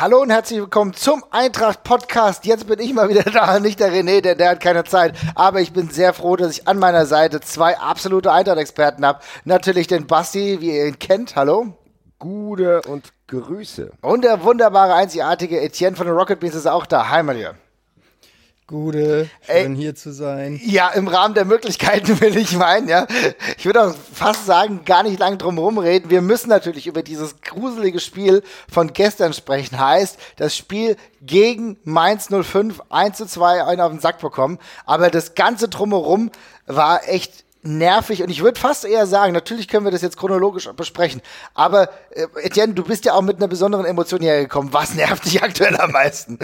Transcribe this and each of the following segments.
Hallo und herzlich willkommen zum Eintracht-Podcast. Jetzt bin ich mal wieder da, nicht der René, denn der hat keine Zeit. Aber ich bin sehr froh, dass ich an meiner Seite zwei absolute Eintracht-Experten habe. Natürlich den Basti, wie ihr ihn kennt. Hallo. Gute und Grüße. Und der wunderbare, einzigartige Etienne von den Rocket Beans ist auch da. Hi, mein Lieber. Gute, schön hier zu sein. Ja, im Rahmen der Möglichkeiten will ich meinen, ja. Ich würde auch fast sagen, gar nicht lang drum rumreden. Wir müssen natürlich über dieses gruselige Spiel von gestern sprechen. Heißt, das Spiel gegen Mainz 05, 1:2 einen auf den Sack bekommen. Aber das Ganze drumherum war echt nervig und ich würde fast eher sagen, natürlich können wir das jetzt chronologisch besprechen, aber Etienne, du bist ja auch mit einer besonderen Emotion hergekommen. Was nervt dich aktuell am meisten?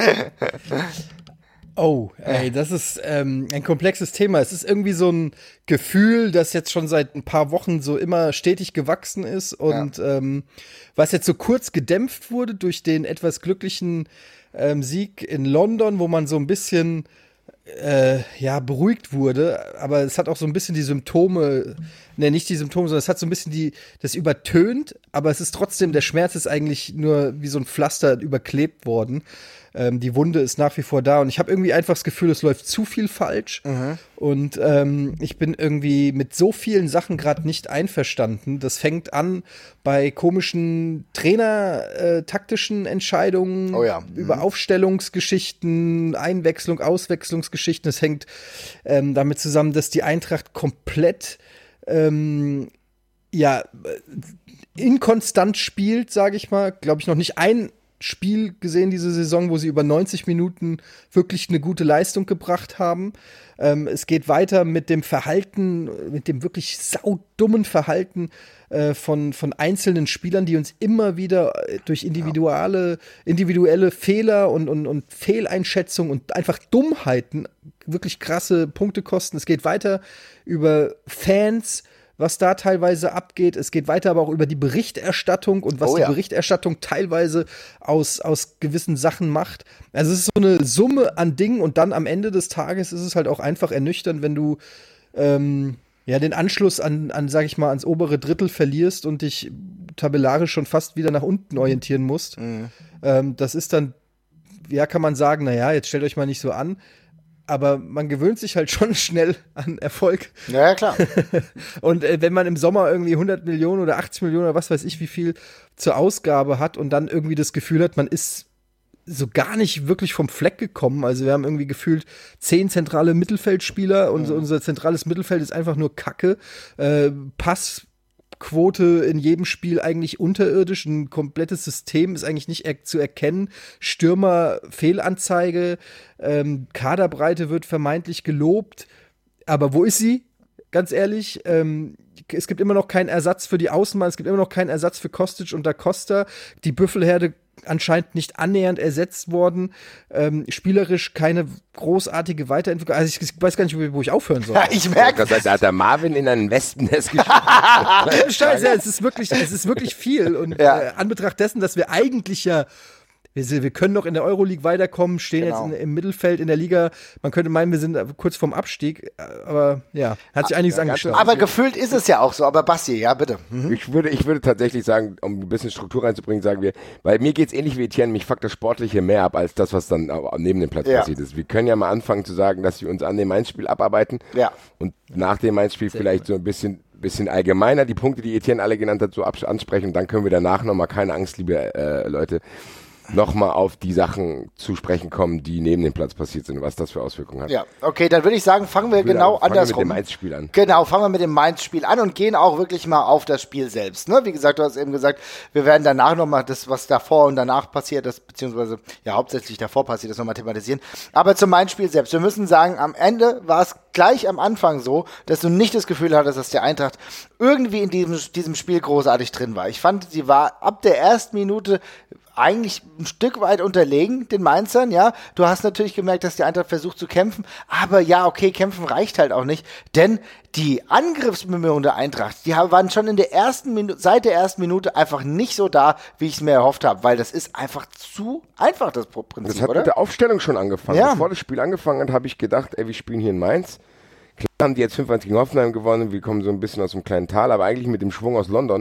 Oh, ey, das ist ein komplexes Thema. Es ist irgendwie so ein Gefühl, das jetzt schon seit ein paar Wochen so immer stetig gewachsen ist und was jetzt so kurz gedämpft wurde durch den etwas glücklichen Sieg in London, wo man so ein bisschen beruhigt wurde, aber es hat auch so ein bisschen die Symptome, nicht die Symptome, sondern es hat so ein bisschen das übertönt, aber es ist trotzdem, der Schmerz ist eigentlich nur wie so ein Pflaster überklebt worden. Die Wunde ist nach wie vor da und ich habe irgendwie einfach das Gefühl, es läuft zu viel falsch und ich bin irgendwie mit so vielen Sachen gerade nicht einverstanden. Das fängt an bei komischen taktischen Entscheidungen, über Aufstellungsgeschichten, Einwechslung, Auswechslungsgeschichten. Es hängt damit zusammen, dass die Eintracht komplett inkonstant spielt, sage ich mal. Glaube ich, noch nicht ein Spiel gesehen diese Saison, wo sie über 90 Minuten wirklich eine gute Leistung gebracht haben. Es geht weiter mit dem Verhalten, mit dem wirklich saudummen Verhalten von einzelnen Spielern, die uns immer wieder durch individuelle Fehler und Fehleinschätzungen und einfach Dummheiten wirklich krasse Punkte kosten. Es geht weiter über Fans, was da teilweise abgeht. Es geht weiter aber auch über die Berichterstattung und was die Berichterstattung teilweise aus gewissen Sachen macht. Also es ist so eine Summe an Dingen und dann am Ende des Tages ist es halt auch einfach ernüchternd, wenn du den Anschluss sag ich mal, ans obere Drittel verlierst und dich tabellarisch schon fast wieder nach unten orientieren musst. Das ist dann, kann man sagen, jetzt stellt euch mal nicht so an. Aber man gewöhnt sich halt schon schnell an Erfolg. Ja, klar. Und wenn man im Sommer irgendwie 100 Millionen oder 80 Millionen oder was weiß ich wie viel zur Ausgabe hat und dann irgendwie das Gefühl hat, man ist so gar nicht wirklich vom Fleck gekommen. Also wir haben irgendwie gefühlt 10 zentrale Mittelfeldspieler und unser zentrales Mittelfeld ist einfach nur Kacke. Passquote in jedem Spiel eigentlich unterirdisch. Ein komplettes System ist eigentlich nicht zu erkennen. Stürmer, Fehlanzeige, Kaderbreite wird vermeintlich gelobt. Aber wo ist sie? Ganz ehrlich, es gibt immer noch keinen Ersatz für die Außenbahn, es gibt immer noch keinen Ersatz für Kostic und Da Costa. Die Büffelherde anscheinend nicht annähernd ersetzt worden. Spielerisch keine großartige Weiterentwicklung. Also ich weiß gar nicht, wo ich aufhören soll. Ja, ich merke das. Da hat der Marvin in einen Wespennest gespielt. Scheiße, es ist wirklich viel. Und Anbetracht dessen, dass wir eigentlich wir können noch in der Euroleague weiterkommen, stehen jetzt im Mittelfeld in der Liga. Man könnte meinen, wir sind kurz vorm Abstieg, aber hat sich einiges angestaut. Aber gefühlt ist es ja auch so. Aber Basti, ja, bitte. Ich würde tatsächlich sagen, um ein bisschen Struktur reinzubringen, sagen wir, weil mir geht's ähnlich wie Etienne, mich fuckt das Sportliche mehr ab, als das, was dann neben dem Platz passiert ist. Wir können ja mal anfangen zu sagen, dass wir uns an dem Mainz-Spiel abarbeiten und nach dem Mainz-Spiel vielleicht so ein bisschen allgemeiner die Punkte, die Etienne alle genannt hat, so ansprechen und dann können wir danach nochmal, keine Angst, liebe Leute, nochmal auf die Sachen zu sprechen kommen, die neben dem Platz passiert sind, was das für Auswirkungen hat. Ja, okay, dann würde ich sagen, fangen wir andersrum. Fangen wir mit dem Mainz-Spiel an. Genau, fangen wir mit dem Mainz-Spiel an und gehen auch wirklich mal auf das Spiel selbst. Ne? Wie gesagt, du hast eben gesagt, wir werden danach nochmal das, was davor und danach passiert ist, beziehungsweise hauptsächlich davor passiert ist, nochmal thematisieren. Aber zum Mainz-Spiel selbst. Wir müssen sagen, am Ende war es gleich am Anfang so, dass du nicht das Gefühl hattest, dass die Eintracht irgendwie in diesem Spiel großartig drin war. Ich fand, sie war ab der ersten Minute eigentlich ein Stück weit unterlegen, den Mainzern, ja. Du hast natürlich gemerkt, dass die Eintracht versucht zu kämpfen, aber kämpfen reicht halt auch nicht, denn die Angriffsbemühungen der Eintracht, die waren schon seit der ersten Minute einfach nicht so da, wie ich es mir erhofft habe, weil das ist einfach zu einfach, das Prinzip, das hat mit der Aufstellung schon angefangen. Ja. Bevor das Spiel angefangen hat, habe ich gedacht, wir spielen hier in Mainz. Klar haben die jetzt 5-1 gegen Hoffenheim gewonnen, wir kommen so ein bisschen aus einem kleinen Tal, aber eigentlich mit dem Schwung aus London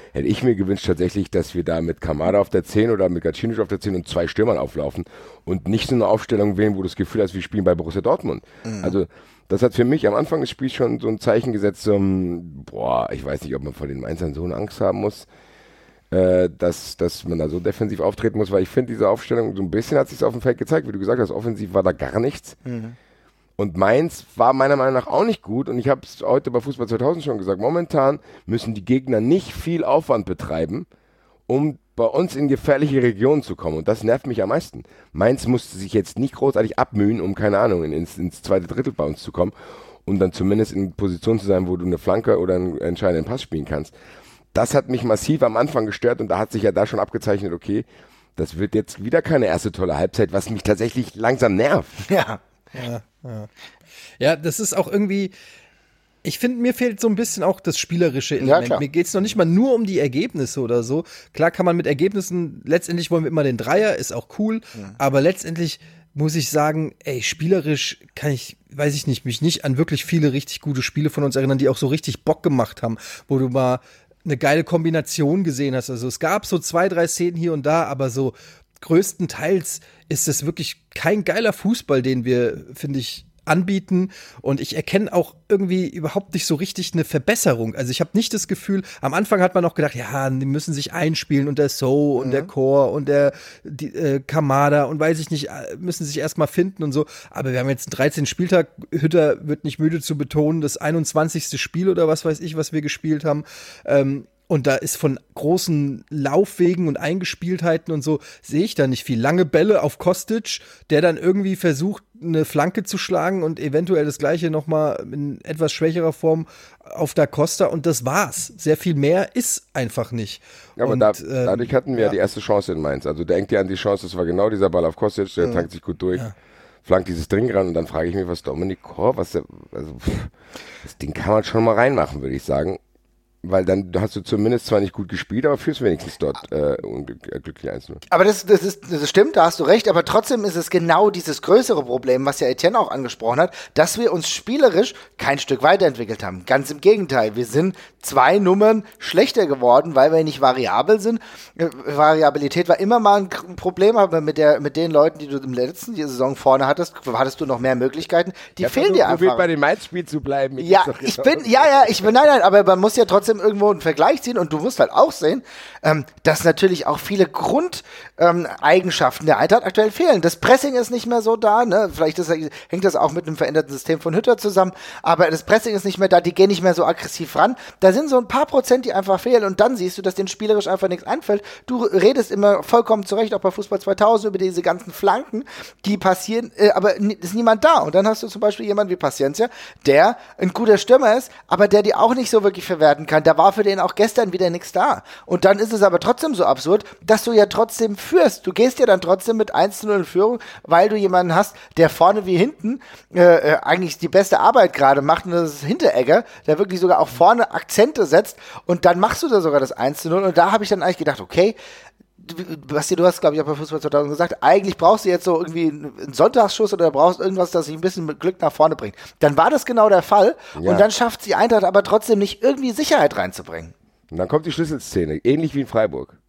hätte ich mir gewünscht tatsächlich, dass wir da mit Kamada auf der 10 oder mit Gacinic auf der 10 und 2 Stürmern auflaufen und nicht so eine Aufstellung wählen, wo du das Gefühl hast, wir spielen bei Borussia Dortmund. Also das hat für mich am Anfang des Spiels schon so ein Zeichen gesetzt, ich weiß nicht, ob man vor den Mainzern so eine Angst haben muss, dass man da so defensiv auftreten muss, weil ich finde, diese Aufstellung, so ein bisschen hat sich auf dem Feld gezeigt, wie du gesagt hast, offensiv war da gar nichts. Und Mainz war meiner Meinung nach auch nicht gut und ich habe es heute bei Fußball 2000 schon gesagt, momentan müssen die Gegner nicht viel Aufwand betreiben, um bei uns in gefährliche Regionen zu kommen und das nervt mich am meisten. Mainz musste sich jetzt nicht großartig abmühen, um, keine Ahnung, ins zweite Drittel bei uns zu kommen und dann zumindest in Position zu sein, wo du eine Flanke oder einen entscheidenden Pass spielen kannst. Das hat mich massiv am Anfang gestört und da hat sich ja da schon abgezeichnet, okay, das wird jetzt wieder keine erste tolle Halbzeit, was mich tatsächlich langsam nervt. Ja, das ist auch irgendwie, ich finde, mir fehlt so ein bisschen auch das spielerische Element. Ja, mir geht es noch nicht mal nur um die Ergebnisse oder so. Klar kann man mit Ergebnissen, letztendlich wollen wir immer den Dreier, ist auch cool, aber letztendlich muss ich sagen, spielerisch kann ich, weiß ich nicht, mich nicht an wirklich viele richtig gute Spiele von uns erinnern, die auch so richtig Bock gemacht haben, wo du mal eine geile Kombination gesehen hast. Also es gab so 2, 3 Szenen hier und da, aber so größtenteils ist es wirklich kein geiler Fußball, den wir, finde ich, anbieten und ich erkenne auch irgendwie überhaupt nicht so richtig eine Verbesserung. Also ich habe nicht das Gefühl, am Anfang hat man noch gedacht, ja, die müssen sich einspielen und der So und der Chor und der Kamada und weiß ich nicht, müssen sich erstmal finden und so. Aber wir haben jetzt einen 13. Spieltag, Hütter wird nicht müde zu betonen, das 21. Spiel oder was weiß ich, was wir gespielt haben. Und da ist von großen Laufwegen und Eingespieltheiten und so, sehe ich da nicht viel. Lange Bälle auf Kostic, der dann irgendwie versucht, eine Flanke zu schlagen und eventuell das Gleiche nochmal in etwas schwächerer Form auf Da Costa und das war's. Sehr viel mehr ist einfach nicht. Ja, aber und, dadurch hatten wir die erste Chance in Mainz. Also denkt ihr an die Chance, das war genau dieser Ball auf Kostic, der tankt sich gut durch. Flankt dieses Ding ran und dann frage ich mich, was Dominik Kor, das Ding kann man schon mal reinmachen, würde ich sagen. Weil dann hast du zumindest zwar nicht gut gespielt, aber führst wenigstens dort glücklich 1-0. Aber das stimmt, da hast du recht, aber trotzdem ist es genau dieses größere Problem, was ja Etienne auch angesprochen hat, dass wir uns spielerisch kein Stück weiterentwickelt haben. Ganz im Gegenteil, wir sind 2 Nummern schlechter geworden, weil wir nicht variabel sind. Variabilität war immer mal ein Problem, aber mit den Leuten, die du im letzten Saison vorne hattest du noch mehr Möglichkeiten. Die fehlen dir einfach. Du willst bei dem Mainz-Spiel zu bleiben. Nein, aber man muss ja trotzdem irgendwo einen Vergleich ziehen und du musst halt auch sehen, dass natürlich auch viele Grundeigenschaften der Eintracht aktuell fehlen. Das Pressing ist nicht mehr so da, ne? Vielleicht hängt das auch mit einem veränderten System von Hütter zusammen, aber das Pressing ist nicht mehr da, die gehen nicht mehr so aggressiv ran. Da sind so ein paar Prozent, die einfach fehlen und dann siehst du, dass denen spielerisch einfach nichts einfällt. Du redest immer vollkommen zurecht, auch bei Fußball 2000, über diese ganzen Flanken, die passieren, aber ist niemand da. Und dann hast du zum Beispiel jemanden wie Paciencia, der ein guter Stürmer ist, aber der die auch nicht so wirklich verwerten kann. Da war für den auch gestern wieder nichts da. Und dann ist es aber trotzdem so absurd, dass du ja trotzdem führst. Du gehst ja dann trotzdem mit 1-0 in Führung, weil du jemanden hast, der vorne wie hinten eigentlich die beste Arbeit gerade macht. Und das ist Hinteregger, der wirklich sogar auch vorne Akzente setzt. Und dann machst du da sogar das 1-0. Und da habe ich dann eigentlich gedacht, okay, Basti, du hast, glaube ich, auch bei Fußball 2000 gesagt, eigentlich brauchst du jetzt so irgendwie einen Sonntagsschuss oder brauchst irgendwas, das sich ein bisschen mit Glück nach vorne bringt. Dann war das genau der Fall und dann schafft die Eintracht aber trotzdem nicht irgendwie Sicherheit reinzubringen. Und dann kommt die Schlüsselszene, ähnlich wie in Freiburg.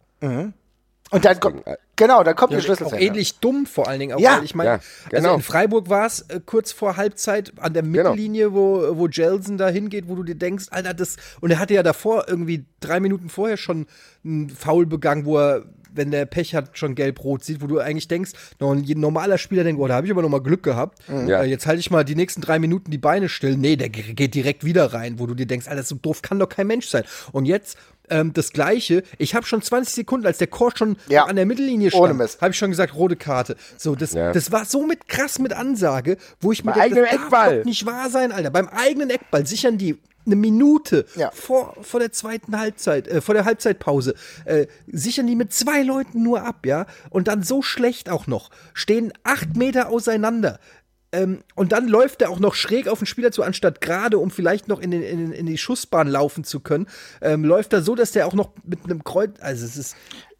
Und dann kommt die Schlüsselszene. Auch ähnlich dumm vor allen Dingen. Auch, Ja. weil ich meine, genau. also in Freiburg war es kurz vor Halbzeit an der Mittellinie, wo Gelson da hingeht, wo du dir denkst, Alter, und er hatte ja davor irgendwie 3 Minuten vorher schon einen Foul begangen, wo er, wenn der Pech hat, schon gelb-rot sieht, wo du eigentlich denkst, ein normaler Spieler denkt, da habe ich aber noch mal Glück gehabt. Jetzt halte ich mal die nächsten 3 Minuten die Beine still. Nee, der geht direkt wieder rein, wo du dir denkst, Alter, so doof kann doch kein Mensch sein. Und jetzt das Gleiche, ich habe schon 20 Sekunden, als der Chor schon an der Mittellinie stand, habe ich schon gesagt, rote Karte. So, das war so krass mit Ansage, wo ich mir denke, das darf doch nicht wahr sein, Alter. Beim eigenen Eckball sichern die eine Minute vor der zweiten Halbzeit, vor der Halbzeitpause, sichern die mit 2 Leuten nur ab, ja, und dann so schlecht auch noch, stehen 8 Meter auseinander. Und dann läuft er auch noch schräg auf den Spieler zu, anstatt gerade, um vielleicht noch in die Schussbahn laufen zu können, läuft er so, dass der auch noch mit einem Kreuz, also es ist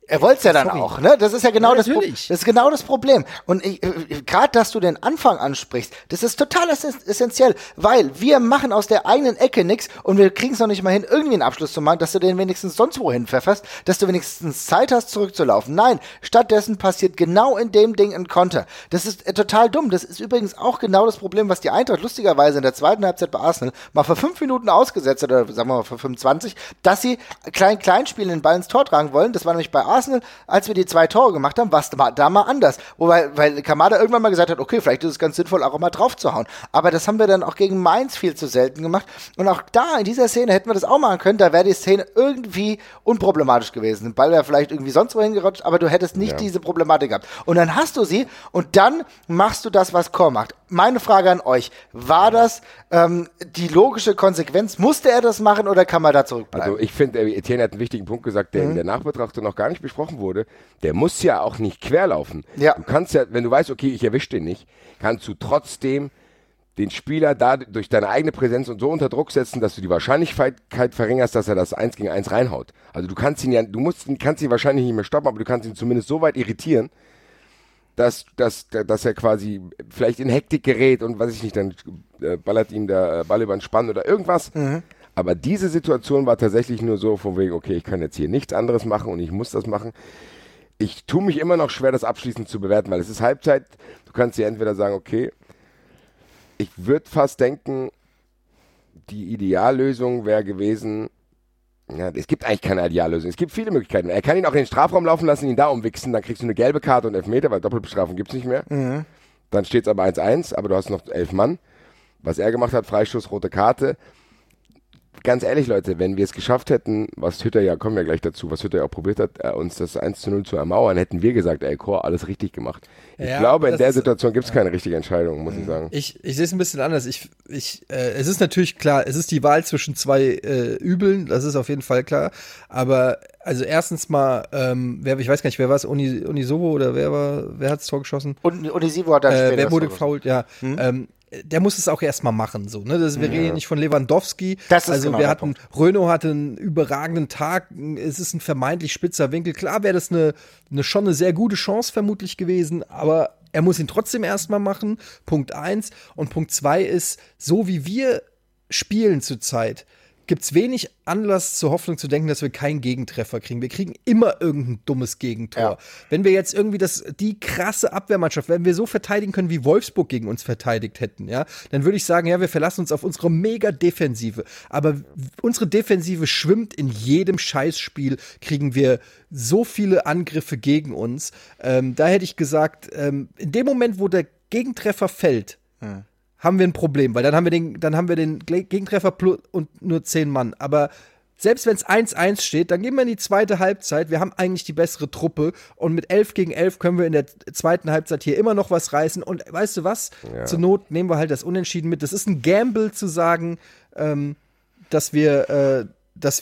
Er wollte es ja dann auch, ne? Das ist ja genau, Ja, das natürlich. ist genau das Problem. Und gerade, dass du den Anfang ansprichst, das ist total essentiell, weil wir machen aus der eigenen Ecke nichts und wir kriegen es noch nicht mal hin, irgendwie einen Abschluss zu machen, dass du den wenigstens sonst wohin pfefferst, dass du wenigstens Zeit hast, zurückzulaufen. Nein, stattdessen passiert genau in dem Ding ein Konter. Das ist total dumm. Das ist übrigens auch genau das Problem, was die Eintracht lustigerweise in der zweiten Halbzeit bei Arsenal mal für 5 Minuten ausgesetzt hat, oder sagen wir mal für 25, dass sie klein spielen, den Ball ins Tor tragen wollen. Das war nämlich bei Arsenal, als wir die 2 Tore gemacht haben, war es da mal anders. Weil Kamada irgendwann mal gesagt hat, okay, vielleicht ist es ganz sinnvoll, auch mal drauf zu hauen. Aber das haben wir dann auch gegen Mainz viel zu selten gemacht. Und auch da, in dieser Szene, hätten wir das auch machen können. Da wäre die Szene irgendwie unproblematisch gewesen. Der Ball wäre vielleicht irgendwie sonst wohin gerutscht, aber du hättest nicht diese Problematik gehabt. Und dann hast du sie und dann machst du das, was Kor macht. Meine Frage an euch, war das die logische Konsequenz? Musste er das machen oder kann man da zurückbleiben? Also ich finde, Etienne hat einen wichtigen Punkt gesagt, der in der Nachbetrachtung noch gar nicht besprochen wurde. Der muss ja auch nicht querlaufen. Ja. Du kannst ja, wenn du weißt, okay, ich erwische den nicht, kannst du trotzdem den Spieler da durch deine eigene Präsenz und so unter Druck setzen, dass du die Wahrscheinlichkeit verringerst, dass er das 1 gegen 1 reinhaut. Also du kannst ihn ja, kannst ihn wahrscheinlich nicht mehr stoppen, aber du kannst ihn zumindest so weit irritieren, dass er quasi vielleicht in Hektik gerät und weiß ich nicht, dann ballert ihm der Ball über den Spann oder irgendwas. Aber diese Situation war tatsächlich nur so von wegen, okay, ich kann jetzt hier nichts anderes machen und ich muss das machen. Ich tue mich immer noch schwer, das abschließend zu bewerten, weil es ist Halbzeit. Du kannst dir entweder sagen, okay, ich würde fast denken, die Ideallösung wäre gewesen, ja, es gibt eigentlich keine Ideallösung. Es gibt viele Möglichkeiten. Er kann ihn auch in den Strafraum laufen lassen, ihn da umwichsen, dann kriegst du eine gelbe Karte und Elfmeter, weil Doppelbestrafung gibt es nicht mehr. Dann steht es aber 1-1, aber du hast noch 11 Mann. Was er gemacht hat, Freistoß, rote Karte. Ganz ehrlich, Leute, wenn wir es geschafft hätten, was Hütter ja, kommen wir gleich dazu, was Hütter ja auch probiert hat, uns das 1-0 zu ermauern, hätten wir gesagt, ey, Chor, alles richtig gemacht. Ich glaube, in der Situation gibt es keine richtige Entscheidung, muss ich sagen. Ich sehe es ein bisschen anders. Es ist natürlich klar, es ist die Wahl zwischen 2 Übeln, das ist auf jeden Fall klar. Aber also erstens mal, ich weiß gar nicht, wer war es, Unisovo oder wer hat das Tor geschossen? Unisivo hat dann später wer wurde das gefoult, ja. Der muss es auch erstmal machen, so, ne? Wir reden nicht von Lewandowski. Das ist also genau Renault hatte einen überragenden Tag, es ist ein vermeintlich spitzer Winkel. Klar wäre das schon eine sehr gute Chance vermutlich gewesen, aber er muss ihn trotzdem erstmal machen. Punkt 1. Und Punkt 2 ist, so wie wir spielen zurzeit, gibt es wenig Anlass zur Hoffnung zu denken, dass wir keinen Gegentreffer kriegen. Wir kriegen immer irgendein dummes Gegentor. Ja. Wenn wir jetzt irgendwie die krasse Abwehrmannschaft, wenn wir so verteidigen können, wie Wolfsburg gegen uns verteidigt hätten, ja, dann würde ich sagen, ja, wir verlassen uns auf unsere Mega-Defensive. Aber unsere Defensive schwimmt in jedem Scheißspiel, kriegen wir so viele Angriffe gegen uns. Da hätte ich gesagt, in dem Moment, wo der Gegentreffer fällt, haben wir ein Problem, weil dann haben wir den Gegentreffer und nur 10 Mann. Aber selbst wenn es 1-1 steht, dann gehen wir in die zweite Halbzeit. Wir haben eigentlich die bessere Truppe und mit 11 gegen 11 können wir in der zweiten Halbzeit hier immer noch was reißen. Und weißt du was? Ja. Zur Not nehmen wir halt das Unentschieden mit. Das ist ein Gamble zu sagen, dass wir das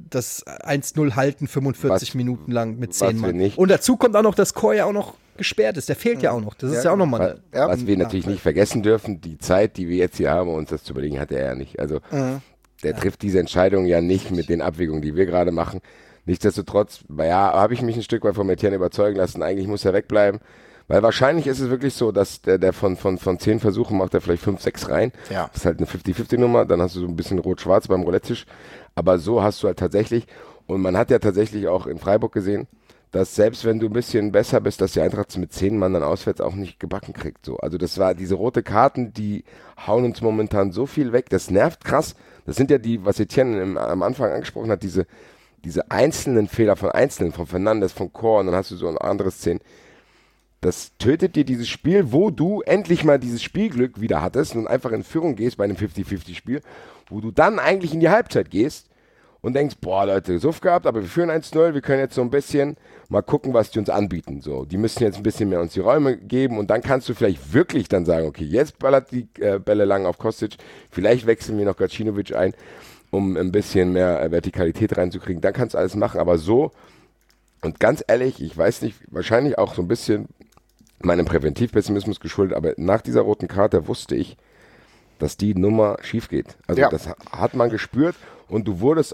1-0 halten, 45 Minuten lang mit 10 Mann. Und dazu kommt auch noch, dass Chor ja auch noch gesperrt ist. Der fehlt ja auch noch. Das ist ja auch nochmal. Was wir natürlich nicht vergessen dürfen, die Zeit, die wir jetzt hier haben, uns das zu überlegen, hat er ja nicht. Also der trifft diese Entscheidung ja nicht mit den Abwägungen, die wir gerade machen. Nichtsdestotrotz, habe ich mich ein Stück weit von Etienne überzeugen lassen, eigentlich muss er wegbleiben. Weil wahrscheinlich ist es wirklich so, dass der von 10 Versuchen macht er vielleicht 5, 6 rein. Ja. Das ist halt eine 50-50-Nummer, dann hast du so ein bisschen rot-schwarz beim Roulette-Tisch. Aber so hast du halt tatsächlich, und man hat ja tatsächlich auch in Freiburg gesehen, dass selbst wenn du ein bisschen besser bist, dass die Eintracht mit 10 Mann dann auswärts auch nicht gebacken kriegt. So. Also das war diese rote Karten, die hauen uns momentan so viel weg, das nervt krass. Das sind ja die, was Etienne am Anfang angesprochen hat, diese einzelnen Fehler von Einzelnen, von Fernandes, von Chor, und dann hast du so ein anderes Szenen. Das tötet dir dieses Spiel, wo du endlich mal dieses Spielglück wieder hattest und einfach in Führung gehst bei einem 50-50-Spiel, wo du dann eigentlich in die Halbzeit gehst und denkst, boah Leute, Suff gehabt, aber wir führen 1-0, wir können jetzt so ein bisschen mal gucken, was die uns anbieten. So, die müssen jetzt ein bisschen mehr uns die Räume geben und dann kannst du vielleicht wirklich dann sagen, okay, jetzt ballert die Bälle lang auf Kostic, vielleicht wechseln wir noch Gacinovic ein, um ein bisschen mehr Vertikalität reinzukriegen, dann kannst du alles machen, aber so, und ganz ehrlich, ich weiß nicht, wahrscheinlich auch so ein bisschen meinem Präventivpessimismus geschuldet, aber nach dieser roten Karte wusste ich, dass die Nummer schief geht. Also das hat man gespürt und du wurdest auch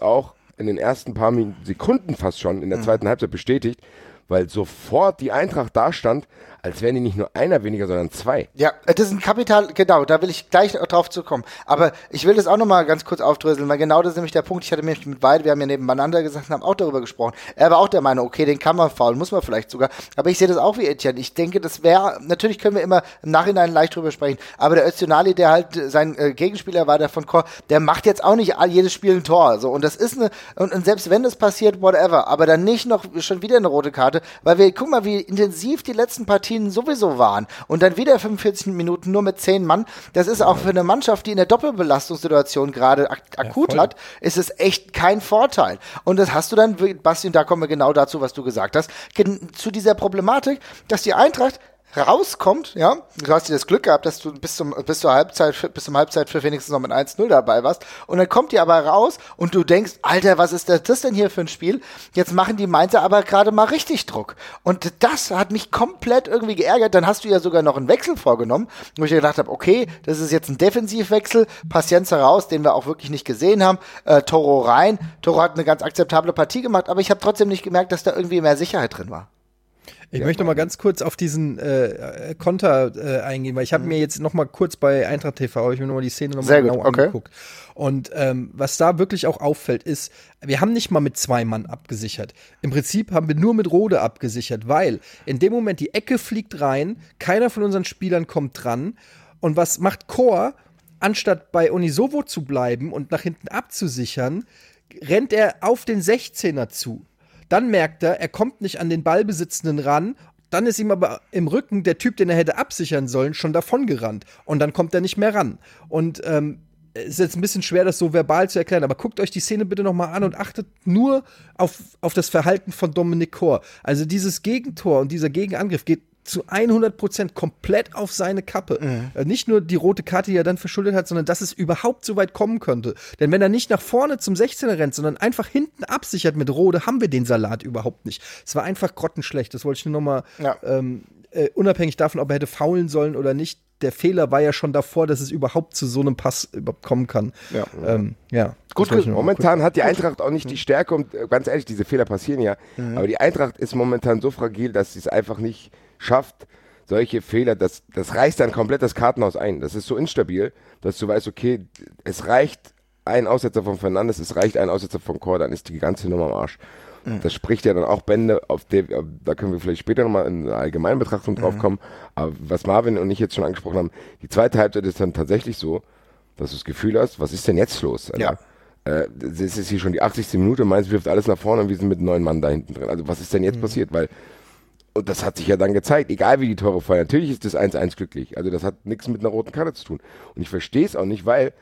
in den ersten paar Sekunden fast schon in der zweiten Halbzeit bestätigt, weil sofort die Eintracht da stand, als wären die nicht nur einer weniger, sondern zwei. Ja, das ist ein Kapital, genau, da will ich gleich drauf zu kommen. Aber ich will das auch nochmal ganz kurz aufdröseln, weil genau das ist nämlich der Punkt. Ich hatte mich mit Weide, wir haben ja nebeneinander gesagt und haben auch darüber gesprochen. Er war auch der Meinung, okay, den kann man faulen, muss man vielleicht sogar. Aber ich sehe das auch wie Etienne. Ich denke, das wäre, natürlich können wir immer im Nachhinein leicht drüber sprechen, aber der Öztunali, der halt sein Gegenspieler war, der von Chor, der macht jetzt auch nicht jedes Spiel ein Tor. So. Und das ist und selbst wenn das passiert, whatever, aber dann nicht noch schon wieder eine rote Karte, weil guck mal, wie intensiv die letzten Partien sowieso waren. Und dann wieder 45 Minuten nur mit 10 Mann. Das ist auch für eine Mannschaft, die in der Doppelbelastungssituation gerade akut hat, ist es echt kein Vorteil. Und das hast du dann, Basti, und da kommen wir genau dazu, was du gesagt hast, zu dieser Problematik, dass die Eintracht rauskommt, ja, du hast dir das Glück gehabt, dass du bis zum Halbzeitpfiff wenigstens noch mit 1-0 dabei warst, und dann kommt die aber raus und du denkst, Alter, was ist das denn hier für ein Spiel? Jetzt machen die Mainzer aber gerade mal richtig Druck. Und das hat mich komplett irgendwie geärgert. Dann hast du ja sogar noch einen Wechsel vorgenommen, wo ich gedacht habe, okay, das ist jetzt ein Defensivwechsel, Paciencia raus, den wir auch wirklich nicht gesehen haben, Toro rein. Toro hat eine ganz akzeptable Partie gemacht, aber ich habe trotzdem nicht gemerkt, dass da irgendwie mehr Sicherheit drin war. Ich möchte noch mal ganz kurz auf diesen Konter eingehen, weil ich habe mir jetzt noch mal kurz bei Eintracht TV, habe ich mir noch mal die Szene noch mal genau angeguckt. Und was da wirklich auch auffällt, ist, wir haben nicht mal mit 2 Mann abgesichert. Im Prinzip haben wir nur mit Rode abgesichert, weil in dem Moment die Ecke fliegt rein, keiner von unseren Spielern kommt dran. Und was macht Chor? Anstatt bei Onisovo zu bleiben und nach hinten abzusichern, rennt er auf den 16er zu. Dann merkt er kommt nicht an den Ballbesitzenden ran. Dann ist ihm aber im Rücken der Typ, den er hätte absichern sollen, schon davon gerannt. Und dann kommt er nicht mehr ran. Und es ist jetzt ein bisschen schwer, das so verbal zu erklären, aber guckt euch die Szene bitte nochmal an und achtet nur auf das Verhalten von Dominik Chor. Also dieses Gegentor und dieser Gegenangriff geht zu 100% komplett auf seine Kappe. Nicht nur die rote Karte, die er dann verschuldet hat, sondern dass es überhaupt so weit kommen könnte. Denn wenn er nicht nach vorne zum 16er rennt, sondern einfach hinten absichert mit Rode, haben wir den Salat überhaupt nicht. Es war einfach grottenschlecht. Das wollte ich nur noch mal, unabhängig davon, ob er hätte faulen sollen oder nicht. Der Fehler war ja schon davor, dass es überhaupt zu so einem Pass überhaupt kommen kann. Gut, momentan hat die Eintracht auch nicht die Stärke, und ganz ehrlich, diese Fehler passieren ja, aber die Eintracht ist momentan so fragil, dass sie es einfach nicht schafft, solche Fehler, das reißt dann komplett das Kartenhaus ein. Das ist so instabil, dass du weißt, okay, es reicht ein Aussetzer von Fernandes, es reicht ein Aussetzer von Chor, dann ist die ganze Nummer am Arsch. Das spricht ja dann auch Bände, da können wir vielleicht später nochmal in eine Allgemeinbetrachtung drauf kommen, aber was Marvin und ich jetzt schon angesprochen haben, die zweite Halbzeit ist dann tatsächlich so, dass du das Gefühl hast, was ist denn jetzt los? Also, das ist hier schon die 80. Minute, Mainz wirft alles nach vorne und wir sind mit 9 Mann da hinten drin. Also was ist denn jetzt passiert? Weil, und das hat sich ja dann gezeigt, egal wie die Tore fallen, natürlich ist das 1-1 glücklich. Also das hat nichts mit einer roten Karte zu tun. Und ich verstehe es auch nicht, weil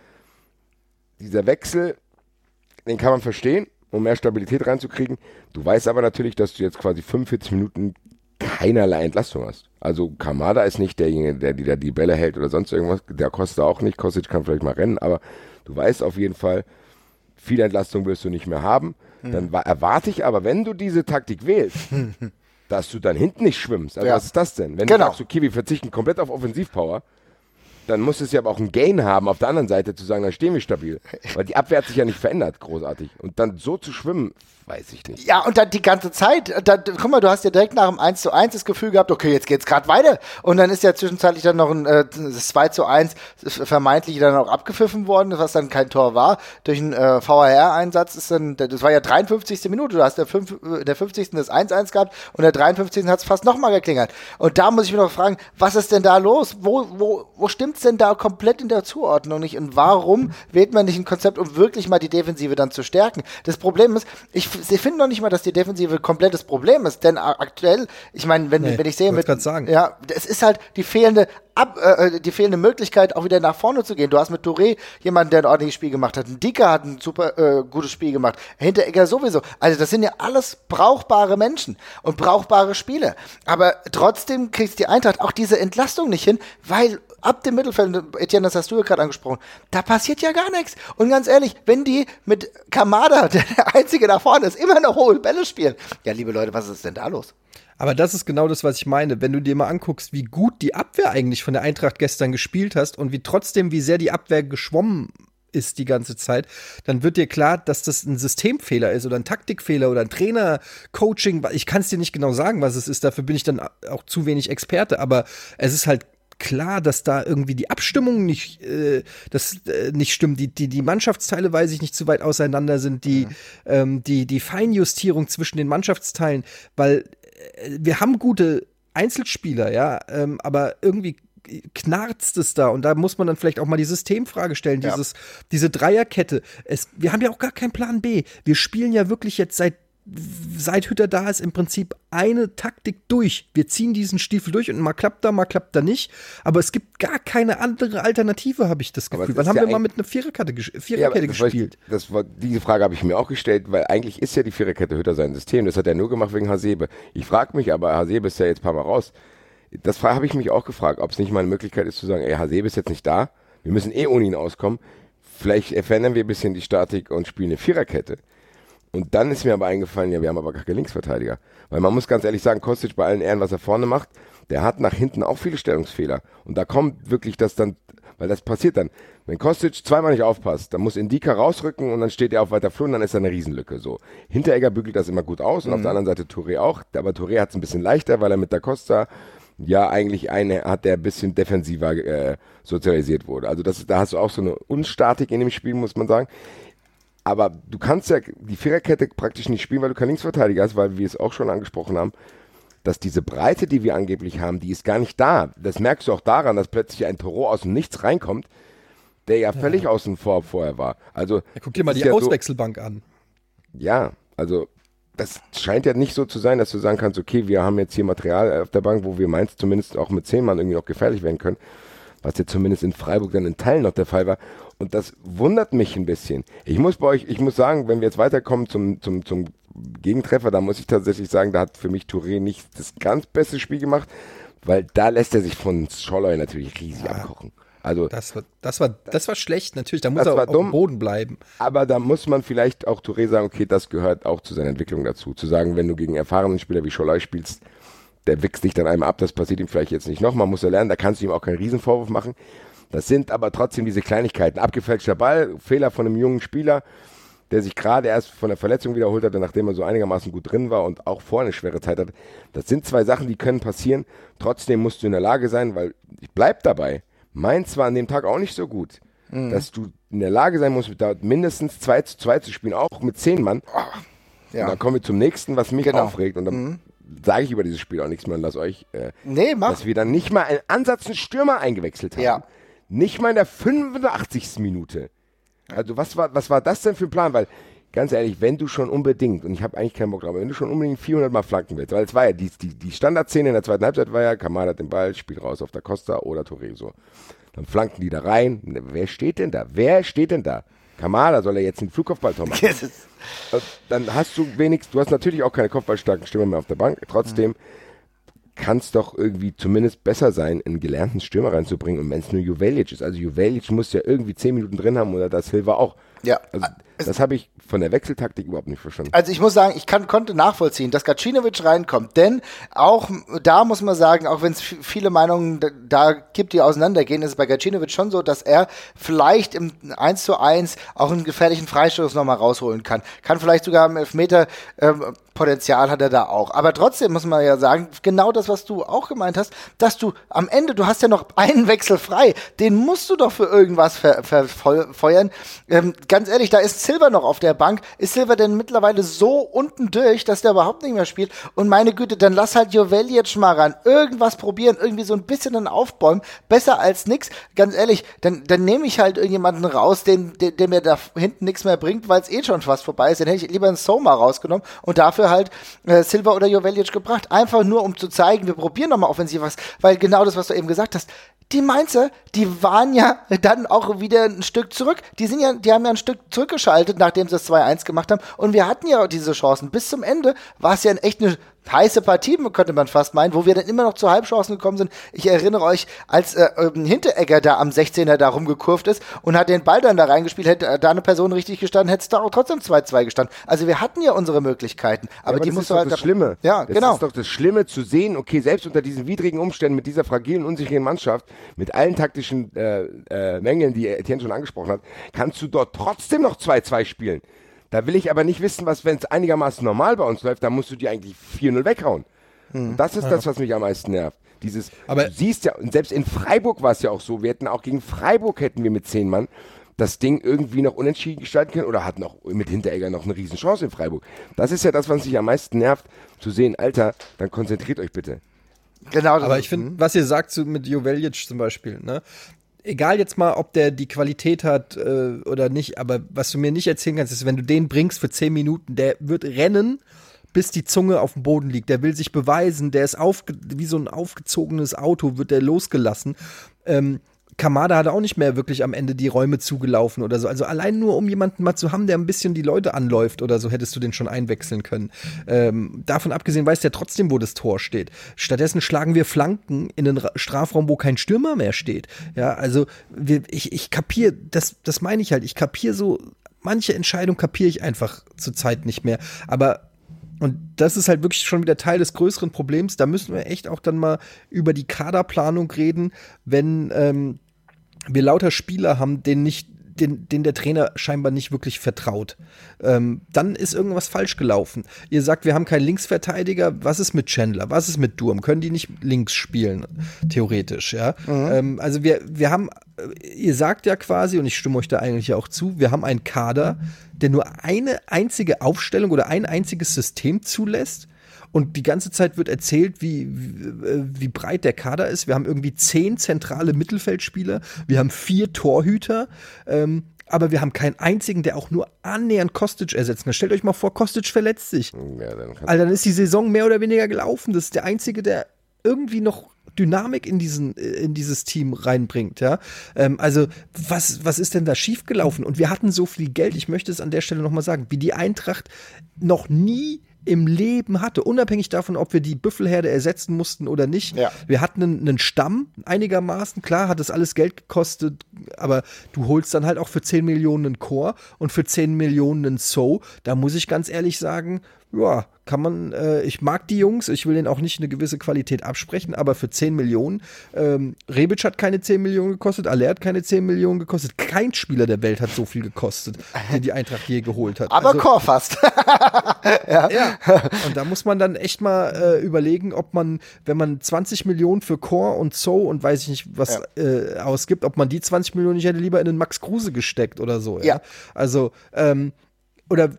dieser Wechsel, den kann man verstehen, um mehr Stabilität reinzukriegen. Du weißt aber natürlich, dass du jetzt quasi 45 Minuten keinerlei Entlastung hast. Also Kamada ist nicht derjenige, der dir die Bälle hält oder sonst irgendwas. Der Costa auch nicht. Kostic kann vielleicht mal rennen, aber du weißt auf jeden Fall, viel Entlastung wirst du nicht mehr haben. Dann erwarte ich aber, wenn du diese Taktik wählst, dass du dann hinten nicht schwimmst. Also was ist das denn? Wenn du sagst, okay, wir verzichten komplett auf Offensivpower, dann muss es ja aber auch einen Gain haben, auf der anderen Seite zu sagen, dann stehen wir stabil. Weil die Abwehr hat sich ja nicht verändert, großartig. Und dann so zu schwimmen, weiß ich nicht. Ja, und dann die ganze Zeit, guck mal, du hast ja direkt nach dem 1:1 das Gefühl gehabt, okay, jetzt geht's gerade weiter. Und dann ist ja zwischenzeitlich dann noch ein 2:1 vermeintlich dann auch abgepfiffen worden, was dann kein Tor war. Durch einen VAR-Einsatz ist dann, das war ja 53. Minute, du hast in der 50. das 1:1 gehabt und der 53. hat es fast nochmal geklingelt. Und da muss ich mich noch fragen, was ist denn da los? Wo stimmt's denn da komplett in der Zuordnung nicht? Und warum wählt man nicht ein Konzept, um wirklich mal die Defensive dann zu stärken? Das Problem ist, ich finde noch nicht mal, dass die Defensive komplett das Problem ist, denn aktuell, ich meine, wenn ich sehe ja, es ist halt die fehlende Möglichkeit, auch wieder nach vorne zu gehen. Du hast mit Touré jemanden, der ein ordentliches Spiel gemacht hat. Ein Dicker hat ein super gutes Spiel gemacht. Hinteregger sowieso. Also das sind ja alles brauchbare Menschen und brauchbare Spiele. Aber trotzdem kriegt die Eintracht auch diese Entlastung nicht hin, weil ab dem Mittelfeld, Etienne, das hast du ja gerade angesprochen, da passiert ja gar nichts. Und ganz ehrlich, wenn die mit Kamada, der Einzige da vorne ist, immer noch hohe Bälle spielen, ja, liebe Leute, was ist denn da los? Aber das ist genau das, was ich meine. Wenn du dir mal anguckst, wie gut die Abwehr eigentlich von der Eintracht gestern gespielt hast und wie sehr die Abwehr geschwommen ist die ganze Zeit, dann wird dir klar, dass das ein Systemfehler ist oder ein Taktikfehler oder ein Trainer-Coaching. Ich kann es dir nicht genau sagen, was es ist. Dafür bin ich dann auch zu wenig Experte. Aber es ist halt klar, dass da irgendwie die Abstimmung nicht stimmt. Die Mannschaftsteile, weiß ich nicht, zu weit auseinander sind. Die Feinjustierung zwischen den Mannschaftsteilen, weil wir haben gute Einzelspieler, ja, aber irgendwie knarzt es da und da muss man dann vielleicht auch mal die Systemfrage stellen, diese Dreierkette. Wir haben ja auch gar keinen Plan B. Wir spielen ja wirklich jetzt seit Hütter da ist, im Prinzip eine Taktik durch. Wir ziehen diesen Stiefel durch und mal klappt da nicht. Aber es gibt gar keine andere Alternative, habe ich das Gefühl. Wann haben wir mal mit einer Viererkette gespielt? Diese Frage habe ich mir auch gestellt, weil eigentlich ist ja die Viererkette Hütter sein System. Das hat er nur gemacht wegen Hasebe. Ich frage mich aber, Hasebe ist ja jetzt ein paar Mal raus. Das habe ich mich auch gefragt, ob es nicht mal eine Möglichkeit ist zu sagen, Hasebe ist jetzt nicht da, wir müssen ohne ihn auskommen. Vielleicht verändern wir ein bisschen die Statik und spielen eine Viererkette. Und dann ist mir aber eingefallen, wir haben aber gar keinen Linksverteidiger. Weil man muss ganz ehrlich sagen, Kostic bei allen Ehren, was er vorne macht, der hat nach hinten auch viele Stellungsfehler. Und da kommt wirklich das dann, weil das passiert dann, wenn Kostic zweimal nicht aufpasst, dann muss Indika rausrücken und dann steht er auf weiter Flur und dann ist da eine Riesenlücke. So. Hinteregger bügelt das immer gut aus und auf der anderen Seite Touré auch. Aber Touré hat es ein bisschen leichter, weil er mit Da Costa eigentlich hat, der ein bisschen defensiver sozialisiert wurde. Also da hast du auch so eine Unstatik in dem Spiel, muss man sagen. Aber du kannst ja die Viererkette praktisch nicht spielen, weil du keinen Linksverteidiger hast, weil wir es auch schon angesprochen haben, dass diese Breite, die wir angeblich haben, die ist gar nicht da. Das merkst du auch daran, dass plötzlich ein Toro aus dem Nichts reinkommt, der ja völlig außen vor vorher war. Also, guck dir mal die Auswechselbank an. Ja, also das scheint ja nicht so zu sein, dass du sagen kannst, okay, wir haben jetzt hier Material auf der Bank, wo wir Mainz zumindest auch mit 10 Mann irgendwie noch gefährlich werden können, was jetzt zumindest in Freiburg dann in Teilen noch der Fall war. Und das wundert mich ein bisschen. Ich muss sagen, wenn wir jetzt weiterkommen zum Gegentreffer, da muss ich tatsächlich sagen, da hat für mich Touré nicht das ganz beste Spiel gemacht, weil da lässt er sich von Scholloy natürlich riesig abkochen. Also das war schlecht, natürlich, da muss er auf dem Boden bleiben. Aber da muss man vielleicht auch Touré sagen, okay, das gehört auch zu seiner Entwicklung dazu. Zu sagen, wenn du gegen erfahrenen Spieler wie Scholloy spielst, der wächst dich dann einmal ab, das passiert ihm vielleicht jetzt nicht nochmal, muss er lernen, da kannst du ihm auch keinen Riesenvorwurf machen. Das sind aber trotzdem diese Kleinigkeiten. Abgefälschter Ball, Fehler von einem jungen Spieler, der sich gerade erst von der Verletzung wiederholt hatte, nachdem er so einigermaßen gut drin war und auch vorher eine schwere Zeit hatte. Das sind 2 Sachen, die können passieren. Trotzdem musst du in der Lage sein, weil ich bleib dabei. Mainz war an dem Tag auch nicht so gut, dass du in der Lage sein musst, da mindestens 2:2 zu spielen, auch mit 10 Mann. Ja. Und dann kommen wir zum nächsten, was mich aufregt. Und dann sage ich über dieses Spiel auch nichts mehr und lass euch, dass wir dann nicht mal einen Ansatz einen Stürmer eingewechselt haben. Ja. Nicht mal in der 85. Minute. Also was war das denn für ein Plan? Weil, ganz ehrlich, wenn du schon unbedingt, und ich habe eigentlich keinen Bock drauf, wenn du schon unbedingt 400 Mal flanken willst, weil es war ja die Standardszene in der zweiten Halbzeit war ja, Kamada hat den Ball, spielt raus auf Da Costa oder Touré so. Dann flanken die da rein. Wer steht denn da? Kamada soll er jetzt einen Flugkopfballtor machen. Dann hast du hast natürlich auch keine kopfballstarken Stürmer mehr auf der Bank. Trotzdem kann es doch irgendwie zumindest besser sein, einen gelernten Stürmer reinzubringen. Und wenn es nur Juvelic ist. Also Juvelic muss ja irgendwie 10 Minuten drin haben oder das Silva auch. Ja. Also, das habe ich von der Wechseltaktik überhaupt nicht verstanden. Also ich muss sagen, ich konnte nachvollziehen, dass Gacinovic reinkommt, denn auch da muss man sagen, auch wenn es viele Meinungen da gibt, die auseinandergehen, ist es bei Gacinovic schon so, dass er vielleicht im 1:1 auch einen gefährlichen Freistoß nochmal rausholen kann. Kann vielleicht sogar im Elfmeter Potenzial hat er da auch. Aber trotzdem muss man ja sagen, genau das, was du auch gemeint hast, dass du am Ende, du hast ja noch einen Wechsel frei, den musst du doch für irgendwas verfeuern. Ganz ehrlich, da ist Silva noch auf der Bank. Ist Silva denn mittlerweile so unten durch, dass der überhaupt nicht mehr spielt? Und meine Güte, dann lass halt Jovelic mal ran. Irgendwas probieren, irgendwie so ein bisschen dann aufbäumen. Besser als nix. Ganz ehrlich, dann nehme ich halt irgendjemanden raus, der mir da hinten nichts mehr bringt, weil es eh schon fast vorbei ist. Dann hätte ich lieber einen Soma rausgenommen und dafür halt Silva oder Jovelic gebracht. Einfach nur, um zu zeigen, wir probieren nochmal offensiv was. Weil genau das, was du eben gesagt hast, die Mainzer, die waren ja dann auch wieder ein Stück zurück. Die haben ja ein Stück zurückgeschaltet, nachdem sie das 2:1 gemacht haben. Und wir hatten ja auch diese Chancen. Bis zum Ende war es ja echt eine heiße Partien, könnte man fast meinen, wo wir dann immer noch zu Halbchancen gekommen sind. Ich erinnere euch, als Hinteregger da am 16er da rumgekurvt ist und hat den Ball dann da reingespielt, hätte da eine Person richtig gestanden, hätte es da auch trotzdem 2-2 gestanden. Also wir hatten ja unsere Möglichkeiten, aber die musst du halt... Das Schlimme. Ja, das genau. ist doch das Schlimme zu sehen, okay, selbst unter diesen widrigen Umständen mit dieser fragilen, unsicheren Mannschaft, mit allen taktischen Mängeln, die Etienne schon angesprochen hat, kannst du dort trotzdem noch 2-2 spielen. Da will ich aber nicht wissen, wenn es einigermaßen normal bei uns läuft, da musst du die eigentlich 4-0 weghauen. Und das ist das, was mich am meisten nervt. Du siehst ja, und selbst in Freiburg war es ja auch so, wir hätten auch gegen Freiburg mit 10 Mann das Ding irgendwie noch unentschieden gestalten können oder hatten auch mit Hinteregger noch eine Riesenchance in Freiburg. Das ist ja das, was mich am meisten nervt, zu sehen, Alter, dann konzentriert euch bitte. Genau. Aber ich finde, was ihr sagt mit Joveljic zum Beispiel, ne? Egal jetzt mal, ob der die Qualität hat oder nicht, aber was du mir nicht erzählen kannst, ist, wenn du den bringst für 10 Minuten, der wird rennen, bis die Zunge auf dem Boden liegt. Der will sich beweisen, der ist wie so ein aufgezogenes Auto, wird der losgelassen. Kamada hat auch nicht mehr wirklich am Ende die Räume zugelaufen oder so. Also allein nur, um jemanden mal zu haben, der ein bisschen die Leute anläuft oder so, hättest du den schon einwechseln können. Davon abgesehen weiß der trotzdem, wo das Tor steht. Stattdessen schlagen wir Flanken in den Strafraum, wo kein Stürmer mehr steht. Ja, also ich kapiere, das meine ich halt, ich kapiere so, manche Entscheidung kapiere ich einfach zurzeit nicht mehr. Und das ist halt wirklich schon wieder Teil des größeren Problems. Da müssen wir echt auch dann mal über die Kaderplanung reden, wenn wir lauter Spieler haben, denen der Trainer scheinbar nicht wirklich vertraut. Dann ist irgendwas falsch gelaufen. Ihr sagt, wir haben keinen Linksverteidiger. Was ist mit Chandler? Was ist mit Durm? Können die nicht links spielen? Theoretisch, ja. Also wir haben, ihr sagt ja quasi, und ich stimme euch da eigentlich auch zu, wir haben einen Kader, der nur eine einzige Aufstellung oder ein einziges System zulässt. Und die ganze Zeit wird erzählt, wie breit der Kader ist. Wir haben irgendwie 10 zentrale Mittelfeldspieler. Wir haben 4 Torhüter. Aber wir haben keinen einzigen, der auch nur annähernd Kostic ersetzen kann. Stellt euch mal vor, Kostic verletzt sich. Ja, dann ist die Saison mehr oder weniger gelaufen. Das ist der Einzige, der irgendwie noch Dynamik in dieses Team reinbringt, ja. Also, was ist denn da schiefgelaufen? Und wir hatten so viel Geld, ich möchte es an der Stelle nochmal sagen, wie die Eintracht noch nie im Leben hatte, unabhängig davon, ob wir die Büffelherde ersetzen mussten oder nicht. Ja. Wir hatten einen Stamm einigermaßen, klar, hat das alles Geld gekostet, aber du holst dann halt auch für 10 Millionen einen Chor und für 10 Millionen einen So. Da muss ich ganz ehrlich sagen, ja, kann man, ich mag die Jungs, ich will denen auch nicht eine gewisse Qualität absprechen, aber für 10 Millionen, Rebic hat keine 10 Millionen gekostet, Aller hat keine 10 Millionen gekostet, kein Spieler der Welt hat so viel gekostet, den die Eintracht je geholt hat. Aber Chor fast. ja, und da muss man dann echt mal überlegen, ob man, wenn man 20 Millionen für Chor und So und weiß ich nicht was ausgibt, ob man die 20 Millionen nicht hätte lieber in den Max Kruse gesteckt oder so. Ja. Also, oder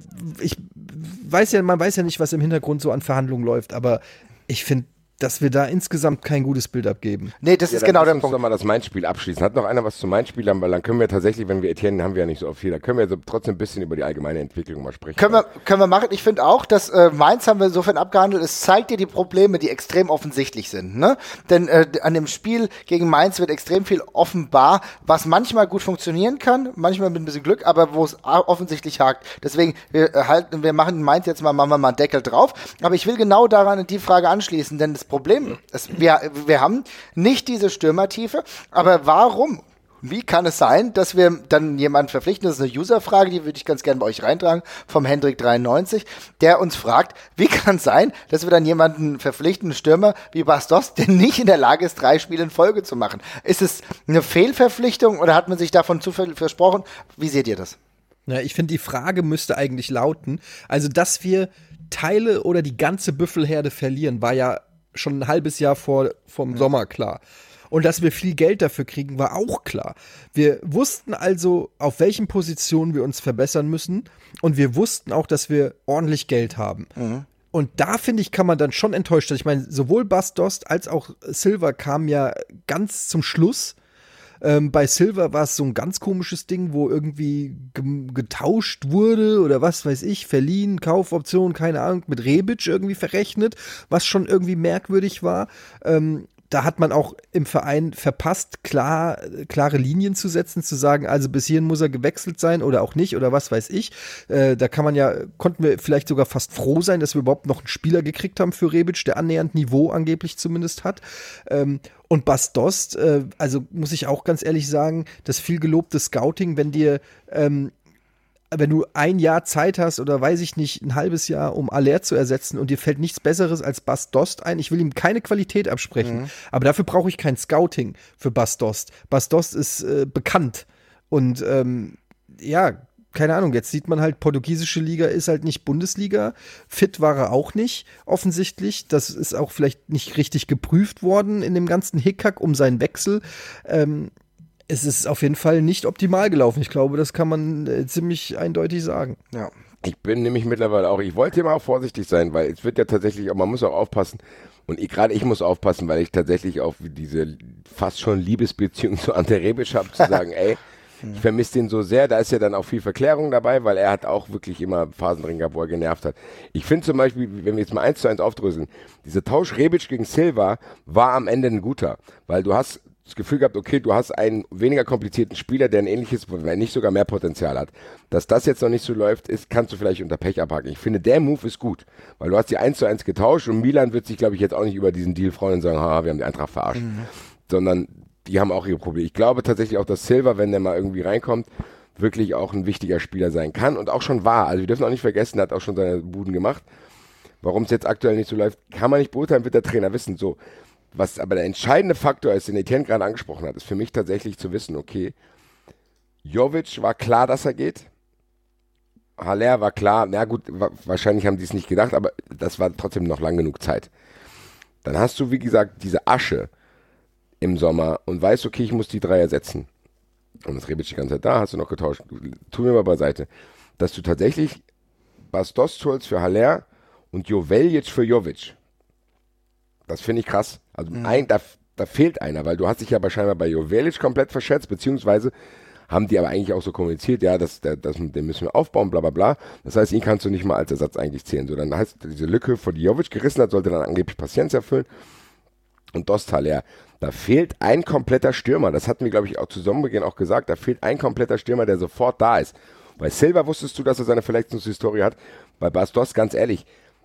man weiß ja nicht, was im Hintergrund so an Verhandlungen läuft, aber ich finde, dass wir da insgesamt kein gutes Bild abgeben. Nee, das ist genau der Punkt. Lass uns doch mal das Mainz-Spiel abschließen. Hat noch einer was zum Mainz-Spiel? Weil dann können wir tatsächlich, wenn wir Etienne haben wir ja nicht so oft viel, da können wir so trotzdem ein bisschen über die allgemeine Entwicklung mal sprechen. Können wir machen. Ich finde auch, dass Mainz haben wir insofern abgehandelt, es zeigt dir die Probleme, die extrem offensichtlich sind. Ne? Denn an dem Spiel gegen Mainz wird extrem viel offenbar, was manchmal gut funktionieren kann, manchmal mit ein bisschen Glück, aber wo es offensichtlich hakt. Deswegen, wir machen in Mainz machen wir mal einen Deckel drauf. Aber ich will genau daran die Frage anschließen, denn das Problem ist, wir haben nicht diese Stürmertiefe, aber warum? Wie kann es sein, dass wir dann jemanden verpflichten, das ist eine User-Frage, die würde ich ganz gerne bei euch reintragen, vom Hendrik93, der uns fragt, wie kann es sein, dass wir dann jemanden verpflichten, einen Stürmer wie Bastos, der nicht in der Lage ist, 3 Spiele in Folge zu machen? Ist es eine Fehlverpflichtung oder hat man sich davon zu viel versprochen? Wie seht ihr das? Ja, ich finde, die Frage müsste eigentlich lauten, also dass wir Teile oder die ganze Büffelherde verlieren, war ja schon ein halbes Jahr vom Sommer klar. Und dass wir viel Geld dafür kriegen, war auch klar. Wir wussten also, auf welchen Positionen wir uns verbessern müssen. Und wir wussten auch, dass wir ordentlich Geld haben. Mhm. Und da, finde ich, kann man dann schon enttäuscht sein. Ich meine, sowohl Bastos als auch Silva kamen ja ganz zum Schluss. Bei Silva war es so ein ganz komisches Ding, wo irgendwie getauscht wurde oder was weiß ich, verliehen, Kaufoption, keine Ahnung, mit Rebic irgendwie verrechnet, was schon irgendwie merkwürdig war. da hat man auch im Verein verpasst, klare Linien zu setzen, zu sagen, also bis hierhin muss er gewechselt sein oder auch nicht oder was weiß ich. Da konnten wir vielleicht sogar fast froh sein, dass wir überhaupt noch einen Spieler gekriegt haben für Rebic, der annähernd Niveau angeblich zumindest hat. Und Bas Dost, also muss ich auch ganz ehrlich sagen, das viel gelobte Scouting, wenn du ein Jahr Zeit hast oder weiß ich nicht, ein halbes Jahr, um Aller zu ersetzen und dir fällt nichts Besseres als Bas Dost ein, ich will ihm keine Qualität absprechen, aber dafür brauche ich kein Scouting für Bas Dost. Bas Dost ist bekannt und keine Ahnung, jetzt sieht man halt, portugiesische Liga ist halt nicht Bundesliga, fit war er auch nicht, offensichtlich, das ist auch vielleicht nicht richtig geprüft worden in dem ganzen Hickhack um seinen Wechsel, es ist auf jeden Fall nicht optimal gelaufen. Ich glaube, das kann man ziemlich eindeutig sagen. Ja. Ich bin nämlich mittlerweile auch, ich wollte immer auch vorsichtig sein, weil es wird ja tatsächlich, man muss auch aufpassen. Und gerade ich muss aufpassen, weil ich tatsächlich auch diese fast schon Liebesbeziehung zu Ante Rebic habe, zu sagen, ey, ich vermisse den so sehr. Da ist ja dann auch viel Verklärung dabei, weil er hat auch wirklich immer Phasen drin gehabt, wo er genervt hat. Ich finde zum Beispiel, wenn wir jetzt mal 1:1 aufdröseln, dieser Tausch Rebic gegen Silva war am Ende ein guter, weil du hast das Gefühl gehabt, okay, du hast einen weniger komplizierten Spieler, der ein ähnliches, wenn nicht sogar mehr Potenzial hat. Dass das jetzt noch nicht so läuft, kannst du vielleicht unter Pech abhaken. Ich finde, der Move ist gut, weil du hast die 1:1 getauscht und Milan wird sich, glaube ich, jetzt auch nicht über diesen Deal freuen und sagen, wir haben die Eintracht verarscht. Sondern die haben auch ihre Probleme. Ich glaube tatsächlich auch, dass Silva, wenn der mal irgendwie reinkommt, wirklich auch ein wichtiger Spieler sein kann und auch schon war. Also wir dürfen auch nicht vergessen, er hat auch schon seine Buden gemacht. Warum es jetzt aktuell nicht so läuft, kann man nicht beurteilen, wird der Trainer wissen. So. Was aber der entscheidende Faktor ist, den Etienne gerade angesprochen hat, ist für mich tatsächlich zu wissen, okay, Jovic war klar, dass er geht. Haller war klar, na gut, wahrscheinlich haben die es nicht gedacht, aber das war trotzdem noch lang genug Zeit. Dann hast du, wie gesagt, diese Asche im Sommer und weißt, okay, ich muss die 3 ersetzen. Und das Rebic die ganze Zeit da, hast du noch getauscht. Tu mir mal beiseite. Dass du tatsächlich Bas Dost holst für Haller und Joveljic für Jovic. Das finde ich krass. Also da fehlt einer, weil du hast dich ja scheinbar bei Joveljic komplett verschätzt, beziehungsweise haben die aber eigentlich auch so kommuniziert, ja, den müssen wir aufbauen, bla bla bla. Das heißt, ihn kannst du nicht mal als Ersatz eigentlich zählen. So, dann heißt diese Lücke, vor die Jovic gerissen hat, sollte dann angeblich Paciencia erfüllen. Und Dost Haller. Da fehlt ein kompletter Stürmer. Das hatten wir, glaube ich, auch zu Saisonbeginn auch gesagt. Da fehlt ein kompletter Stürmer, der sofort da ist. Bei Silva wusstest du, dass er seine Verletzungshistorie hat. Bei Bas Dost, ganz ehrlich,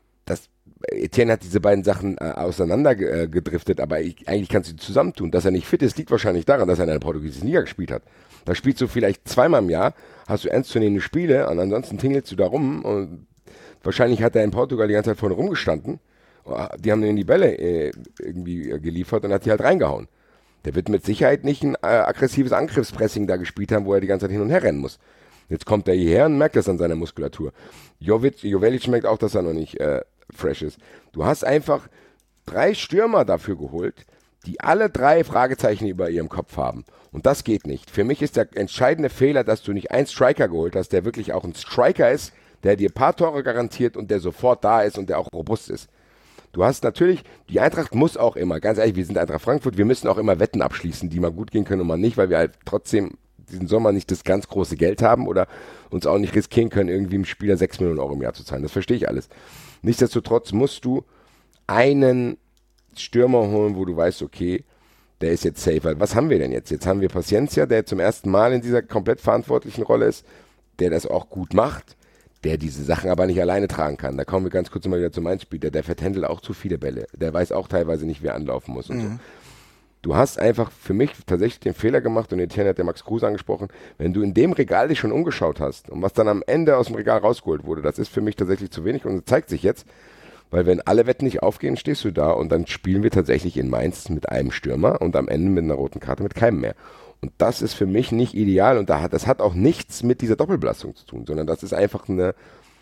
Etienne hat diese beiden Sachen auseinandergedriftet, aber eigentlich kannst du sie zusammentun. Dass er nicht fit ist, liegt wahrscheinlich daran, dass er in einer portugiesischen Liga gespielt hat. Da spielst du vielleicht zweimal im Jahr, hast du ernstzunehmende Spiele und ansonsten tingelst du da rum und wahrscheinlich hat er in Portugal die ganze Zeit vorne rumgestanden. Die haben ihm die Bälle irgendwie geliefert und hat die halt reingehauen. Der wird mit Sicherheit nicht ein aggressives Angriffspressing da gespielt haben, wo er die ganze Zeit hin und her rennen muss. Jetzt kommt er hierher und merkt das an seiner Muskulatur. Joveljic merkt auch, dass er noch nicht fresh ist. Du hast einfach 3 Stürmer dafür geholt, die alle 3 Fragezeichen über ihrem Kopf haben. Und das geht nicht. Für mich ist der entscheidende Fehler, dass du nicht einen Striker geholt hast, der wirklich auch ein Striker ist, der dir ein paar Tore garantiert und der sofort da ist und der auch robust ist. Du hast natürlich, die Eintracht muss auch immer, ganz ehrlich, wir sind Eintracht Frankfurt, wir müssen auch immer Wetten abschließen, die mal gut gehen können und mal nicht, weil wir halt trotzdem diesen Sommer nicht das ganz große Geld haben oder uns auch nicht riskieren können, irgendwie einem Spieler 6 Millionen Euro im Jahr zu zahlen. Das verstehe ich alles. Nichtsdestotrotz musst du einen Stürmer holen, wo du weißt, okay, der ist jetzt safe. Weil was haben wir denn jetzt? Jetzt haben wir Paciencia, der zum ersten Mal in dieser komplett verantwortlichen Rolle ist, der das auch gut macht, der diese Sachen aber nicht alleine tragen kann. Da kommen wir ganz kurz mal wieder zum Einspieler. Der vertändelt auch zu viele Bälle. Der weiß auch teilweise nicht, wer anlaufen muss und so. Du hast einfach für mich tatsächlich den Fehler gemacht, und Etienne hat der Max Kruse angesprochen, wenn du in dem Regal dich schon umgeschaut hast und was dann am Ende aus dem Regal rausgeholt wurde, das ist für mich tatsächlich zu wenig und das zeigt sich jetzt, weil wenn alle Wetten nicht aufgehen, stehst du da und dann spielen wir tatsächlich in Mainz mit einem Stürmer und am Ende mit einer roten Karte mit keinem mehr. Und das ist für mich nicht ideal und das hat auch nichts mit dieser Doppelbelastung zu tun, sondern das ist einfach eine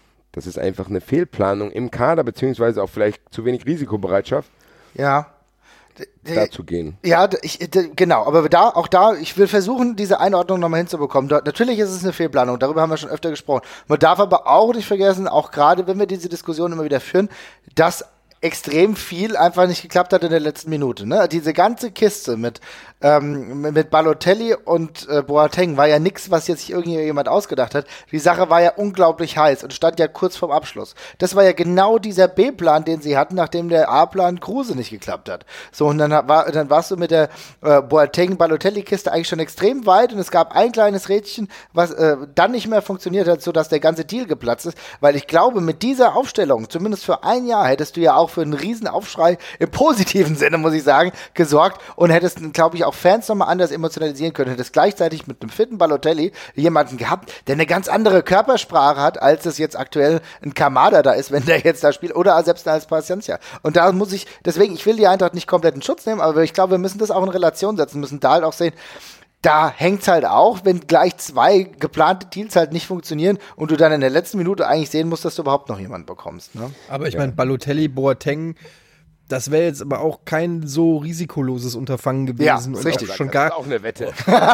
Fehlplanung im Kader, beziehungsweise auch vielleicht zu wenig Risikobereitschaft. Ja. Dazu gehen. Ja, genau, aber auch da, ich will versuchen, diese Einordnung nochmal hinzubekommen. Natürlich ist es eine Fehlplanung, darüber haben wir schon öfter gesprochen. Man darf aber auch nicht vergessen, auch gerade wenn wir diese Diskussion immer wieder führen, dass extrem viel einfach nicht geklappt hat in der letzten Minute. Ne? Diese ganze Kiste mit Balotelli und Boateng war ja nichts, was jetzt sich irgendjemand ausgedacht hat. Die Sache war ja unglaublich heiß und stand ja kurz vorm Abschluss. Das war ja genau dieser B-Plan, den sie hatten, nachdem der A-Plan Kruse nicht geklappt hat. So, und dann warst du mit der Boateng-Balotelli-Kiste eigentlich schon extrem weit und es gab ein kleines Rädchen, was dann nicht mehr funktioniert hat, sodass der ganze Deal geplatzt ist, weil ich glaube, mit dieser Aufstellung, zumindest für ein Jahr, hättest du ja auch für einen riesen Aufschrei im positiven Sinne, muss ich sagen, gesorgt und hättest, glaube ich, auch Fans nochmal anders emotionalisieren können. Hättest gleichzeitig mit einem fitten Balotelli jemanden gehabt, der eine ganz andere Körpersprache hat, als es jetzt aktuell ein Kamada da ist, wenn der jetzt da spielt, oder selbst als Paciencia. Und da muss ich, deswegen, ich will die Eintracht nicht komplett in Schutz nehmen, aber ich glaube, wir müssen das auch in Relation setzen, müssen da halt auch sehen, da hängt's halt auch, wenn gleich 2 geplante Deals halt nicht funktionieren und du dann in der letzten Minute eigentlich sehen musst, dass du überhaupt noch jemanden bekommst. Ne? Aber ich meine, Balotelli, Boateng, das wäre jetzt aber auch kein so risikoloses Unterfangen gewesen. Ja, und richtig. Auch schon das gar, ist auch eine Wette.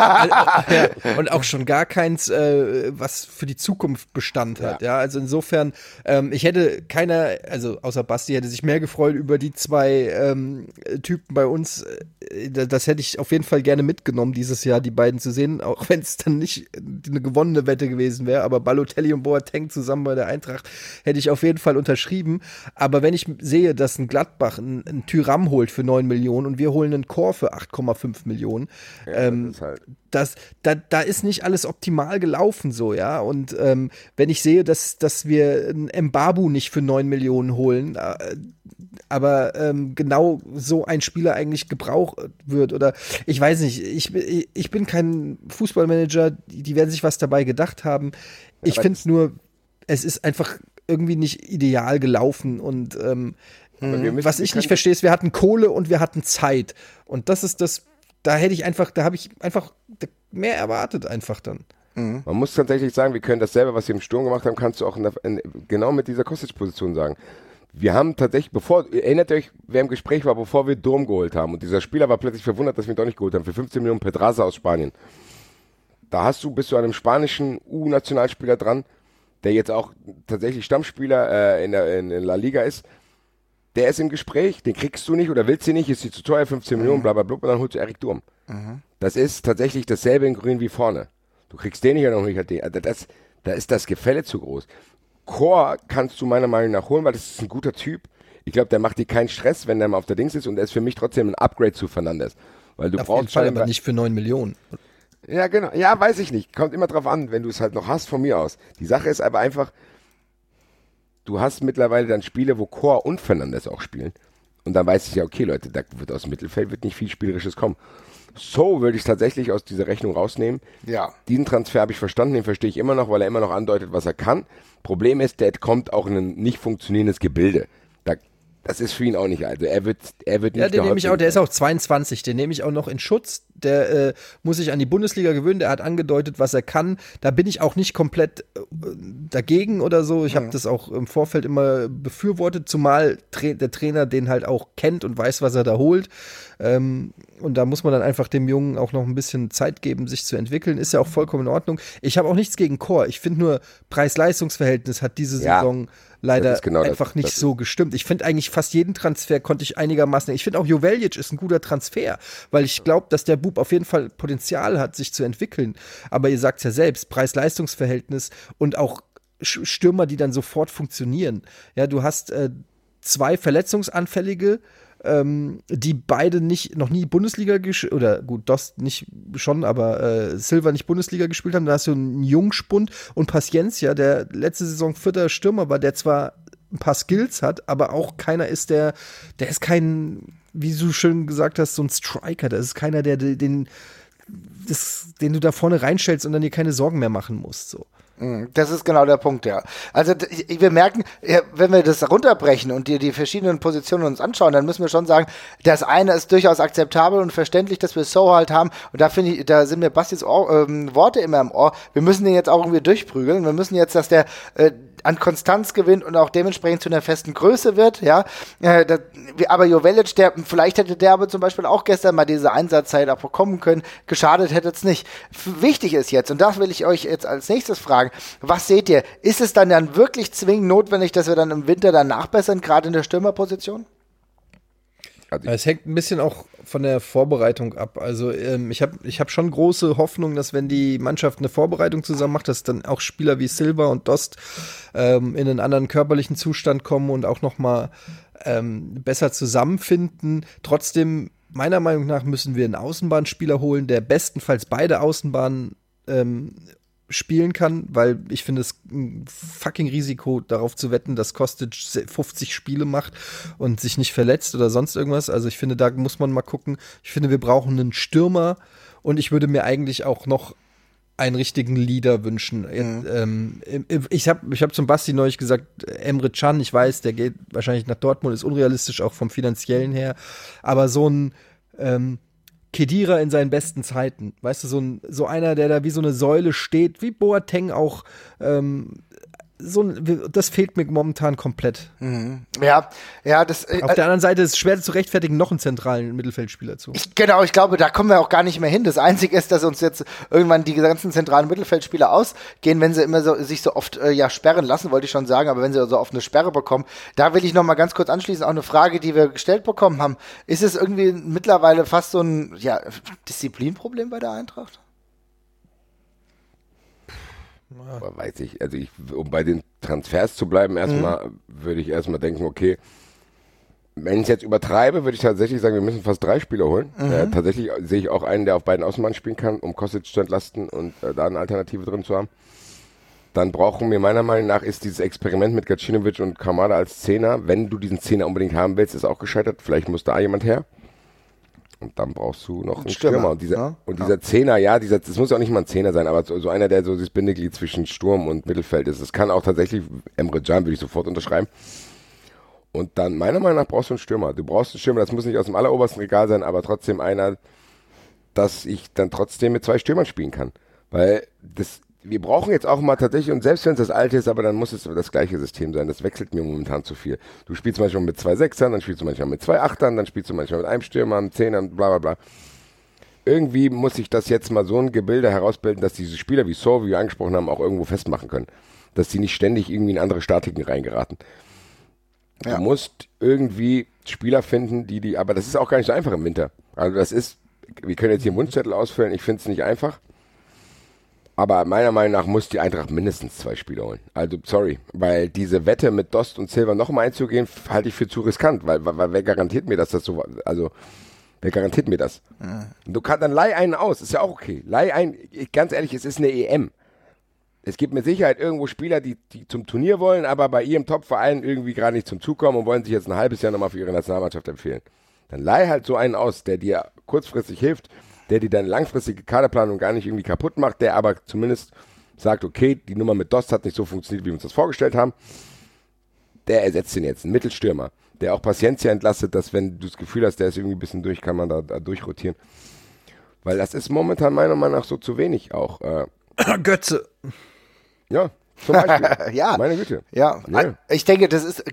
und auch schon gar keins, was für die Zukunft Bestand hat. Ja, also insofern, ich hätte also außer Basti hätte sich mehr gefreut über die 2 Typen bei uns. Das hätte ich auf jeden Fall gerne mitgenommen, dieses Jahr die beiden zu sehen, auch wenn es dann nicht eine gewonnene Wette gewesen wäre. Aber Balotelli und Boateng zusammen bei der Eintracht hätte ich auf jeden Fall unterschrieben. Aber wenn ich sehe, dass ein Gladbach ein Thuram holt für 9 Millionen und wir holen einen Chor für 8,5 Millionen. Das ist halt da ist nicht alles optimal gelaufen so, ja. Und wenn ich sehe, dass wir einen Mbabu nicht für 9 Millionen holen, aber genau so ein Spieler eigentlich gebraucht wird oder ich weiß nicht, ich bin kein Fußballmanager, die werden sich was dabei gedacht haben. Ich finde nur, es ist einfach irgendwie nicht ideal gelaufen und was ich nicht verstehe, ist, wir hatten Kohle und wir hatten Zeit. Und das ist das, da habe ich einfach mehr erwartet einfach dann. Man muss tatsächlich sagen, wir können dasselbe, was wir im Sturm gemacht haben, kannst du auch genau mit dieser Kostic-Position sagen. Wir haben tatsächlich, erinnert euch, wer im Gespräch war, bevor wir Durm geholt haben und dieser Spieler war plötzlich verwundert, dass wir ihn doch nicht geholt haben, für 15 Millionen Pedraza aus Spanien. Bist du an einem spanischen U-Nationalspieler dran, der jetzt auch tatsächlich Stammspieler in La Liga ist. Der ist im Gespräch, den kriegst du nicht oder willst du nicht, ist dir zu teuer, 15 Millionen, blablabla, und dann holst du Erik Durm. Das ist tatsächlich dasselbe in Grün wie vorne. Du kriegst den nicht oder noch nicht den. Da ist das Gefälle zu groß. Chor kannst du meiner Meinung nach holen, weil das ist ein guter Typ. Ich glaube, der macht dir keinen Stress, wenn der mal auf der Dings ist und der ist für mich trotzdem ein Upgrade zu Fernandes. Weil du auf jeden Fall aber nicht für 9 Millionen. Ja, genau. Ja, weiß ich nicht. Kommt immer drauf an, wenn du es halt noch hast von mir aus. Die Sache ist aber einfach, du hast mittlerweile dann Spiele, wo Chor und Fernandes auch spielen. Und dann weiß ich ja, okay, Leute, da wird aus dem Mittelfeld nicht viel Spielerisches kommen. So würde ich es tatsächlich aus dieser Rechnung rausnehmen. Ja. Diesen Transfer habe ich verstanden, den verstehe ich immer noch, weil er immer noch andeutet, was er kann. Problem ist, der kommt auch in ein nicht funktionierendes Gebilde. Das ist für ihn auch nicht. Also er wird nicht. Ja, den nehme ich auch, der ist auch 22, den nehme ich auch noch in Schutz. Der muss sich an die Bundesliga gewöhnen, der hat angedeutet, was er kann. Da bin ich auch nicht komplett dagegen oder so. Ich habe das auch im Vorfeld immer befürwortet, zumal der Trainer den halt auch kennt und weiß, was er da holt. Und da muss man dann einfach dem Jungen auch noch ein bisschen Zeit geben, sich zu entwickeln. Ist ja auch vollkommen in Ordnung. Ich habe auch nichts gegen Chor. Ich finde nur, Preis-Leistungs-Verhältnis hat diese Saison leider genau einfach nicht so gestimmt. Ich finde eigentlich fast jeden Transfer konnte ich einigermaßen. Ich finde auch Joveljic ist ein guter Transfer, weil ich glaube, dass der Bub auf jeden Fall Potenzial hat, sich zu entwickeln. Aber ihr sagt es ja selbst, Preis-Leistungs-Verhältnis und auch Stürmer, die dann sofort funktionieren. Ja, du hast 2 verletzungsanfällige, die beide noch nie Bundesliga oder gut, Dost nicht schon, aber Silva nicht Bundesliga gespielt haben. Da hast du einen Jungspund und Paciencia, der letzte Saison 4. Stürmer war, der zwar ein paar Skills hat, aber auch keiner ist der ist kein, wie du schön gesagt hast, so ein Striker. Das ist keiner, den du da vorne reinstellst und dann dir keine Sorgen mehr machen musst, so. Das ist genau der Punkt, ja. Also wir merken, wenn wir das runterbrechen und die verschiedenen Positionen uns anschauen, dann müssen wir schon sagen, das eine ist durchaus akzeptabel und verständlich, dass wir so halt haben. Und da sind mir Bastis Worte immer im Ohr. Wir müssen den jetzt auch irgendwie durchprügeln. Wir müssen jetzt, dass der an Konstanz gewinnt und auch dementsprechend zu einer festen Größe wird, ja. Aber Joveljic, vielleicht hätte der aber zum Beispiel auch gestern mal diese Einsatzzeit auch bekommen können, geschadet hätte es nicht. Wichtig ist jetzt, und das will ich euch jetzt als nächstes fragen, was seht ihr? Ist es dann wirklich zwingend notwendig, dass wir dann im Winter dann nachbessern, gerade in der Stürmerposition? Es hängt ein bisschen auch von der Vorbereitung ab. Also ich hab schon große Hoffnung, dass wenn die Mannschaft eine Vorbereitung zusammen macht, dass dann auch Spieler wie Silva und Dost in einen anderen körperlichen Zustand kommen und auch noch mal besser zusammenfinden. Trotzdem, meiner Meinung nach, müssen wir einen Außenbahnspieler holen, der bestenfalls beide Außenbahnen spielen kann, weil ich finde es ein fucking Risiko, darauf zu wetten, dass Kostic 50 Spiele macht und sich nicht verletzt oder sonst irgendwas. Also ich finde, da muss man mal gucken. Ich finde, wir brauchen einen Stürmer und ich würde mir eigentlich auch noch einen richtigen Leader wünschen. Ich hab zum Basti neulich gesagt, Emre Can, ich weiß, der geht wahrscheinlich nach Dortmund, ist unrealistisch, auch vom Finanziellen her, aber so ein Khedira in seinen besten Zeiten. Weißt du, so einer, der da wie so eine Säule steht, wie Boateng auch. Das fehlt mir momentan komplett. Mhm. Ja, das. Auf der anderen Seite ist es schwer zu rechtfertigen, noch einen zentralen Mittelfeldspieler zu. Ich glaube, da kommen wir auch gar nicht mehr hin. Das Einzige ist, dass uns jetzt irgendwann die ganzen zentralen Mittelfeldspieler ausgehen, wenn sie immer sich so oft sperren lassen, wollte ich schon sagen, aber wenn sie so oft eine Sperre bekommen. Da will ich noch mal ganz kurz anschließen, auch eine Frage, die wir gestellt bekommen haben. Ist es irgendwie mittlerweile fast so ein Disziplinproblem bei der Eintracht? Aber weiß ich, also um bei den Transfers zu bleiben, erstmal würde ich erstmal denken, okay, wenn ich es jetzt übertreibe, würde ich tatsächlich sagen, wir müssen fast 3 Spieler holen. Tatsächlich sehe ich auch einen, der auf beiden Außenbahnen spielen kann, um Kostic zu entlasten und da eine Alternative drin zu haben. Dann brauchen wir meiner Meinung nach, ist dieses Experiment mit Gacinovic und Kamada als Zehner, wenn du diesen Zehner unbedingt haben willst, ist auch gescheitert. Vielleicht muss da jemand her. Und dann brauchst du noch einen Stürmer. Und dieser Zehner, das muss auch nicht mal ein Zehner sein, aber so einer, der so das Bindeglied zwischen Sturm und Mittelfeld ist. Das kann auch tatsächlich, Emre Can würde ich sofort unterschreiben. Und dann, meiner Meinung nach, brauchst du einen Stürmer. Du brauchst einen Stürmer, das muss nicht aus dem allerobersten Regal sein, aber trotzdem einer, dass ich dann trotzdem mit 2 Stürmern spielen kann. Weil wir brauchen jetzt auch mal tatsächlich, und selbst wenn es das alte ist, aber dann muss es das gleiche System sein. Das wechselt mir momentan zu viel. Du spielst manchmal mit 2 Sechsern, dann spielst du manchmal mit 2 Achtern, dann spielst du manchmal mit einem Stürmer, einem Zehner, bla bla bla. Irgendwie muss sich das jetzt mal so ein Gebilde herausbilden, dass diese Spieler, wie So, wie wir angesprochen haben, auch irgendwo festmachen können. Dass die nicht ständig irgendwie in andere Statiken reingeraten. Ja. Du musst irgendwie Spieler finden, aber das ist auch gar nicht so einfach im Winter. Also wir können jetzt hier einen Wunschzettel ausfüllen, ich finde es nicht einfach. Aber meiner Meinung nach muss die Eintracht mindestens 2 Spieler holen. Also, sorry, weil diese Wette mit Dost und Silva nochmal einzugehen, halte ich für zu riskant, weil wer garantiert mir, dass das so, also, wer garantiert mir das? Du kannst dann leih einen aus, ist ja auch okay. Ganz ehrlich, es ist eine EM. Es gibt mit Sicherheit irgendwo Spieler, die zum Turnier wollen, aber bei ihrem Topverein irgendwie gerade nicht zum Zug kommen und wollen sich jetzt ein halbes Jahr nochmal für ihre Nationalmannschaft empfehlen. Dann leih halt so einen aus, der dir kurzfristig hilft, der dir deine langfristige Kaderplanung gar nicht irgendwie kaputt macht, der aber zumindest sagt, okay, die Nummer mit Dost hat nicht so funktioniert, wie wir uns das vorgestellt haben. Der ersetzt den jetzt, einen Mittelstürmer, der auch Paciencia entlastet, dass wenn du das Gefühl hast, der ist irgendwie ein bisschen durch, kann man da durchrotieren. Weil das ist momentan meiner Meinung nach so zu wenig auch. Götze. Ja, zum Beispiel. Ja. Meine Güte. Ja. Ich denke, das ist,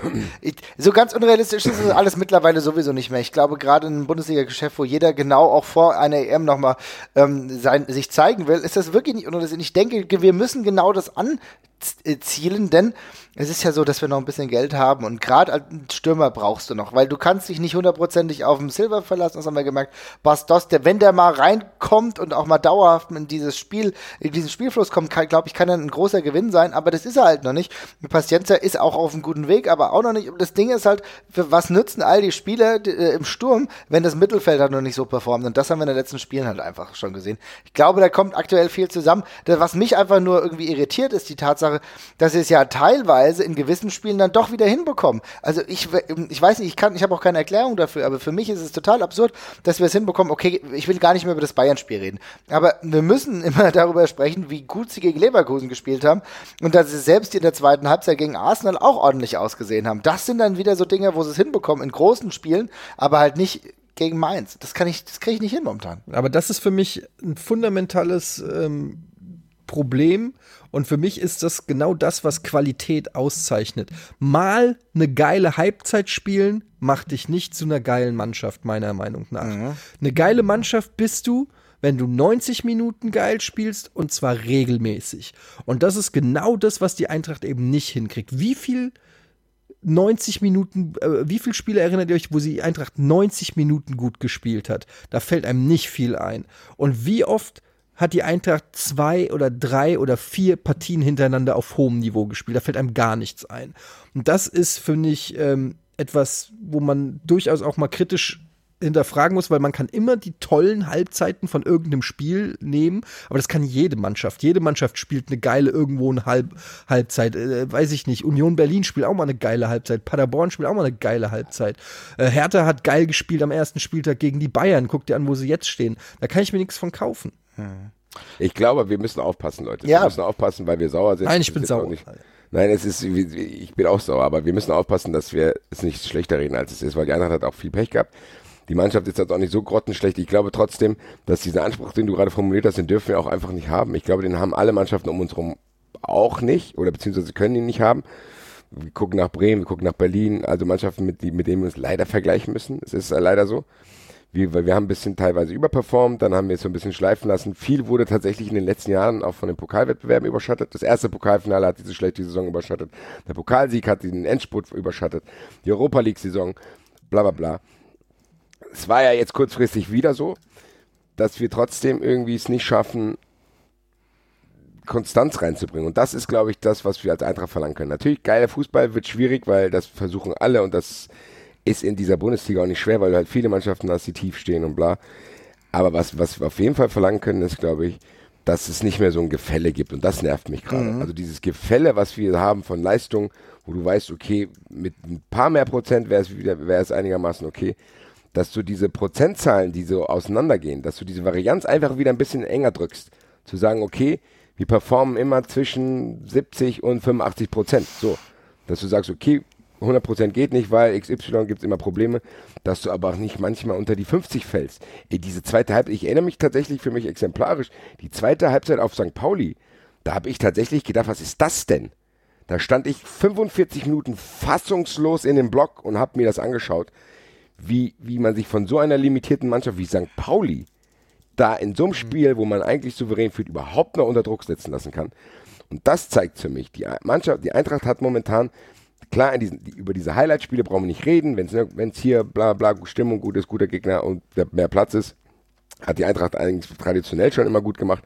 so ganz unrealistisch ist es alles mittlerweile sowieso nicht mehr. Ich glaube, gerade in einem Bundesliga-Geschäft, wo jeder genau auch vor einer EM nochmal sich zeigen will, ist das wirklich nicht unrealistisch. Ich denke, wir müssen genau das anzielen, denn es ist ja so, dass wir noch ein bisschen Geld haben und gerade als Stürmer brauchst du noch, weil du kannst dich nicht hundertprozentig auf den Silber verlassen, das haben wir gemerkt. Bastos, wenn der mal reinkommt und auch mal dauerhaft in diesen Spielfluss kommt, glaube ich, kann er ein großer Gewinn sein, aber das ist er halt noch nicht. Paciencia ist auch auf einem guten Weg, aber auch noch nicht. Das Ding ist halt, für was nützen all die Spieler im Sturm, wenn das Mittelfeld halt noch nicht so performt, und das haben wir in den letzten Spielen halt einfach schon gesehen. Ich glaube, da kommt aktuell viel zusammen. Was mich einfach nur irgendwie irritiert, ist die Tatsache, dass es ja teilweise in gewissen Spielen dann doch wieder hinbekommen. Also ich weiß nicht, ich habe auch keine Erklärung dafür, aber für mich ist es total absurd, dass wir es hinbekommen. Okay, ich will gar nicht mehr über das Bayern-Spiel reden, aber wir müssen immer darüber sprechen, wie gut sie gegen Leverkusen gespielt haben und dass sie selbst in der zweiten Halbzeit gegen Arsenal auch ordentlich ausgesehen haben. Das sind dann wieder so Dinge, wo sie es hinbekommen in großen Spielen, aber halt nicht gegen Mainz. Das kriege ich nicht hin momentan. Aber das ist für mich ein fundamentales Problem und für mich ist das genau das, was Qualität auszeichnet. Mal eine geile Halbzeit spielen, macht dich nicht zu einer geilen Mannschaft, meiner Meinung nach. Eine geile Mannschaft bist du, wenn du 90 Minuten geil spielst und zwar regelmäßig. Und das ist genau das, was die Eintracht eben nicht hinkriegt. Wie viele Spiele erinnert ihr euch, wo die Eintracht 90 Minuten gut gespielt hat? Da fällt einem nicht viel ein. Und wie oft hat die Eintracht 2 oder 3 oder 4 Partien hintereinander auf hohem Niveau gespielt? Da fällt einem gar nichts ein. Und das ist, finde ich, etwas, wo man durchaus auch mal kritisch hinterfragen muss, weil man kann immer die tollen Halbzeiten von irgendeinem Spiel nehmen, aber das kann jede Mannschaft. Jede Mannschaft spielt eine geile irgendwo eine Halbzeit. Weiß ich nicht. Union Berlin spielt auch mal eine geile Halbzeit. Paderborn spielt auch mal eine geile Halbzeit. Hertha hat geil gespielt am ersten Spieltag gegen die Bayern. Guck dir an, wo sie jetzt stehen. Da kann ich mir nichts von kaufen. Ich glaube, wir müssen aufpassen, Leute. Ja. Wir müssen aufpassen, weil wir sauer sind. Nein, ich bin sauer. Nein, ich bin auch sauer, aber wir müssen aufpassen, dass wir es nicht schlechter reden, als es ist, weil die Eintracht hat auch viel Pech gehabt. Die Mannschaft ist jetzt auch nicht so grottenschlecht. Ich glaube trotzdem, dass dieser Anspruch, den du gerade formuliert hast, den dürfen wir auch einfach nicht haben. Ich glaube, den haben alle Mannschaften um uns herum auch nicht oder beziehungsweise können ihn nicht haben. Wir gucken nach Bremen, wir gucken nach Berlin, also Mannschaften, mit denen wir uns leider vergleichen müssen. Es ist leider so. Wir haben ein bisschen teilweise überperformt, dann haben wir es so ein bisschen schleifen lassen. Viel wurde tatsächlich in den letzten Jahren auch von den Pokalwettbewerben überschattet. Das erste Pokalfinale hat diese schlechte Saison überschattet. Der Pokalsieg hat den Endspurt überschattet. Die Europa-League-Saison, bla bla bla. Es war ja jetzt kurzfristig wieder so, dass wir trotzdem irgendwie es nicht schaffen, Konstanz reinzubringen. Und das ist, glaube ich, das, was wir als Eintracht verlangen können. Natürlich, geiler Fußball wird schwierig, weil das versuchen alle und das ist in dieser Bundesliga auch nicht schwer, weil du halt viele Mannschaften hast, die tief stehen und bla. Aber was wir auf jeden Fall verlangen können, ist, glaube ich, dass es nicht mehr so ein Gefälle gibt. Und das nervt mich gerade. Also dieses Gefälle, was wir haben von Leistung, wo du weißt, okay, mit ein paar mehr Prozent wäre es einigermaßen okay, dass du diese Prozentzahlen, die so auseinandergehen, dass du diese Varianz einfach wieder ein bisschen enger drückst. Zu sagen, okay, wir performen immer zwischen 70 und 85%. So, dass du sagst, okay, 100% geht nicht, weil XY gibt es immer Probleme, dass du aber auch nicht manchmal unter die 50 fällst. Diese zweite Halbzeit, ich erinnere mich tatsächlich für mich exemplarisch, die zweite Halbzeit auf St. Pauli, da habe ich tatsächlich gedacht, was ist das denn? Da stand ich 45 Minuten fassungslos in dem Block und habe mir das angeschaut, wie man sich von so einer limitierten Mannschaft wie St. Pauli da in so einem Spiel, wo man eigentlich souverän führt, überhaupt noch unter Druck setzen lassen kann. Und das zeigt für mich, die Eintracht hat momentan, klar, über diese Highlight-Spiele brauchen wir nicht reden, wenn es hier bla bla, Stimmung gut ist, guter Gegner und mehr Platz ist, hat die Eintracht eigentlich traditionell schon immer gut gemacht.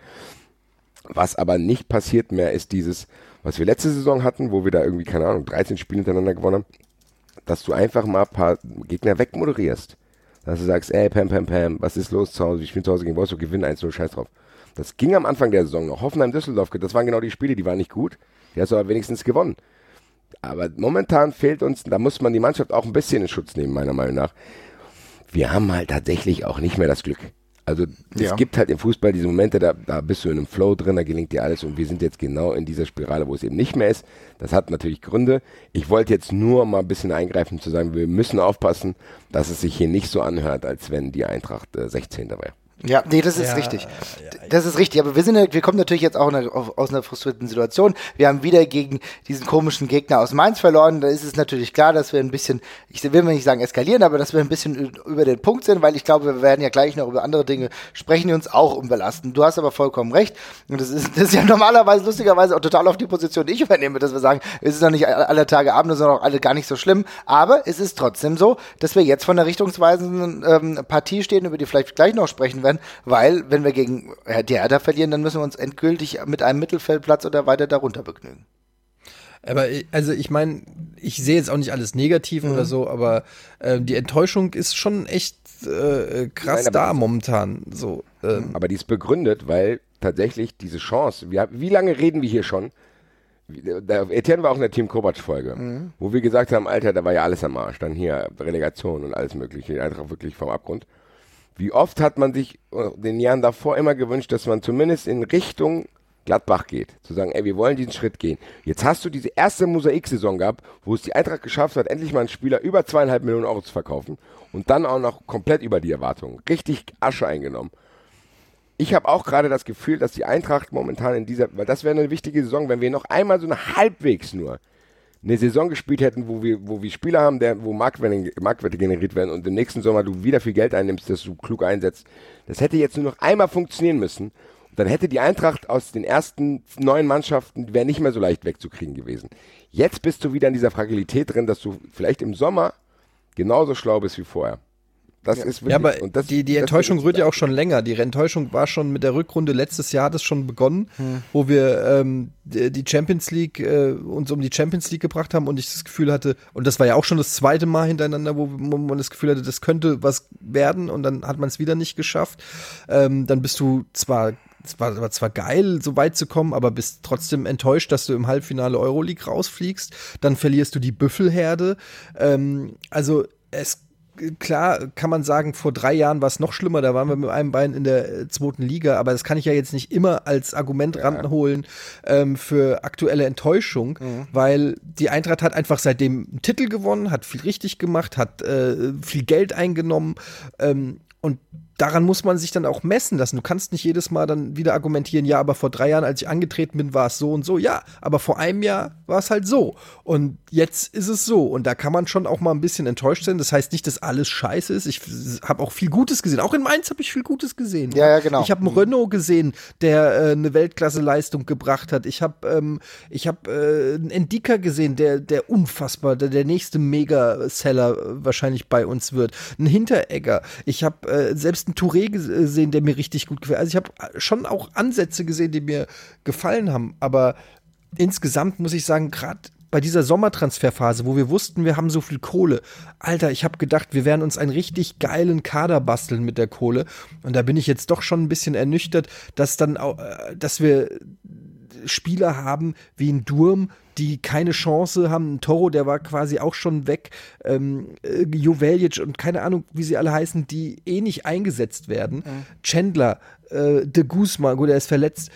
Was aber nicht passiert mehr, ist dieses, was wir letzte Saison hatten, wo wir da irgendwie, keine Ahnung, 13 Spiele hintereinander gewonnen haben, dass du einfach mal ein paar Gegner wegmoderierst. Dass du sagst, ey, Pam, was ist los zu Hause? Wir spielen zu Hause gegen Wolfsburg, gewinnen 1-0, scheiß drauf. Das ging am Anfang der Saison noch. Hoffenheim-Düsseldorf, das waren genau die Spiele, die waren nicht gut. Die hast du aber wenigstens gewonnen. Aber momentan fehlt uns, da muss man die Mannschaft auch ein bisschen in Schutz nehmen, meiner Meinung nach. Wir haben halt tatsächlich auch nicht mehr das Glück. Also es gibt halt im Fußball diese Momente, da bist du in einem Flow drin, da gelingt dir alles und wir sind jetzt genau in dieser Spirale, wo es eben nicht mehr ist. Das hat natürlich Gründe. Ich wollte jetzt nur mal ein bisschen eingreifen, zu sagen, wir müssen aufpassen, dass es sich hier nicht so anhört, als wenn die Eintracht 16. wäre. Ja, nee, das ist richtig. Das ist richtig, aber wir kommen natürlich jetzt auch aus einer frustrierten Situation. Wir haben wieder gegen diesen komischen Gegner aus Mainz verloren. Da ist es natürlich klar, dass wir ein bisschen, ich will mal nicht sagen eskalieren, aber dass wir ein bisschen über den Punkt sind, weil ich glaube, wir werden ja gleich noch über andere Dinge sprechen, die uns auch umbelasten. Du hast aber vollkommen recht. Und das ist ja normalerweise, lustigerweise auch total auf die Position, die ich übernehme, dass wir sagen, es ist noch nicht alle Tage Abend, sondern auch alle gar nicht so schlimm. Aber es ist trotzdem so, dass wir jetzt von einer richtungsweisenden Partie stehen, über die vielleicht gleich noch sprechen werden, weil, wenn wir gegen die Hertha verlieren, dann müssen wir uns endgültig mit einem Mittelfeldplatz oder weiter darunter begnügen. Aber also ich meine, ich sehe jetzt auch nicht alles negativ oder so, aber die Enttäuschung ist schon echt krass da momentan. So, aber die ist begründet, weil tatsächlich diese Chance, wie lange reden wir hier schon? Etienne war auch in der Team Kovac-Folge, wo wir gesagt haben, Alter, da war ja alles am Arsch. Dann hier Relegation und alles mögliche, einfach wirklich vom Abgrund. Wie oft hat man sich in den Jahren davor immer gewünscht, dass man zumindest in Richtung Gladbach geht. Zu sagen, ey, wir wollen diesen Schritt gehen. Jetzt hast du diese erste Mosaik-Saison gehabt, wo es die Eintracht geschafft hat, endlich mal einen Spieler über 2,5 Millionen Euro zu verkaufen und dann auch noch komplett über die Erwartungen. Richtig Asche eingenommen. Ich habe auch gerade das Gefühl, dass die Eintracht momentan weil das wäre eine wichtige Saison, wenn wir noch einmal so halbwegs nur eine Saison gespielt hätten, wo wir Spieler haben, wo Marktwerte generiert werden und im nächsten Sommer du wieder viel Geld einnimmst, das du klug einsetzt. Das hätte jetzt nur noch einmal funktionieren müssen. Und dann hätte die Eintracht aus den ersten 9 Mannschaften, wäre nicht mehr so leicht wegzukriegen gewesen. Jetzt bist du wieder in dieser Fragilität drin, dass du vielleicht im Sommer genauso schlau bist wie vorher. Das ist wirklich, ja, aber und das, die Enttäuschung rührt ja auch schon länger. Die Enttäuschung war schon mit der Rückrunde letztes Jahr, hat es schon begonnen, wo wir die Champions League uns um die Champions League gebracht haben und ich das Gefühl hatte, und das war ja auch schon das zweite Mal hintereinander, wo man das Gefühl hatte, das könnte was werden und dann hat man es wieder nicht geschafft. Dann bist du zwar geil, so weit zu kommen, aber bist trotzdem enttäuscht, dass du im Halbfinale Euroleague rausfliegst. Dann verlierst du die Büffelherde. Klar kann man sagen, vor 3 Jahren war es noch schlimmer, da waren wir mit einem Bein in der 2. Liga, aber das kann ich ja jetzt nicht immer als Argument ranholen für aktuelle Enttäuschung, weil die Eintracht hat einfach seitdem einen Titel gewonnen, hat viel richtig gemacht, hat viel Geld eingenommen und daran muss man sich dann auch messen lassen. Du kannst nicht jedes Mal dann wieder argumentieren, ja, aber vor 3 Jahren, als ich angetreten bin, war es so und so. Ja, aber vor einem Jahr war es halt so. Und jetzt ist es so. Und da kann man schon auch mal ein bisschen enttäuscht sein. Das heißt nicht, dass alles scheiße ist. Ich habe auch viel Gutes gesehen. Auch in Mainz habe ich viel Gutes gesehen. Ja, genau. Ich habe einen Renault gesehen, der eine Weltklasse-Leistung gebracht hat. Ich habe einen Endika gesehen, der unfassbar, der nächste Mega-Seller wahrscheinlich bei uns wird. Ein Hinteregger. Ich habe selbst einen Touré gesehen, der mir richtig gut gefällt. Also ich habe schon auch Ansätze gesehen, die mir gefallen haben, aber insgesamt muss ich sagen, gerade bei dieser Sommertransferphase, wo wir wussten, wir haben so viel Kohle, Alter, ich habe gedacht, wir werden uns einen richtig geilen Kader basteln mit der Kohle und da bin ich jetzt doch schon ein bisschen ernüchtert, dass wir Spieler haben wie ein Durm, die keine Chance haben. Ein Toro, der war quasi auch schon weg. Joveljic und keine Ahnung, wie sie alle heißen, die nicht eingesetzt werden. Chandler, de Guzman, gut, er ist verletzt.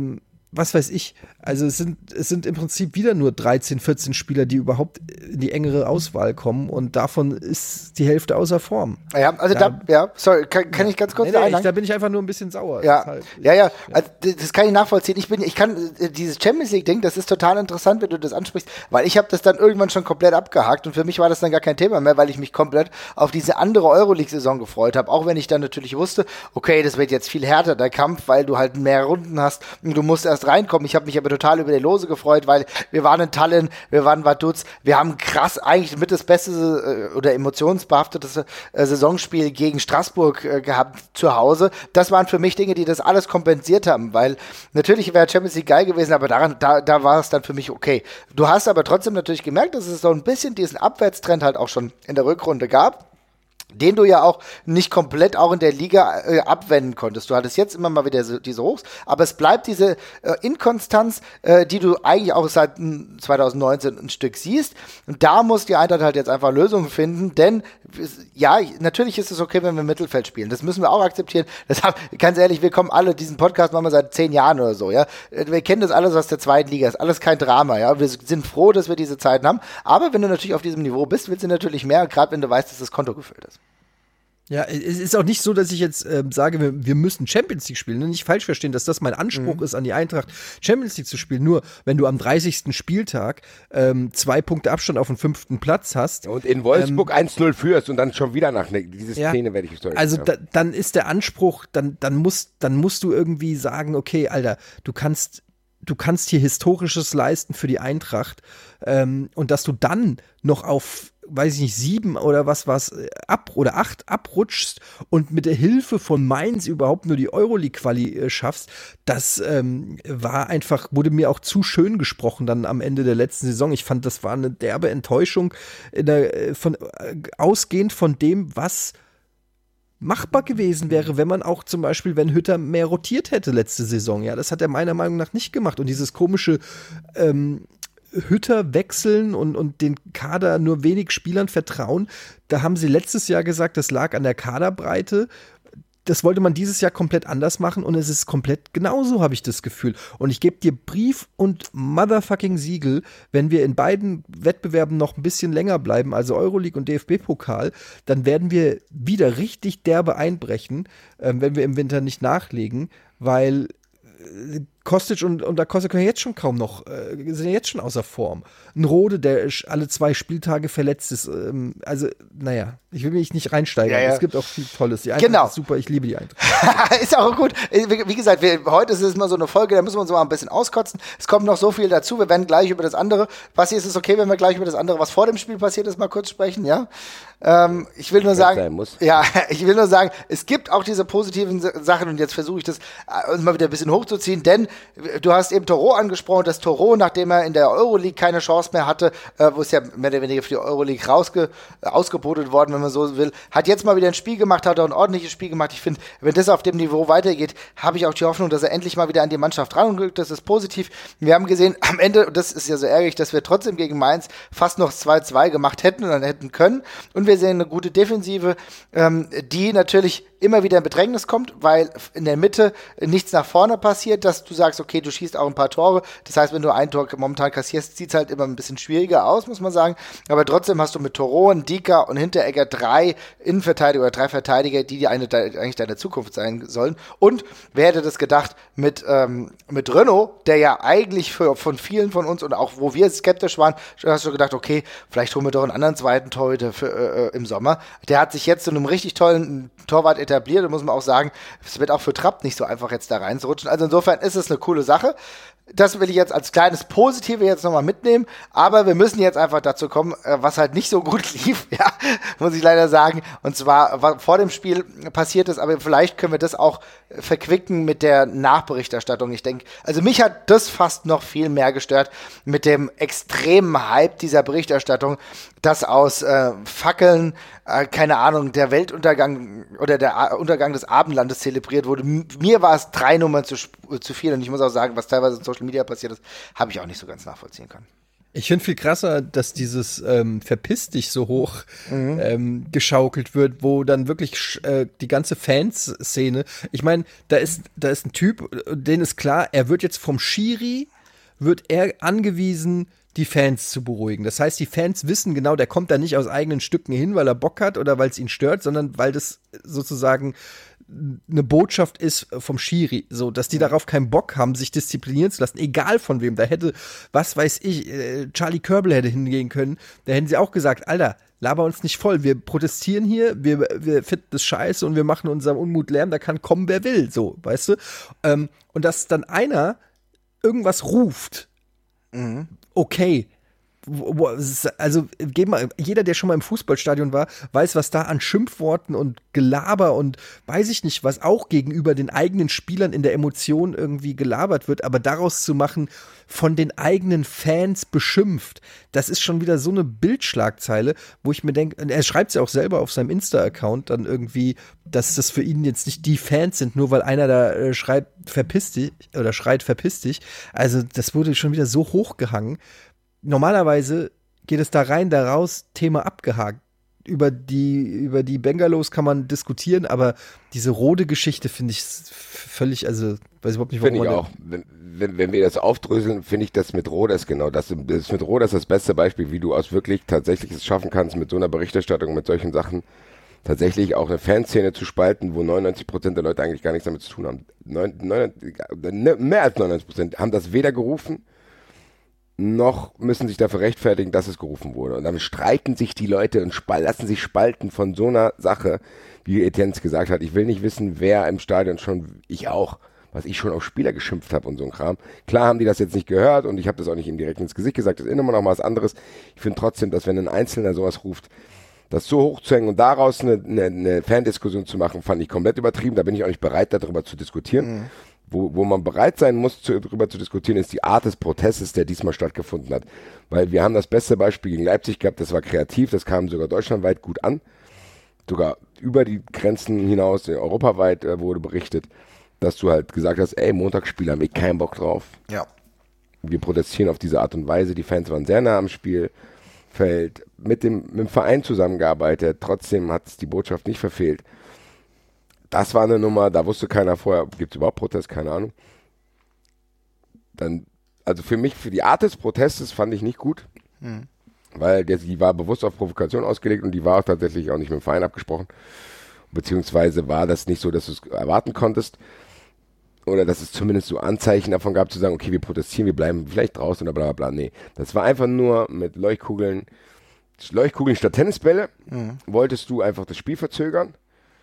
Was weiß ich. Also es sind im Prinzip wieder nur 13, 14 Spieler, die überhaupt in die engere Auswahl kommen und davon ist die Hälfte außer Form. Ja, also sorry, kann ich ganz kurz da bin ich einfach nur ein bisschen sauer. Ja, also das kann ich nachvollziehen. Ich kann dieses Champions League-Ding, das ist total interessant, wenn du das ansprichst, weil ich habe das dann irgendwann schon komplett abgehakt und für mich war das dann gar kein Thema mehr, weil ich mich komplett auf diese andere Euroleague-Saison gefreut habe, auch wenn ich dann natürlich wusste, okay, das wird jetzt viel härter, der Kampf, weil du halt mehr Runden hast und du musst erst reinkommen. Ich habe mich aber total über die Lose gefreut, weil wir waren in Tallinn, wir waren in Vaduz, wir haben krass eigentlich mit das beste oder emotionsbehaftete Saisonspiel gegen Straßburg gehabt zu Hause. Das waren für mich Dinge, die das alles kompensiert haben, weil natürlich wäre Champions League geil gewesen, aber da war es dann für mich okay. Du hast aber trotzdem natürlich gemerkt, dass es so ein bisschen diesen Abwärtstrend halt auch schon in der Rückrunde gab, den du ja auch nicht komplett auch in der Liga abwenden konntest. Du hattest jetzt immer mal wieder diese Hochs, aber es bleibt diese Inkonstanz, die du eigentlich auch seit 2019 ein Stück siehst. Und da muss die Eintracht halt jetzt einfach Lösungen finden, denn ja, natürlich ist es okay, wenn wir im Mittelfeld spielen. Das müssen wir auch akzeptieren. Deshalb, ganz ehrlich, wir kommen alle, diesen Podcast machen wir seit 10 Jahren oder so, ja. Wir kennen das alles aus der 2. Liga, ist alles kein Drama, ja. Wir sind froh, dass wir diese Zeiten haben, aber wenn du natürlich auf diesem Niveau bist, willst du natürlich mehr, gerade wenn du weißt, dass das Konto gefüllt ist. Ja, es ist auch nicht so, dass ich jetzt sage, wir müssen Champions League spielen. Nicht falsch verstehen, dass das mein Anspruch ist an die Eintracht, Champions League zu spielen. Nur, wenn du am 30. Spieltag 2 Punkte Abstand auf den 5. Platz hast. Und in Wolfsburg 1-0 führst und dann schon wieder diese Szene werde ich steuern. Also dann ist der Anspruch, dann musst du irgendwie sagen, okay, Alter, du kannst hier Historisches leisten für die Eintracht und dass du dann noch auf, weiß ich nicht, 7 oder was 8 abrutschst und mit der Hilfe von Mainz überhaupt nur die Euroleague-Quali schaffst, das wurde mir auch zu schön gesprochen dann am Ende der letzten Saison. Ich fand, das war eine derbe Enttäuschung, ausgehend von dem, was machbar gewesen wäre, wenn man auch zum Beispiel, wenn Hütter mehr rotiert hätte letzte Saison. Ja, das hat er meiner Meinung nach nicht gemacht. Und dieses komische Hütter wechseln und den Kader nur wenig Spielern vertrauen, da haben sie letztes Jahr gesagt, das lag an der Kaderbreite. das wollte man dieses Jahr komplett anders machen und es ist komplett genauso, habe ich das Gefühl. Und ich gebe dir Brief und Motherfucking Siegel, wenn wir in beiden Wettbewerben noch ein bisschen länger bleiben, also Euroleague und DFB-Pokal, dann werden wir wieder richtig derbe einbrechen, wenn wir im Winter nicht nachlegen, weil Kostic und Da Costa können jetzt schon kaum noch, sind ja jetzt schon außer Form. Ein Rode, der alle 2 Spieltage verletzt ist, also, naja, ich will mich nicht reinsteigern. Es gibt auch viel Tolles. Die Eintracht ist super, ich liebe die Eintracht. Ist auch gut. Wie gesagt, heute ist es mal so eine Folge, da müssen wir uns mal ein bisschen auskotzen. Es kommt noch so viel dazu, wir werden gleich über das andere. Basti, ist es okay, wenn wir gleich über das andere, was vor dem Spiel passiert ist, mal kurz sprechen, ja? Ich will nur sagen, es gibt auch diese positiven Sachen und jetzt versuche ich das mal wieder ein bisschen hochzuziehen, denn du hast eben Toro angesprochen, dass Toro, nachdem er in der Euroleague keine Chance mehr hatte, wo es ja mehr oder weniger für die Euroleague ausgebotet worden, wenn man so will, hat jetzt mal wieder ein Spiel gemacht, hat auch ein ordentliches Spiel gemacht. Ich finde, wenn das auf dem Niveau weitergeht, habe ich auch die Hoffnung, dass er endlich mal wieder an die Mannschaft ranrückt. Das ist positiv. Wir haben gesehen, am Ende, und das ist ja so ärgerlich, dass wir trotzdem gegen Mainz fast noch 2-2 gemacht hätten und dann hätten können. Und wir sehen eine gute Defensive, die natürlich immer wieder in Bedrängnis kommt, weil in der Mitte nichts nach vorne passiert, dass du sagst, okay, du schießt auch ein paar Tore. Das heißt, wenn du ein Tor momentan kassierst, sieht es halt immer ein bisschen schwieriger aus, muss man sagen. Aber trotzdem hast du mit Toro, Ndika und Hinteregger 3 Innenverteidiger oder 3 Verteidiger, die eigentlich deine Zukunft sein sollen. Und wer hätte das gedacht, mit Renault, der ja eigentlich von vielen von uns und auch wo wir skeptisch waren, hast du gedacht, okay, vielleicht holen wir doch einen anderen zweiten Torhüter im Sommer. Der hat sich jetzt zu einem richtig tollen Torwart etabliert, da muss man auch sagen, es wird auch für Trapp nicht so einfach jetzt da reinzurutschen. Also insofern ist es eine coole Sache. Das will ich jetzt als kleines Positive jetzt nochmal mitnehmen, aber wir müssen jetzt einfach dazu kommen, was halt nicht so gut lief, ja, muss ich leider sagen, und zwar, was vor dem Spiel passiert ist, aber vielleicht können wir das auch verquicken mit der Nachberichterstattung. Ich denke, also mich hat das fast noch viel mehr gestört mit dem extremen Hype dieser Berichterstattung, dass aus Fackeln, keine Ahnung, der Weltuntergang oder der Untergang des Abendlandes zelebriert wurde. Mir war es 3 Nummern zu viel und ich muss auch sagen, was teilweise in Social Media passiert ist, habe ich auch nicht so ganz nachvollziehen können. Ich finde viel krasser, dass dieses Verpiss dich so hoch geschaukelt wird, wo dann wirklich die ganze Fanszene, ich meine, da ist ein Typ, denen ist klar, er wird jetzt vom Schiri, wird er angewiesen, die Fans zu beruhigen. Das heißt, die Fans wissen genau, der kommt da nicht aus eigenen Stücken hin, weil er Bock hat oder weil es ihn stört, sondern weil das sozusagen eine Botschaft ist vom Schiri, so, dass die darauf keinen Bock haben, sich disziplinieren zu lassen, egal von wem. Da hätte, was weiß ich, Charlie Körbel hätte hingehen können, da hätten sie auch gesagt, Alter, laber uns nicht voll, wir protestieren hier, wir finden das scheiße und wir machen unseren Unmut Lärm, da kann kommen, wer will, so, weißt du? Und dass dann einer irgendwas ruft, okay, also jeder, der schon mal im Fußballstadion war, weiß, was da an Schimpfworten und Gelaber und weiß ich nicht, was auch gegenüber den eigenen Spielern in der Emotion irgendwie gelabert wird, aber daraus zu machen, von den eigenen Fans beschimpft, das ist schon wieder so eine Bildschlagzeile, wo ich mir denke, er schreibt es ja auch selber auf seinem Insta-Account dann irgendwie, dass das für ihn jetzt nicht die Fans sind, nur weil einer da schreibt, verpiss dich, oder schreit, verpiss dich. Also das wurde schon wieder so hochgehangen. Normalerweise geht es da rein, da raus, Thema abgehakt. Über die Bengalos kann man diskutieren, aber diese Rode-Geschichte finde ich völlig, also weiß überhaupt nicht, warum. Finde ich auch. Wenn wir das aufdröseln, finde ich das mit Rode ist genau das. Das mit Rode ist das beste Beispiel, wie du aus wirklich tatsächlich es schaffen kannst, mit so einer Berichterstattung, mit solchen Sachen, tatsächlich auch eine Fanszene zu spalten, wo 99% der Leute eigentlich gar nichts damit zu tun haben. Mehr als 99% haben das weder gerufen, noch müssen sich dafür rechtfertigen, dass es gerufen wurde. Und dann streiten sich die Leute und lassen sich spalten von so einer Sache, wie Etienne gesagt hat. Ich will nicht wissen, wer im Stadion was ich schon auf Spieler geschimpft habe und so ein Kram. Klar haben die das jetzt nicht gehört und ich habe das auch nicht ihm direkt ins Gesicht gesagt. Das ist immer noch mal was anderes. Ich finde trotzdem, dass wenn ein Einzelner sowas ruft, das so hochzuhängen und daraus eine Fandiskussion zu machen, fand ich komplett übertrieben. Da bin ich auch nicht bereit, darüber zu diskutieren. Wo man bereit sein muss, darüber zu diskutieren, ist die Art des Protestes, der diesmal stattgefunden hat. Weil wir haben das beste Beispiel gegen Leipzig gehabt, das war kreativ, das kam sogar deutschlandweit gut an. Sogar über die Grenzen hinaus, europaweit wurde berichtet, dass du halt gesagt hast, ey, Montagsspiel haben wir keinen Bock drauf. Ja. Wir protestieren auf diese Art und Weise. Die Fans waren sehr nah am Spielfeld, mit dem Verein zusammengearbeitet, trotzdem hat es die Botschaft nicht verfehlt. Das war eine Nummer, da wusste keiner vorher, gibt es überhaupt Protest, keine Ahnung. Dann, also für mich, für die Art des Protestes fand ich nicht gut, weil die war bewusst auf Provokation ausgelegt und die war auch tatsächlich auch nicht mit dem Verein abgesprochen. Beziehungsweise war das nicht so, dass du es erwarten konntest. Oder dass es zumindest so Anzeichen davon gab, zu sagen, okay, wir protestieren, wir bleiben vielleicht draußen oder bla bla bla. Nee, das war einfach nur mit Leuchtkugeln statt Tennisbälle. Wolltest du einfach das Spiel verzögern.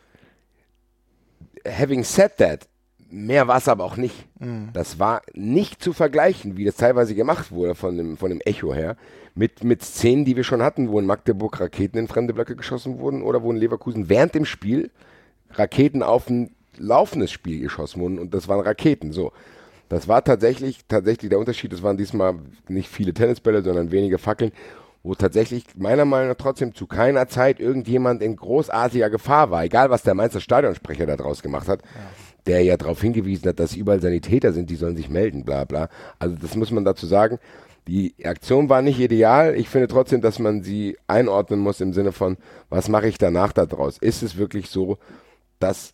Having said that, mehr war es aber auch nicht. Das war nicht zu vergleichen, wie das teilweise gemacht wurde von dem Echo her, mit Szenen, die wir schon hatten, wo in Magdeburg Raketen in fremde Blöcke geschossen wurden oder wo in Leverkusen während dem Spiel Raketen auf ein laufendes Spiel geschossen wurden und das waren Raketen. So, das war tatsächlich der Unterschied. Das waren diesmal nicht viele Tennisbälle, sondern wenige Fackeln, wo tatsächlich meiner Meinung nach trotzdem zu keiner Zeit irgendjemand in großartiger Gefahr war, egal was der Mainzer Stadionsprecher da draus gemacht hat, der ja darauf hingewiesen hat, dass überall Sanitäter sind, die sollen sich melden, bla bla. Also das muss man dazu sagen. Die Aktion war nicht ideal. Ich finde trotzdem, dass man sie einordnen muss im Sinne von, was mache ich danach da draus? Ist es wirklich so, dass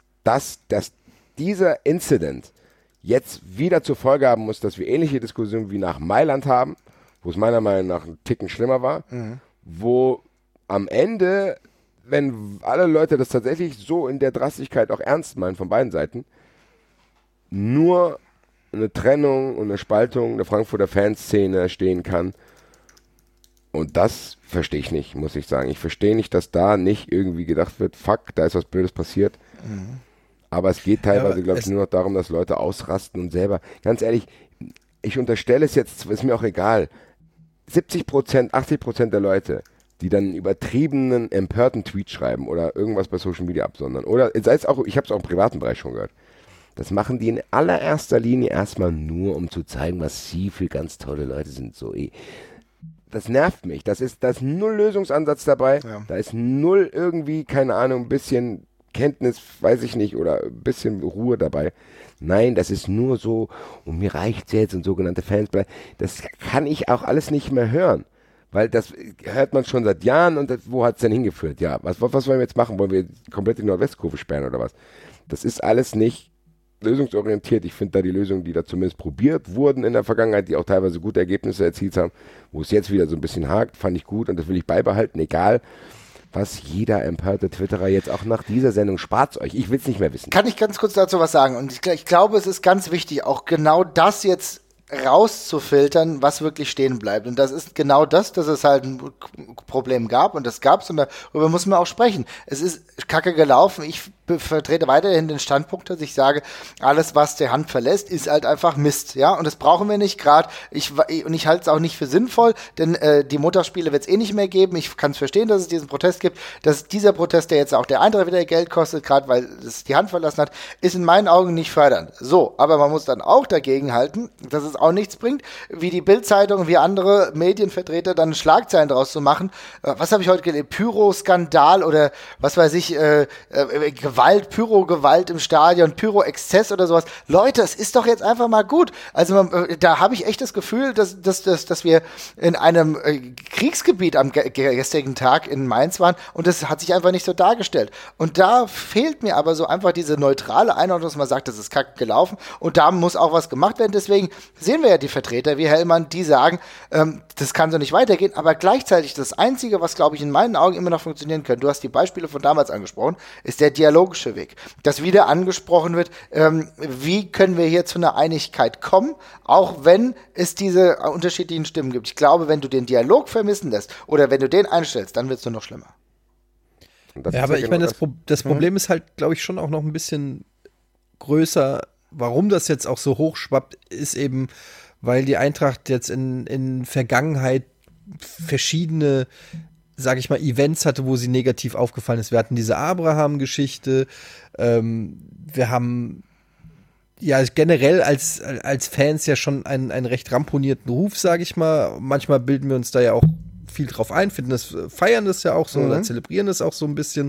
dieser Incident jetzt wieder zur Folge haben muss, dass wir ähnliche Diskussionen wie nach Mailand haben, wo es meiner Meinung nach einen Ticken schlimmer war, wo am Ende, wenn alle Leute das tatsächlich so in der Drastigkeit auch ernst meinen von beiden Seiten, nur eine Trennung und eine Spaltung der Frankfurter Fanszene stehen kann. Und das verstehe ich nicht, muss ich sagen. Ich verstehe nicht, dass da nicht irgendwie gedacht wird, fuck, da ist was Blödes passiert. Aber es geht teilweise, glaube ich, nur noch darum, dass Leute ausrasten und selber, ganz ehrlich, ich unterstelle es jetzt, ist mir auch egal, 70%, 80% der Leute, die dann einen übertriebenen, empörten Tweet schreiben oder irgendwas bei Social Media absondern, oder sei es auch, ich habe es auch im privaten Bereich schon gehört, das machen die in allererster Linie erstmal nur, um zu zeigen, was sie für ganz tolle Leute sind. So, das nervt mich. Da ist null Lösungsansatz dabei. Ja. Da ist null irgendwie, keine Ahnung, ein bisschen Kenntnis, weiß ich nicht, oder ein bisschen Ruhe dabei. Nein, das ist nur so, und mir reicht's jetzt und sogenannte Fans. Das kann ich auch alles nicht mehr hören. Weil das hört man schon seit Jahren und wo hat's denn hingeführt? Ja, was wollen wir jetzt machen? Wollen wir komplett die Nordwestkurve sperren oder was? Das ist alles nicht lösungsorientiert. Ich finde da die Lösungen, die da zumindest probiert wurden in der Vergangenheit, die auch teilweise gute Ergebnisse erzielt haben, wo es jetzt wieder so ein bisschen hakt, fand ich gut und das will ich beibehalten, egal was jeder empörte Twitterer jetzt auch nach dieser Sendung, spart's euch, ich will es nicht mehr wissen. Kann ich ganz kurz dazu was sagen? Und ich glaube, es ist ganz wichtig, auch genau das jetzt rauszufiltern, was wirklich stehen bleibt. Und das ist genau das, dass es halt ein Problem gab und das gab's und darüber muss man auch sprechen. Es ist kacke gelaufen. Ich vertrete weiterhin den Standpunkt, dass ich sage, alles, was der Hand verlässt, ist halt einfach Mist, ja, und das brauchen wir nicht gerade. Ich halte es auch nicht für sinnvoll, denn die Montagsspiele wird es eh nicht mehr geben. Ich kann es verstehen, dass es diesen Protest gibt, dass dieser Protest, der jetzt auch der Eintracht wieder Geld kostet, gerade weil es die Hand verlassen hat, ist in meinen Augen nicht fördernd. So, aber man muss dann auch dagegen halten, dass es auch nichts bringt, wie die Bild-Zeitung, wie andere Medienvertreter dann Schlagzeilen draus zu machen. Was habe ich heute gelesen? Pyro-Skandal oder was weiß ich, Pyro-Gewalt im Stadion, Pyro-Exzess oder sowas. Leute, es ist doch jetzt einfach mal gut. Also da habe ich echt das Gefühl, dass wir in einem Kriegsgebiet am gestrigen Tag in Mainz waren und das hat sich einfach nicht so dargestellt. Und da fehlt mir aber so einfach diese neutrale Einordnung, dass man sagt, das ist kacke gelaufen und da muss auch was gemacht werden. Deswegen sehen wir ja die Vertreter wie Hellmann, die sagen, das kann so nicht weitergehen, aber gleichzeitig das Einzige, was, glaube ich, in meinen Augen immer noch funktionieren könnte, du hast die Beispiele von damals angesprochen, ist der dialogische Weg. Dass wieder angesprochen wird, wie können wir hier zu einer Einigkeit kommen, auch wenn es diese unterschiedlichen Stimmen gibt. Ich glaube, wenn du den Dialog vermissen lässt oder wenn du den einstellst, dann wird es nur noch schlimmer. Ja, aber ich meine, das Problem ist halt, glaube ich, schon auch noch ein bisschen größer. Warum das jetzt auch so hochschwappt, ist eben, weil die Eintracht jetzt in Vergangenheit verschiedene, sage ich mal, Events hatte, wo sie negativ aufgefallen ist. Wir hatten diese Abraham-Geschichte, wir haben ja generell als Fans ja schon einen recht ramponierten Ruf, sage ich mal. Manchmal bilden wir uns da ja auch viel drauf ein, feiern das ja auch so oder zelebrieren das auch so ein bisschen.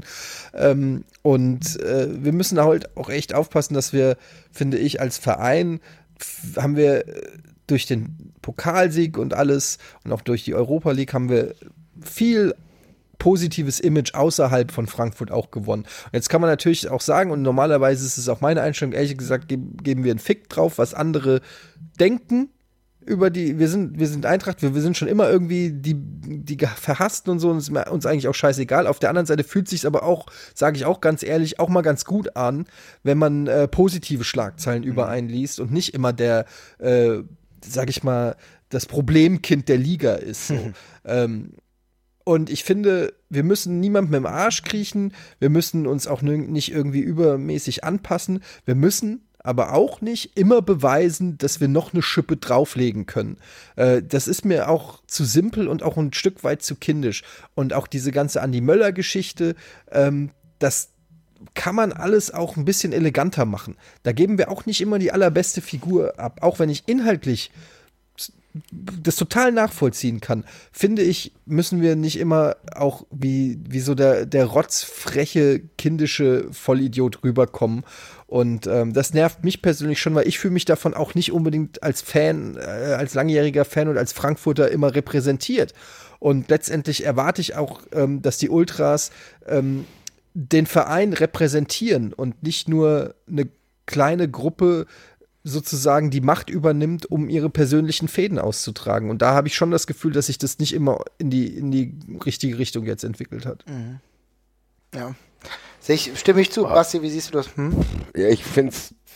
Wir müssen halt auch echt aufpassen, dass wir, finde ich, als Verein haben wir durch den Pokalsieg und alles und auch durch die Europa League haben wir viel positives Image außerhalb von Frankfurt auch gewonnen. Und jetzt kann man natürlich auch sagen, und normalerweise ist es auch meine Einstellung, ehrlich gesagt, geben wir einen Fick drauf, was andere denken über wir sind Eintracht, wir sind schon immer irgendwie die Verhassten und so, und es ist uns eigentlich auch scheißegal. Auf der anderen Seite fühlt es sich aber auch, sage ich auch ganz ehrlich, auch mal ganz gut an, wenn man positive Schlagzeilen über einen liest und nicht immer der, sage ich mal, das Problemkind der Liga ist. So. Und ich finde, wir müssen niemandem im Arsch kriechen, wir müssen uns auch nicht irgendwie übermäßig anpassen, wir müssen aber auch nicht immer beweisen, dass wir noch eine Schippe drauflegen können. Das ist mir auch zu simpel und auch ein Stück weit zu kindisch. Und auch diese ganze Andi Möller-Geschichte, das kann man alles auch ein bisschen eleganter machen. Da geben wir auch nicht immer die allerbeste Figur ab, auch wenn ich inhaltlich das total nachvollziehen kann, finde ich, müssen wir nicht immer auch wie so der rotzfreche, kindische Vollidiot rüberkommen. Und das nervt mich persönlich schon, weil ich fühle mich davon auch nicht unbedingt als Fan, als langjähriger Fan und als Frankfurter immer repräsentiert. Und letztendlich erwarte ich auch, dass die Ultras den Verein repräsentieren und nicht nur eine kleine Gruppe sozusagen die Macht übernimmt, um ihre persönlichen Fäden auszutragen. Und da habe ich schon das Gefühl, dass sich das nicht immer in die richtige Richtung jetzt entwickelt hat. Mhm. Ja. Stimme ich zu. Basti, wie siehst du das? Ja, ich finde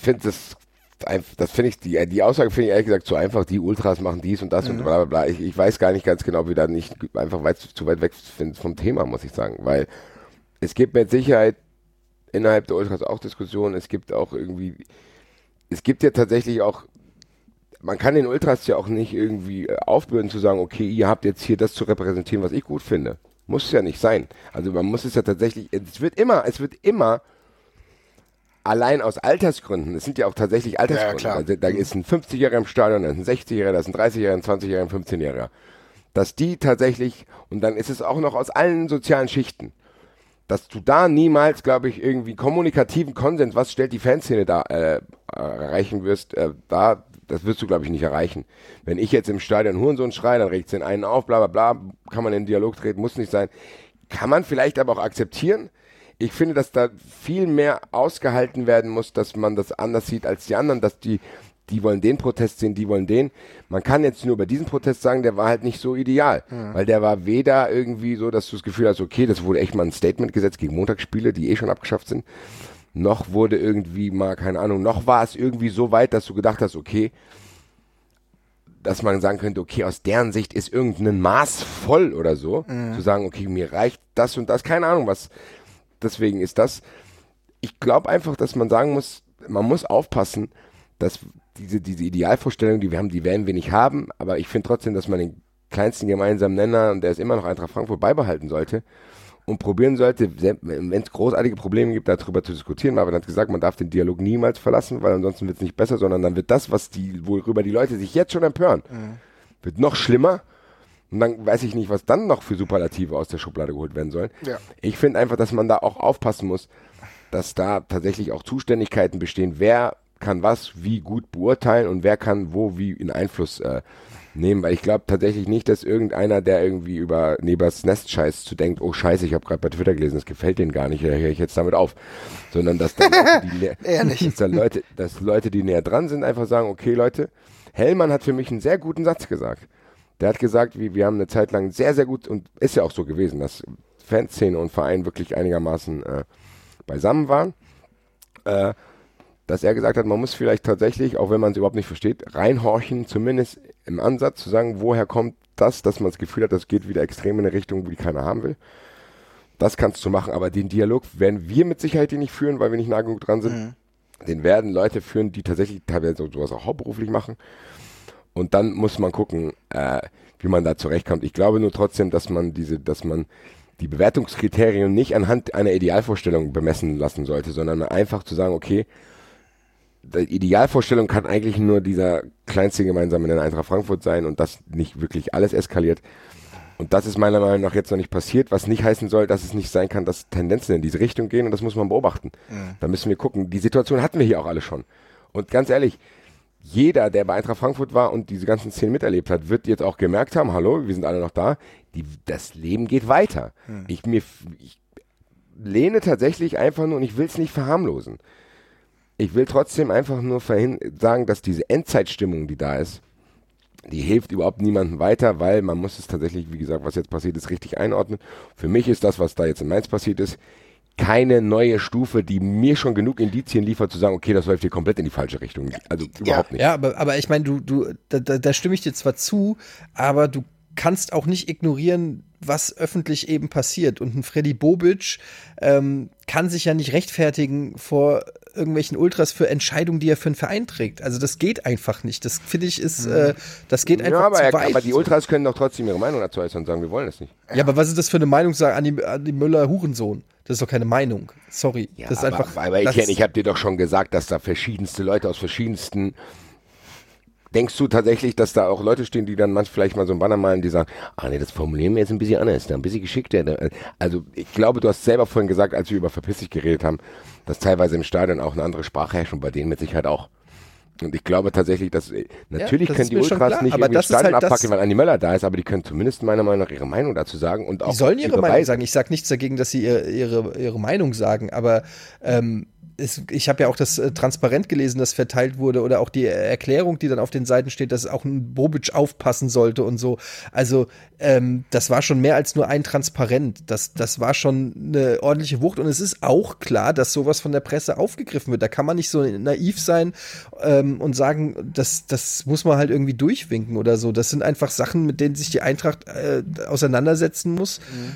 die Aussage finde ich ehrlich gesagt zu einfach, die Ultras machen dies und das und bla bla bla. Ich weiß gar nicht ganz genau, wie da nicht einfach zu weit weg vom Thema, muss ich sagen, weil es gibt mit Sicherheit innerhalb der Ultras auch Diskussionen, es gibt ja tatsächlich auch, man kann den Ultras ja auch nicht irgendwie aufbürden zu sagen, okay, ihr habt jetzt hier das zu repräsentieren, was ich gut finde. Muss ja nicht sein. Also man muss es ja tatsächlich, es wird immer allein aus Altersgründen, es sind ja auch tatsächlich Altersgründe, ja, also da ist ein 50-Jähriger im Stadion, da ist ein 60-Jähriger, da ist ein 30-Jähriger, ein 20-Jähriger, ein 15-Jähriger. Dass die tatsächlich, und dann ist es auch noch aus allen sozialen Schichten, dass du da niemals, glaube ich, irgendwie kommunikativen Konsens, was stellt die Fanszene da erreichen wirst, das wirst du, glaube ich, nicht erreichen. Wenn ich jetzt im Stadion Hurensohn schreie, dann regt es den einen auf, bla bla bla, kann man in den Dialog treten, muss nicht sein. Kann man vielleicht aber auch akzeptieren. Ich finde, dass da viel mehr ausgehalten werden muss, dass man das anders sieht als die anderen, dass die wollen den Protest sehen, die wollen den. Man kann jetzt nur über diesen Protest sagen, der war halt nicht so ideal, weil der war weder irgendwie so, dass du das Gefühl hast, okay, das wurde echt mal ein Statement gesetzt gegen Montagsspiele, die schon abgeschafft sind, noch wurde irgendwie mal, keine Ahnung, noch war es irgendwie so weit, dass du gedacht hast, okay, dass man sagen könnte, okay, aus deren Sicht ist irgendein Maß voll oder so, zu sagen, okay, mir reicht das und das, keine Ahnung was, deswegen ist das, ich glaube einfach, dass man sagen muss, man muss aufpassen, dass diese Idealvorstellung, die wir haben, die werden wir nicht haben, aber ich finde trotzdem, dass man den kleinsten gemeinsamen Nenner, und der ist immer noch Eintracht Frankfurt, beibehalten sollte und probieren sollte, wenn es großartige Probleme gibt, darüber zu diskutieren. Marvin hat gesagt, man darf den Dialog niemals verlassen, weil ansonsten wird es nicht besser, sondern dann wird das, worüber die Leute sich jetzt schon empören, wird noch schlimmer. Und dann weiß ich nicht, was dann noch für Superlative aus der Schublade geholt werden sollen. Ja. Ich finde einfach, dass man da auch aufpassen muss, dass da tatsächlich auch Zuständigkeiten bestehen, wer kann was wie gut beurteilen und wer kann wo wie in Einfluss nehmen, weil ich glaube tatsächlich nicht, dass irgendeiner, der irgendwie über Nebers Nest scheißt, zu denkt, oh scheiße, ich habe gerade bei Twitter gelesen, das gefällt denen gar nicht, da höre ich jetzt damit auf, sondern dass dann Leute, die näher dran sind, einfach sagen, okay Leute, Hellmann hat für mich einen sehr guten Satz gesagt. Der hat gesagt, wir haben eine Zeit lang sehr, sehr gut, und ist ja auch so gewesen, dass Fanszene und Verein wirklich einigermaßen beisammen waren, dass er gesagt hat, man muss vielleicht tatsächlich, auch wenn man es überhaupt nicht versteht, reinhorchen, zumindest im Ansatz, zu sagen, woher kommt das, dass man das Gefühl hat, das geht wieder extrem in eine Richtung, die keiner haben will. Das kannst du machen, aber den Dialog werden wir mit Sicherheit nicht führen, weil wir nicht nah genug dran sind. Den werden Leute führen, die tatsächlich teilweise sowas auch hauptberuflich machen. Und dann muss man gucken, wie man da zurechtkommt. Ich glaube nur trotzdem, dass man die Bewertungskriterien nicht anhand einer Idealvorstellung bemessen lassen sollte, sondern einfach zu sagen, okay, die Idealvorstellung kann eigentlich nur dieser kleinste gemeinsame Nenner Eintracht Frankfurt sein und dass nicht wirklich alles eskaliert. Und das ist meiner Meinung nach jetzt noch nicht passiert, was nicht heißen soll, dass es nicht sein kann, dass Tendenzen in diese Richtung gehen, und das muss man beobachten. Da müssen wir gucken. Die Situation hatten wir hier auch alle schon. Und ganz ehrlich, jeder, der bei Eintracht Frankfurt war und diese ganzen Szenen miterlebt hat, wird jetzt auch gemerkt haben, hallo, wir sind alle noch da, das Leben geht weiter. Ich lehne tatsächlich einfach nur, und ich will es nicht verharmlosen, ich will trotzdem einfach nur sagen, dass diese Endzeitstimmung, die da ist, die hilft überhaupt niemandem weiter, weil man muss es tatsächlich, wie gesagt, was jetzt passiert ist, richtig einordnen. Für mich ist das, was da jetzt in Mainz passiert ist, keine neue Stufe, die mir schon genug Indizien liefert, zu sagen, okay, das läuft hier komplett in die falsche Richtung. Also überhaupt nicht. Ja, aber ich meine, da stimme ich dir zwar zu, aber du kannst auch nicht ignorieren, was öffentlich eben passiert. Und ein Freddy Bobic kann sich ja nicht rechtfertigen vor irgendwelchen Ultras für Entscheidungen, die er für einen Verein trägt. Also das geht einfach nicht. Das finde ich das geht einfach zu weit. Aber die Ultras können doch trotzdem ihre Meinung dazu äußern und sagen, wir wollen das nicht. Ja, aber was ist das für eine Meinung, sagen Andi Möller Hurensohn? Das ist doch keine Meinung. Sorry. Ja, das ist aber, einfach. Aber ich habe dir doch schon gesagt, dass da verschiedenste Leute aus verschiedensten. Denkst du tatsächlich, dass da auch Leute stehen, die dann vielleicht mal so ein Banner malen, die sagen, nee, das formulieren wir jetzt ein bisschen anders, ein bisschen geschickter. Also ich glaube, du hast selber vorhin gesagt, als wir über Verpiss dich geredet haben, dass teilweise im Stadion auch eine andere Sprache herrscht und bei denen mit Sicherheit auch. Und ich glaube tatsächlich, dass natürlich können die Ultras nicht irgendwie das Stadion abpacken, weil Andi Möller da ist, aber die können zumindest meiner Meinung nach ihre Meinung dazu sagen. Und auch die sollen ihre Meinung sagen. Ich sage nichts dagegen, dass sie ihre Meinung sagen, aber ich habe ja auch das Transparent gelesen, das verteilt wurde, oder auch die Erklärung, die dann auf den Seiten steht, dass auch ein Bobic aufpassen sollte und so. Also das war schon mehr als nur ein Transparent. Das war schon eine ordentliche Wucht, und es ist auch klar, dass sowas von der Presse aufgegriffen wird. Da kann man nicht so naiv sein und sagen, das muss man halt irgendwie durchwinken oder so. Das sind einfach Sachen, mit denen sich die Eintracht auseinandersetzen muss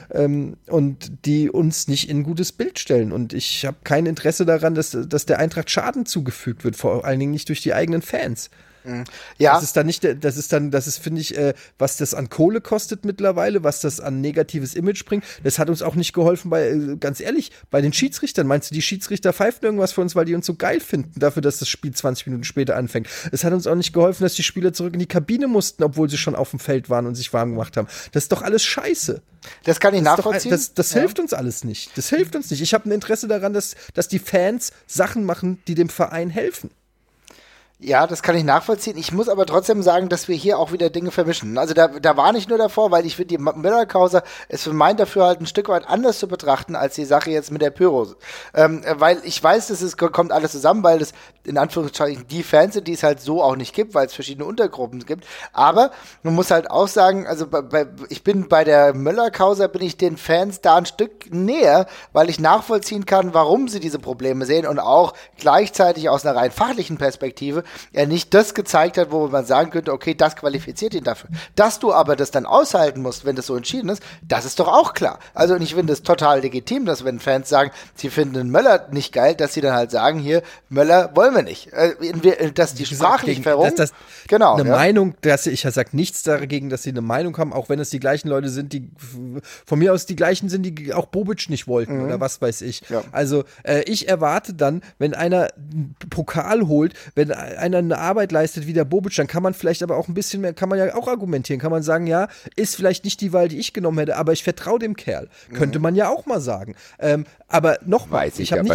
und die uns nicht in ein gutes Bild stellen. Und ich habe kein Interesse daran, dass der Eintracht Schaden zugefügt wird, vor allen Dingen nicht durch die eigenen Fans. Ja. Das ist, finde ich, was das an Kohle kostet mittlerweile, was das an negatives Image bringt. Das hat uns auch nicht geholfen ganz ehrlich, bei den Schiedsrichtern. Meinst du, die Schiedsrichter pfeifen irgendwas für uns, weil die uns so geil finden, dafür, dass das Spiel 20 Minuten später anfängt? Es hat uns auch nicht geholfen, dass die Spieler zurück in die Kabine mussten, obwohl sie schon auf dem Feld waren und sich warm gemacht haben. Das ist doch alles scheiße. Das kann ich nachvollziehen. Das hilft uns alles nicht. Das hilft uns nicht. Ich habe ein Interesse daran, dass die Fans Sachen machen, die dem Verein helfen. Ja, das kann ich nachvollziehen. Ich muss aber trotzdem sagen, dass wir hier auch wieder Dinge vermischen. Also da war nicht nur davor, weil ich finde, die Müller-Causa ist für mein Dafürhalten ein Stück weit anders zu betrachten, als die Sache jetzt mit der Pyro. Weil ich weiß, kommt alles zusammen, weil das in Anführungszeichen die Fans sind, die es halt so auch nicht gibt, weil es verschiedene Untergruppen gibt. Aber man muss halt auch sagen, also ich bin bei der Müller-Causa, bin ich den Fans da ein Stück näher, weil ich nachvollziehen kann, warum sie diese Probleme sehen, und auch gleichzeitig aus einer rein fachlichen Perspektive er nicht das gezeigt hat, wo man sagen könnte, okay, das qualifiziert ihn dafür. Dass du aber das dann aushalten musst, wenn das so entschieden ist, das ist doch auch klar. Also und ich finde es total legitim, dass wenn Fans sagen, sie finden Möller nicht geil, dass sie dann halt sagen, hier, Möller wollen wir nicht. Dass die sprachlich verrungen. Genau. Eine Meinung, ich sage nichts dagegen, dass sie eine Meinung haben, auch wenn es die gleichen Leute sind, die von mir aus die gleichen sind, die auch Bobic nicht wollten oder was weiß ich. Ja. Also ich erwarte dann, wenn einer einen Pokal holt, wenn einer eine Arbeit leistet wie der Bobic, dann kann man vielleicht aber auch ein bisschen mehr, kann man ja auch argumentieren, kann man sagen, ja, ist vielleicht nicht die Wahl, die ich genommen hätte, aber ich vertraue dem Kerl. Könnte man ja auch mal sagen. Aber nochmal, ich habe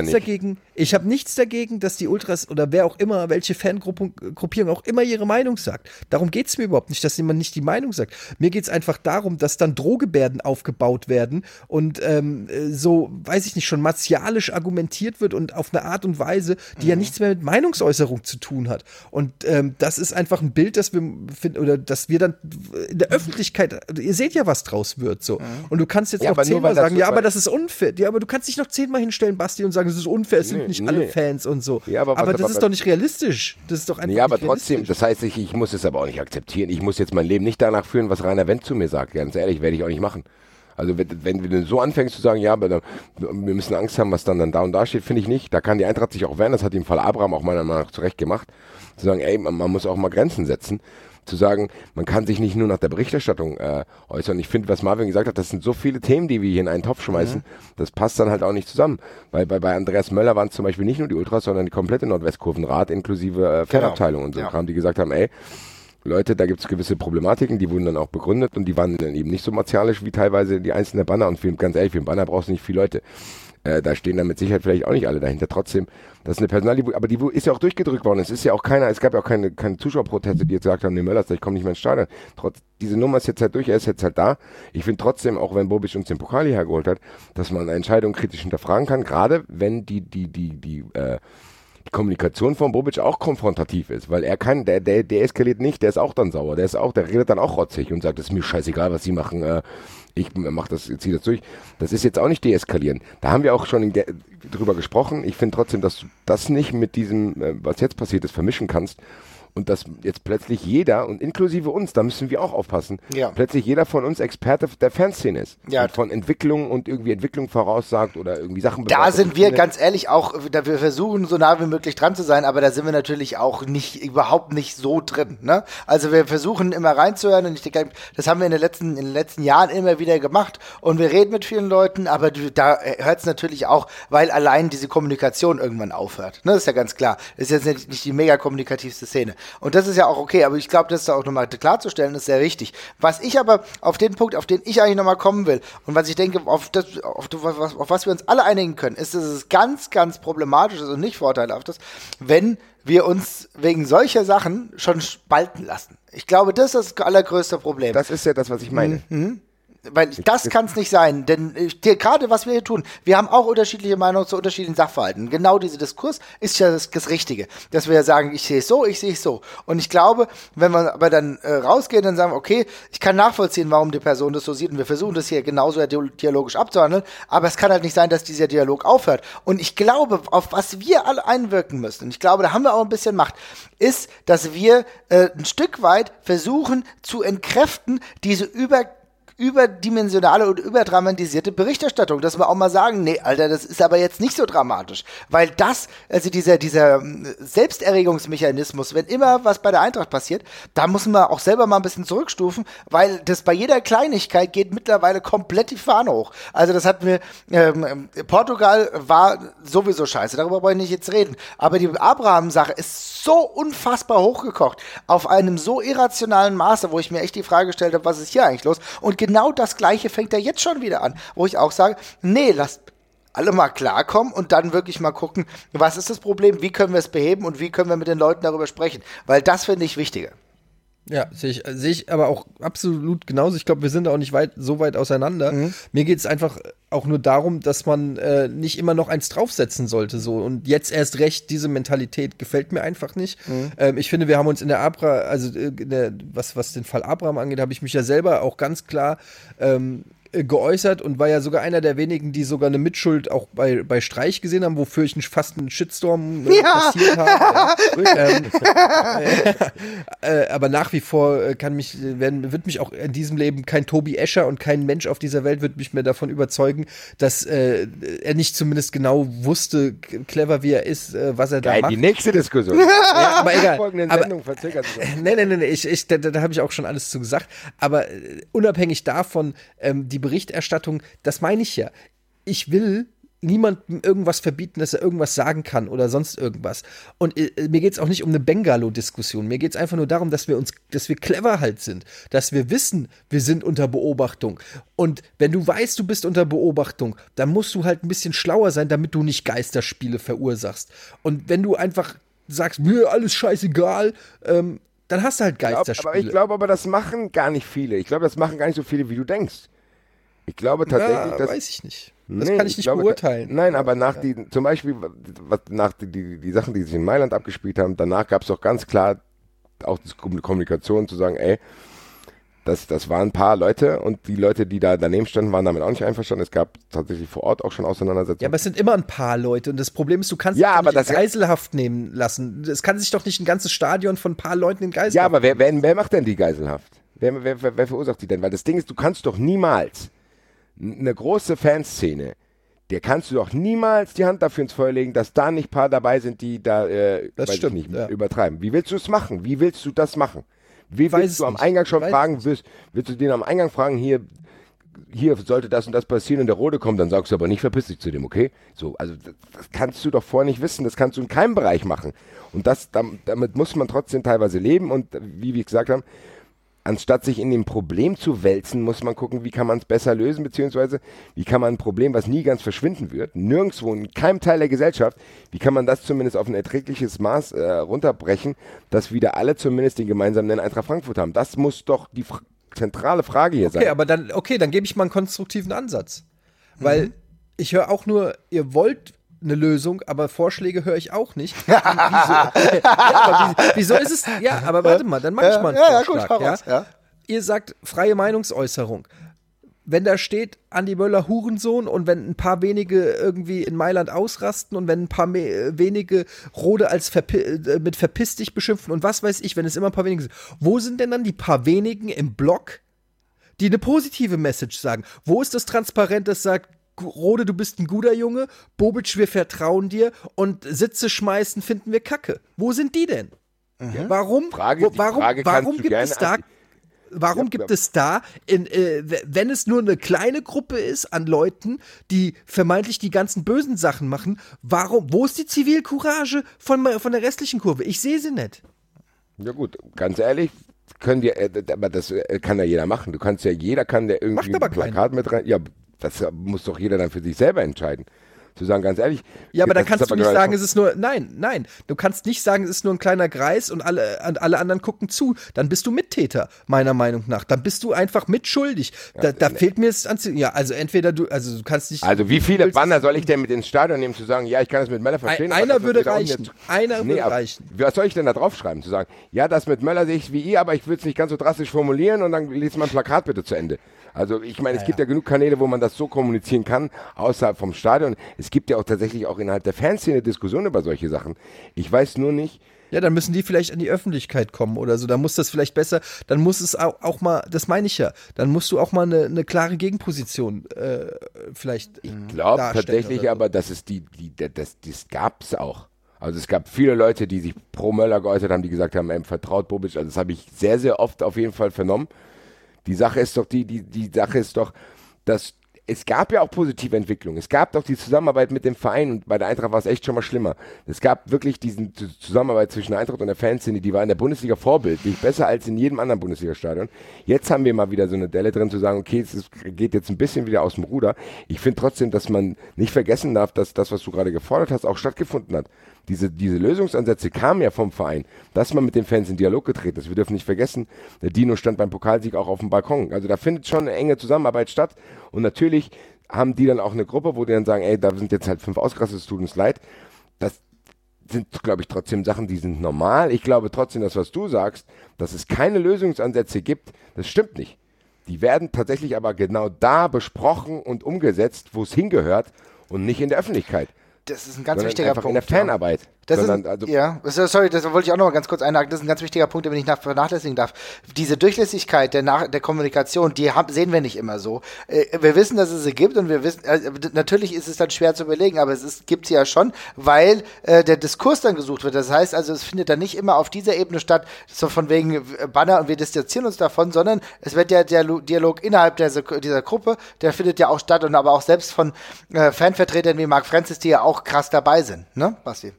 nichts dagegen, dass die Ultras oder wer auch immer, welche Fangruppierung auch immer ihre Meinung sagt. Darum geht es mir überhaupt nicht, dass jemand nicht die Meinung sagt. Mir geht es einfach darum, dass dann Drohgebärden aufgebaut werden und so, weiß ich nicht, schon martialisch argumentiert wird und auf eine Art und Weise, die ja nichts mehr mit Meinungsäußerung zu tun hat. Und das ist einfach ein Bild, das wir finden, oder dass wir dann in der Öffentlichkeit, ihr seht ja, was draus wird, so. Und du kannst jetzt noch 10-mal sagen, ja, aber das ist unfair. Ja, aber du kannst dich noch 10-mal hinstellen, Basti, und sagen, es ist unfair, es sind nicht alle Fans und so. Ja, aber das ist doch nicht realistisch. Das ist doch einfach aber trotzdem, das heißt, ich muss es aber auch nicht akzeptieren. Ich muss jetzt mein Leben nicht danach führen, was Rainer Wendt zu mir sagt. Ganz ehrlich, werde ich auch nicht machen. Also wenn du so anfängst zu sagen, ja, aber wir müssen Angst haben, was dann da und da steht, finde ich nicht. Da kann die Eintracht sich auch wehren, das hat im Fall Abraham auch meiner Meinung nach zurecht gemacht. Zu sagen, ey, man muss auch mal Grenzen setzen. Zu sagen, man kann sich nicht nur nach der Berichterstattung äußern. Ich finde, was Marvin gesagt hat, das sind so viele Themen, die wir hier in einen Topf schmeißen, das passt dann halt auch nicht zusammen. Weil bei Andreas Möller waren es zum Beispiel nicht nur die Ultras, sondern die komplette Nordwestkurvenrat inklusive Fanabteilung und so Kram, die gesagt haben, ey, Leute, da gibt es gewisse Problematiken, die wurden dann auch begründet und die waren dann eben nicht so martialisch wie teilweise die einzelnen Banner. Und ganz ehrlich, für einen Banner brauchst du nicht viele Leute. Da stehen dann mit Sicherheit vielleicht auch nicht alle dahinter. Trotzdem, das ist eine Personalie, aber die ist ja auch durchgedrückt worden. Es gab ja auch keine Zuschauerproteste, die jetzt gesagt haben, nee, Möllers, ich komme nicht mehr ins Stadion. Diese Nummer ist jetzt halt durch, er ist jetzt halt da. Ich finde trotzdem, auch wenn Bobic uns den Pokal hierher geholt hat, dass man eine Entscheidung kritisch hinterfragen kann, gerade wenn die Kommunikation von Bobic auch konfrontativ ist, weil der eskaliert nicht, der ist auch dann sauer, der redet dann auch rotzig und sagt, es ist mir scheißegal, was sie machen, ich ziehe das durch. Das ist jetzt auch nicht deeskalieren. Da haben wir auch schon drüber gesprochen. Ich finde trotzdem, dass du das nicht mit diesem, was jetzt passiert ist, vermischen kannst. Und dass jetzt plötzlich jeder, und inklusive uns, da müssen wir auch aufpassen, plötzlich jeder von uns Experte der Fanszene ist. Ja. Und von Entwicklung und irgendwie Entwicklung voraussagt oder irgendwie Sachen bewertet. Da sind wir ganz ehrlich auch, wir versuchen so nah wie möglich dran zu sein, aber da sind wir natürlich auch überhaupt nicht so drin. Ne? Also wir versuchen immer reinzuhören und ich denke, das haben wir in den letzten Jahren immer wieder gemacht und wir reden mit vielen Leuten, aber da hört es natürlich auch, weil allein diese Kommunikation irgendwann aufhört. Ne? Das ist ja ganz klar. Das ist jetzt nicht die mega kommunikativste Szene. Und das ist ja auch okay, aber ich glaube, das ist auch nochmal klarzustellen, ist sehr wichtig. Was ich aber auf den Punkt, auf den ich eigentlich nochmal kommen will und was ich denke, auf was wir uns alle einigen können, ist, dass es ganz, ganz problematisch ist und nicht vorteilhaft ist, wenn wir uns wegen solcher Sachen schon spalten lassen. Ich glaube, das ist das allergrößte Problem. Das ist ja das, was ich meine. Mhm. Weil das kann es nicht sein, denn gerade was wir hier tun, wir haben auch unterschiedliche Meinungen zu unterschiedlichen Sachverhalten. Genau dieser Diskurs ist ja das Richtige, dass wir sagen, ich sehe es so, ich sehe es so. Und ich glaube, wenn wir aber dann rausgehen und sagen, okay, ich kann nachvollziehen, warum die Person das so sieht und wir versuchen das hier genauso dialogisch abzuhandeln, aber es kann halt nicht sein, dass dieser Dialog aufhört. Und ich glaube, auf was wir alle einwirken müssen, und ich glaube, da haben wir auch ein bisschen Macht, ist, dass wir ein Stück weit versuchen zu entkräften, diese überdimensionale und überdramatisierte Berichterstattung, dass wir auch mal sagen, nee, Alter, das ist aber jetzt nicht so dramatisch, weil dieser Selbsterregungsmechanismus, wenn immer was bei der Eintracht passiert, da müssen wir auch selber mal ein bisschen zurückstufen, weil das bei jeder Kleinigkeit geht mittlerweile komplett die Fahne hoch. Also das hatten wir, Portugal war sowieso scheiße, darüber wollen wir nicht jetzt reden, aber die Abraham-Sache ist so unfassbar hochgekocht, auf einem so irrationalen Maße, wo ich mir echt die Frage gestellt habe, was ist hier eigentlich los? Und genau das Gleiche fängt er jetzt schon wieder an, wo ich auch sage, nee, lasst alle mal klarkommen und dann wirklich mal gucken, was ist das Problem, wie können wir es beheben und wie können wir mit den Leuten darüber sprechen, weil das finde ich wichtiger. Ja, sehe ich aber auch absolut genauso. Ich glaube, wir sind auch nicht so weit auseinander. Mhm. Mir geht es einfach auch nur darum, dass man nicht immer noch eins draufsetzen sollte. So. Und jetzt erst recht, diese Mentalität gefällt mir einfach nicht. Mhm. Ich finde, wir haben uns in der was den Fall Abraham angeht, habe ich mich ja selber auch ganz klar geäußert und war ja sogar einer der wenigen, die sogar eine Mitschuld auch bei Streich gesehen haben, wofür ich fast einen Shitstorm passiert habe. Aber nach wie vor wird mich auch in diesem Leben kein Tobi Escher und kein Mensch auf dieser Welt wird mich mehr davon überzeugen, dass er nicht zumindest genau wusste, clever wie er ist, was er da macht. Die nächste Diskussion. Ja, aber egal. Da habe ich auch schon alles zu gesagt. Aber unabhängig davon, die Berichterstattung, das meine ich ja. Ich will niemandem irgendwas verbieten, dass er irgendwas sagen kann oder sonst irgendwas. Und mir geht es auch nicht um eine Bengalo-Diskussion. Mir geht es einfach nur darum, dass wir clever halt sind. Dass wir wissen, wir sind unter Beobachtung. Und wenn du weißt, du bist unter Beobachtung, dann musst du halt ein bisschen schlauer sein, damit du nicht Geisterspiele verursachst. Und wenn du einfach sagst, mir alles scheißegal, dann hast du halt Geisterspiele. Ich glaube, das machen gar nicht viele. Ich glaube, das machen gar nicht so viele, wie du denkst. Ich glaube tatsächlich, dass... weiß ich nicht. Das kann ich nicht beurteilen. Nein, aber zum Beispiel, nach die Sachen, die sich in Mailand abgespielt haben, danach gab es doch ganz klar auch die Kommunikation zu sagen, ey, das waren ein paar Leute und die Leute, die da daneben standen, waren damit auch nicht einverstanden. Es gab tatsächlich vor Ort auch schon Auseinandersetzungen. Ja, aber es sind immer ein paar Leute und das Problem ist, du kannst dich nicht in Geiselhaft nehmen lassen. Es kann sich doch nicht ein ganzes Stadion von ein paar Leuten in Geiselhaft. Ja, aber wer macht denn die Geiselhaft? Wer verursacht die denn? Weil das Ding ist, du kannst doch niemals eine große Fanszene, der kannst du doch niemals die Hand dafür ins Feuer legen, dass da nicht ein paar dabei sind, die da übertreiben. Wie willst du es machen? Wie willst du das machen? Wie willst du am Eingang schon fragen, willst du den am Eingang fragen, hier sollte das und das passieren und der Rote kommt, dann sagst du aber nicht, verpiss dich zu dem, okay? So, also das kannst du doch vorher nicht wissen, das kannst du in keinem Bereich machen. Und damit muss man trotzdem teilweise leben und wie wir gesagt haben, anstatt sich in dem Problem zu wälzen, muss man gucken, wie kann man es besser lösen, beziehungsweise wie kann man ein Problem, was nie ganz verschwinden wird, nirgendwo, in keinem Teil der Gesellschaft, wie kann man das zumindest auf ein erträgliches Maß runterbrechen, dass wieder alle zumindest den gemeinsamen Nenner Eintracht Frankfurt haben. Das muss doch die zentrale Frage hier sein. Aber dann gebe ich mal einen konstruktiven Ansatz. Weil ich höre auch nur, ihr wollt eine Lösung, aber Vorschläge höre ich auch nicht. Wieso? Wieso ist es? Ja, aber warte mal, dann mache ich mal einen Vorschlag. Ja. Ihr sagt freie Meinungsäußerung. Wenn da steht, Andi Möller Hurensohn und wenn ein paar wenige irgendwie in Mailand ausrasten und wenn ein paar wenige Rode als mit verpiss dich beschimpfen und was weiß ich, wenn es immer ein paar wenige sind. Wo sind denn dann die paar wenigen im Block, die eine positive Message sagen? Wo ist das transparent, das sagt, Rode, du bist ein guter Junge, Bobic, wir vertrauen dir und Sitze schmeißen finden wir kacke. Wo sind die denn? Warum gibt es da, wenn es nur eine kleine Gruppe ist an Leuten, die vermeintlich die ganzen bösen Sachen machen, wo ist die Zivilcourage von der restlichen Kurve? Ich sehe sie nicht. Ja gut, ganz ehrlich, aber das kann ja jeder machen. Jeder kann der irgendwie ein Plakat mit rein. Ja, das muss doch jeder dann für sich selber entscheiden. Zu sagen, ganz ehrlich. Ja, aber dann kannst du nicht sagen, es ist nur, nein. Du kannst nicht sagen, es ist nur ein kleiner Kreis und alle anderen gucken zu. Dann bist du Mittäter, meiner Meinung nach. Dann bist du einfach mitschuldig. Da fehlt mir es also entweder du kannst nicht. Also wie viele Banner soll ich denn mit ins Stadion nehmen, zu sagen, ja, ich kann das mit Möller verstehen. Einer würde reichen. Was soll ich denn da draufschreiben? Zu sagen, ja, das mit Möller sehe ich wie ihr, aber ich würde es nicht ganz so drastisch formulieren und dann liest mein Plakat bitte zu Ende. Also ich meine, es gibt ja genug Kanäle, wo man das so kommunizieren kann, außerhalb vom Stadion. Es gibt ja auch tatsächlich auch innerhalb der Fanszene Diskussionen über solche Sachen. Ich weiß nur nicht. Ja, dann müssen die vielleicht an die Öffentlichkeit kommen oder so. Dann muss das vielleicht besser, dann muss es auch mal, das meine ich ja, dann musst du auch mal eine klare Gegenposition vielleicht Ich glaube tatsächlich so. Aber, dass es das gab es auch. Also es gab viele Leute, die sich pro Möller geäußert haben, die gesagt haben, vertraut Bobic. Also das habe ich sehr, sehr oft auf jeden Fall vernommen. Die Sache ist doch, dass es gab ja auch positive Entwicklungen. Es gab doch die Zusammenarbeit mit dem Verein und bei der Eintracht war es echt schon mal schlimmer. Es gab wirklich diese Zusammenarbeit zwischen der Eintracht und der Fanszene, die war in der Bundesliga vorbildlich, besser als in jedem anderen Bundesliga-Stadion. Jetzt haben wir mal wieder so eine Delle drin zu sagen, okay, es geht jetzt ein bisschen wieder aus dem Ruder. Ich finde trotzdem, dass man nicht vergessen darf, dass das, was du gerade gefordert hast, auch stattgefunden hat. Diese Lösungsansätze kamen ja vom Verein, dass man mit den Fans in Dialog getreten ist. Wir dürfen nicht vergessen, der Dino stand beim Pokalsieg auch auf dem Balkon. Also da findet schon eine enge Zusammenarbeit statt. Und natürlich haben die dann auch eine Gruppe, wo die dann sagen, ey, da sind jetzt halt 5 ausgerastet, es tut uns leid. Das sind, glaube ich, trotzdem Sachen, die sind normal. Ich glaube trotzdem, dass was du sagst, dass es keine Lösungsansätze gibt, das stimmt nicht. Die werden tatsächlich aber genau da besprochen und umgesetzt, wo es hingehört und nicht in der Öffentlichkeit. Das ist ein ganz wichtiger Punkt. In der Fanarbeit. Sorry, das wollte ich auch noch mal ganz kurz einhaken. Das ist ein ganz wichtiger Punkt, den ich nicht vernachlässigen darf. Diese Durchlässigkeit der Kommunikation, sehen wir nicht immer so. Wir wissen, dass es sie gibt und wir wissen, natürlich ist es dann schwer zu überlegen, aber gibt sie ja schon, weil der Diskurs dann gesucht wird. Das heißt also, es findet dann nicht immer auf dieser Ebene statt, so von wegen Banner und wir distanzieren uns davon, sondern es wird der Dialog innerhalb dieser Gruppe, der findet ja auch statt und aber auch selbst von Fanvertretern wie Marc Francis, die ja auch krass dabei sind, ne, Basti?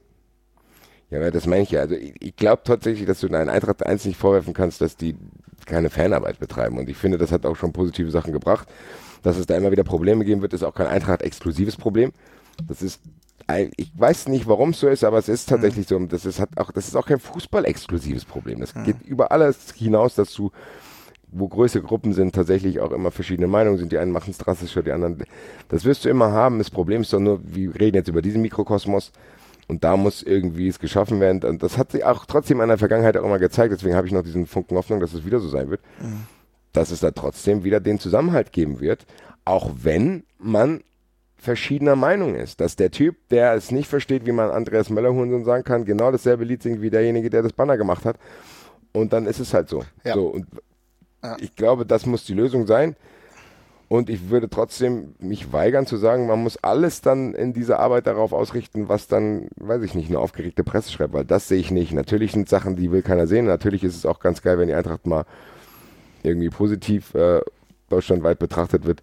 Ja, das meine ich ja. Also ich glaube tatsächlich, dass du in einer Eintracht 1 nicht vorwerfen kannst, dass die keine Fanarbeit betreiben. Und ich finde, das hat auch schon positive Sachen gebracht. Dass es da immer wieder Probleme geben wird, ist auch kein Eintracht-exklusives Problem. Ich weiß nicht, warum es so ist, aber es ist tatsächlich so. Das ist auch kein Fußball-exklusives Problem. Das geht über alles hinaus, dass du, wo größere Gruppen sind, tatsächlich auch immer verschiedene Meinungen sind. Die einen machen es drastischer, die anderen. Das wirst du immer haben. Das Problem ist doch nur, wir reden jetzt über diesen Mikrokosmos. Und da muss irgendwie es geschaffen werden. Und das hat sich auch trotzdem in der Vergangenheit auch immer gezeigt. Deswegen habe ich noch diesen Funken Hoffnung, dass es wieder so sein wird. Dass es da trotzdem wieder den Zusammenhalt geben wird. Auch wenn man verschiedener Meinung ist. Dass der Typ, der es nicht versteht, wie man Andreas Möller-Hurensohn sagen kann, genau dasselbe Lied singt wie derjenige, der das Banner gemacht hat. Und dann ist es halt so. Ja. Ich glaube, das muss die Lösung sein. Und ich würde trotzdem mich weigern zu sagen, man muss alles dann in dieser Arbeit darauf ausrichten, was dann, weiß ich nicht, eine aufgeregte Presse schreibt, weil das sehe ich nicht. Natürlich sind Sachen, die will keiner sehen. Natürlich ist es auch ganz geil, wenn die Eintracht mal irgendwie positiv deutschlandweit betrachtet wird.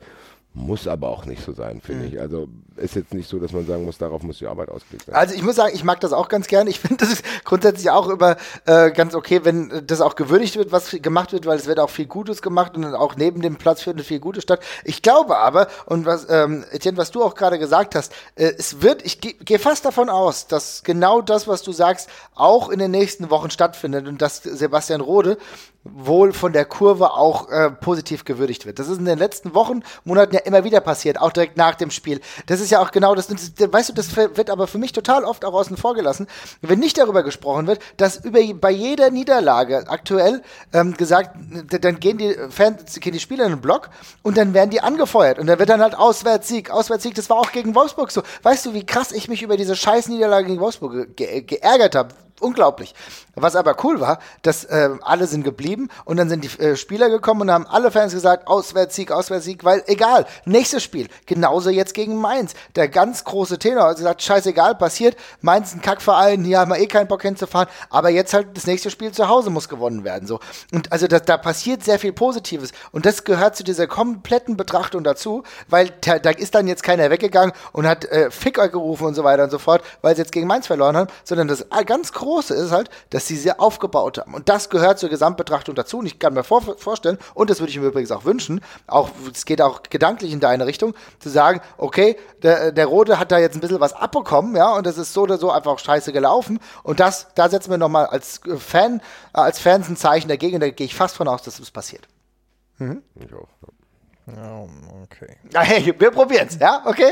Muss aber auch nicht so sein, finde ich. Also ist jetzt nicht so, dass man sagen muss, darauf muss die Arbeit ausgelegt sein. Also ich muss sagen, ich mag das auch ganz gern. Ich finde das ist grundsätzlich auch immer ganz okay, wenn das auch gewürdigt wird, was gemacht wird, weil es wird auch viel Gutes gemacht und auch neben dem Platz findet viel Gutes statt. Ich glaube aber, und was Etienne, was du auch gerade gesagt hast, ich gehe fast davon aus, dass genau das, was du sagst, auch in den nächsten Wochen stattfindet und dass Sebastian Rode wohl von der Kurve auch positiv gewürdigt wird. Das ist in den letzten Wochen, Monaten ja immer wieder passiert, auch direkt nach dem Spiel. Das ist ja auch genau das, weißt du, das wird aber für mich total oft auch außen vor gelassen, wenn nicht darüber gesprochen wird, dass bei jeder Niederlage aktuell gesagt, dann gehen die Spieler in den Block und dann werden die angefeuert und dann wird dann halt Auswärtssieg, das war auch gegen Wolfsburg so. Weißt du, wie krass ich mich über diese scheiß Niederlage gegen Wolfsburg geärgert habe? Unglaublich. Was aber cool war, dass alle sind geblieben und dann sind die Spieler gekommen und haben alle Fans gesagt, Auswärtssieg, weil egal, nächstes Spiel, genauso jetzt gegen Mainz. Der ganz große Tenor hat gesagt, scheißegal, passiert, Mainz ist ein Kackverein, hier haben wir keinen Bock hinzufahren, aber jetzt halt das nächste Spiel zu Hause muss gewonnen werden. So. Und also da passiert sehr viel Positives und das gehört zu dieser kompletten Betrachtung dazu, weil da ist dann jetzt keiner weggegangen und hat Fick euch gerufen und so weiter und so fort, weil sie jetzt gegen Mainz verloren haben, sondern das ganz Große ist halt, dass sie sehr aufgebaut haben. Und das gehört zur Gesamtbetrachtung dazu. Und ich kann mir vorstellen, und das würde ich mir übrigens auch wünschen, es geht auch gedanklich in deine Richtung, zu sagen, okay, der Rode hat da jetzt ein bisschen was abbekommen, ja, und das ist so oder so einfach scheiße gelaufen. Und da setzen wir nochmal als Fans ein Zeichen dagegen. Da gehe ich fast von aus, dass das passiert. Ich auch. Oh, okay. Hey, wir probieren's, ja, okay.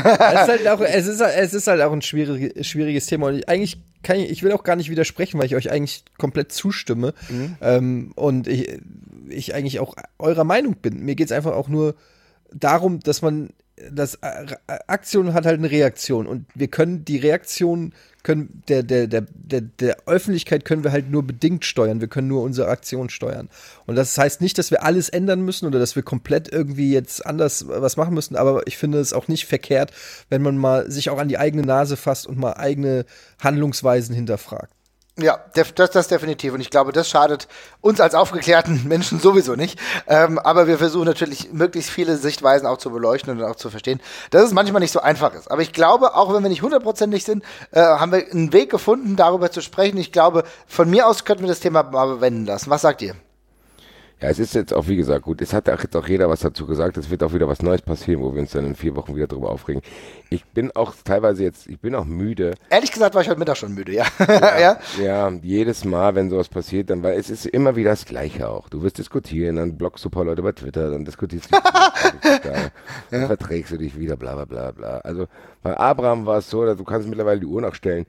Es ist halt auch ein schwieriges Thema und ich will auch gar nicht widersprechen, weil ich euch eigentlich komplett zustimme und ich eigentlich auch eurer Meinung bin. Mir geht's einfach auch nur darum, dass Aktion hat halt eine Reaktion und wir können die Reaktion der Öffentlichkeit können wir halt nur bedingt steuern. Wir können nur unsere Aktion steuern. Und das heißt nicht, dass wir alles ändern müssen oder dass wir komplett irgendwie jetzt anders was machen müssen, aber ich finde es auch nicht verkehrt, wenn man mal sich auch an die eigene Nase fasst und mal eigene Handlungsweisen hinterfragt. Ja, das definitiv. Und ich glaube, das schadet uns als aufgeklärten Menschen sowieso nicht. Aber wir versuchen natürlich, möglichst viele Sichtweisen auch zu beleuchten und auch zu verstehen, dass es manchmal nicht so einfach ist. Aber ich glaube, auch wenn wir nicht 100%ig sind, haben wir einen Weg gefunden, darüber zu sprechen. Ich glaube, von mir aus könnten wir das Thema mal bewenden lassen. Was sagt ihr? Ja, es ist jetzt auch, wie gesagt, gut, es hat jetzt auch jeder was dazu gesagt, es wird auch wieder was Neues passieren, wo wir uns dann in 4 Wochen wieder drüber aufregen. Ich bin auch teilweise ich bin auch müde. Ehrlich gesagt war ich heute Mittag schon müde, ja. Ja, jedes Mal, wenn sowas passiert, weil es ist immer wieder das Gleiche auch. Du wirst diskutieren, dann blockst du ein paar Leute bei Twitter, dann diskutierst du dann verträgst du dich wieder, bla bla bla bla. Also bei Abraham war es so, dass du kannst mittlerweile die Uhr nachstellen.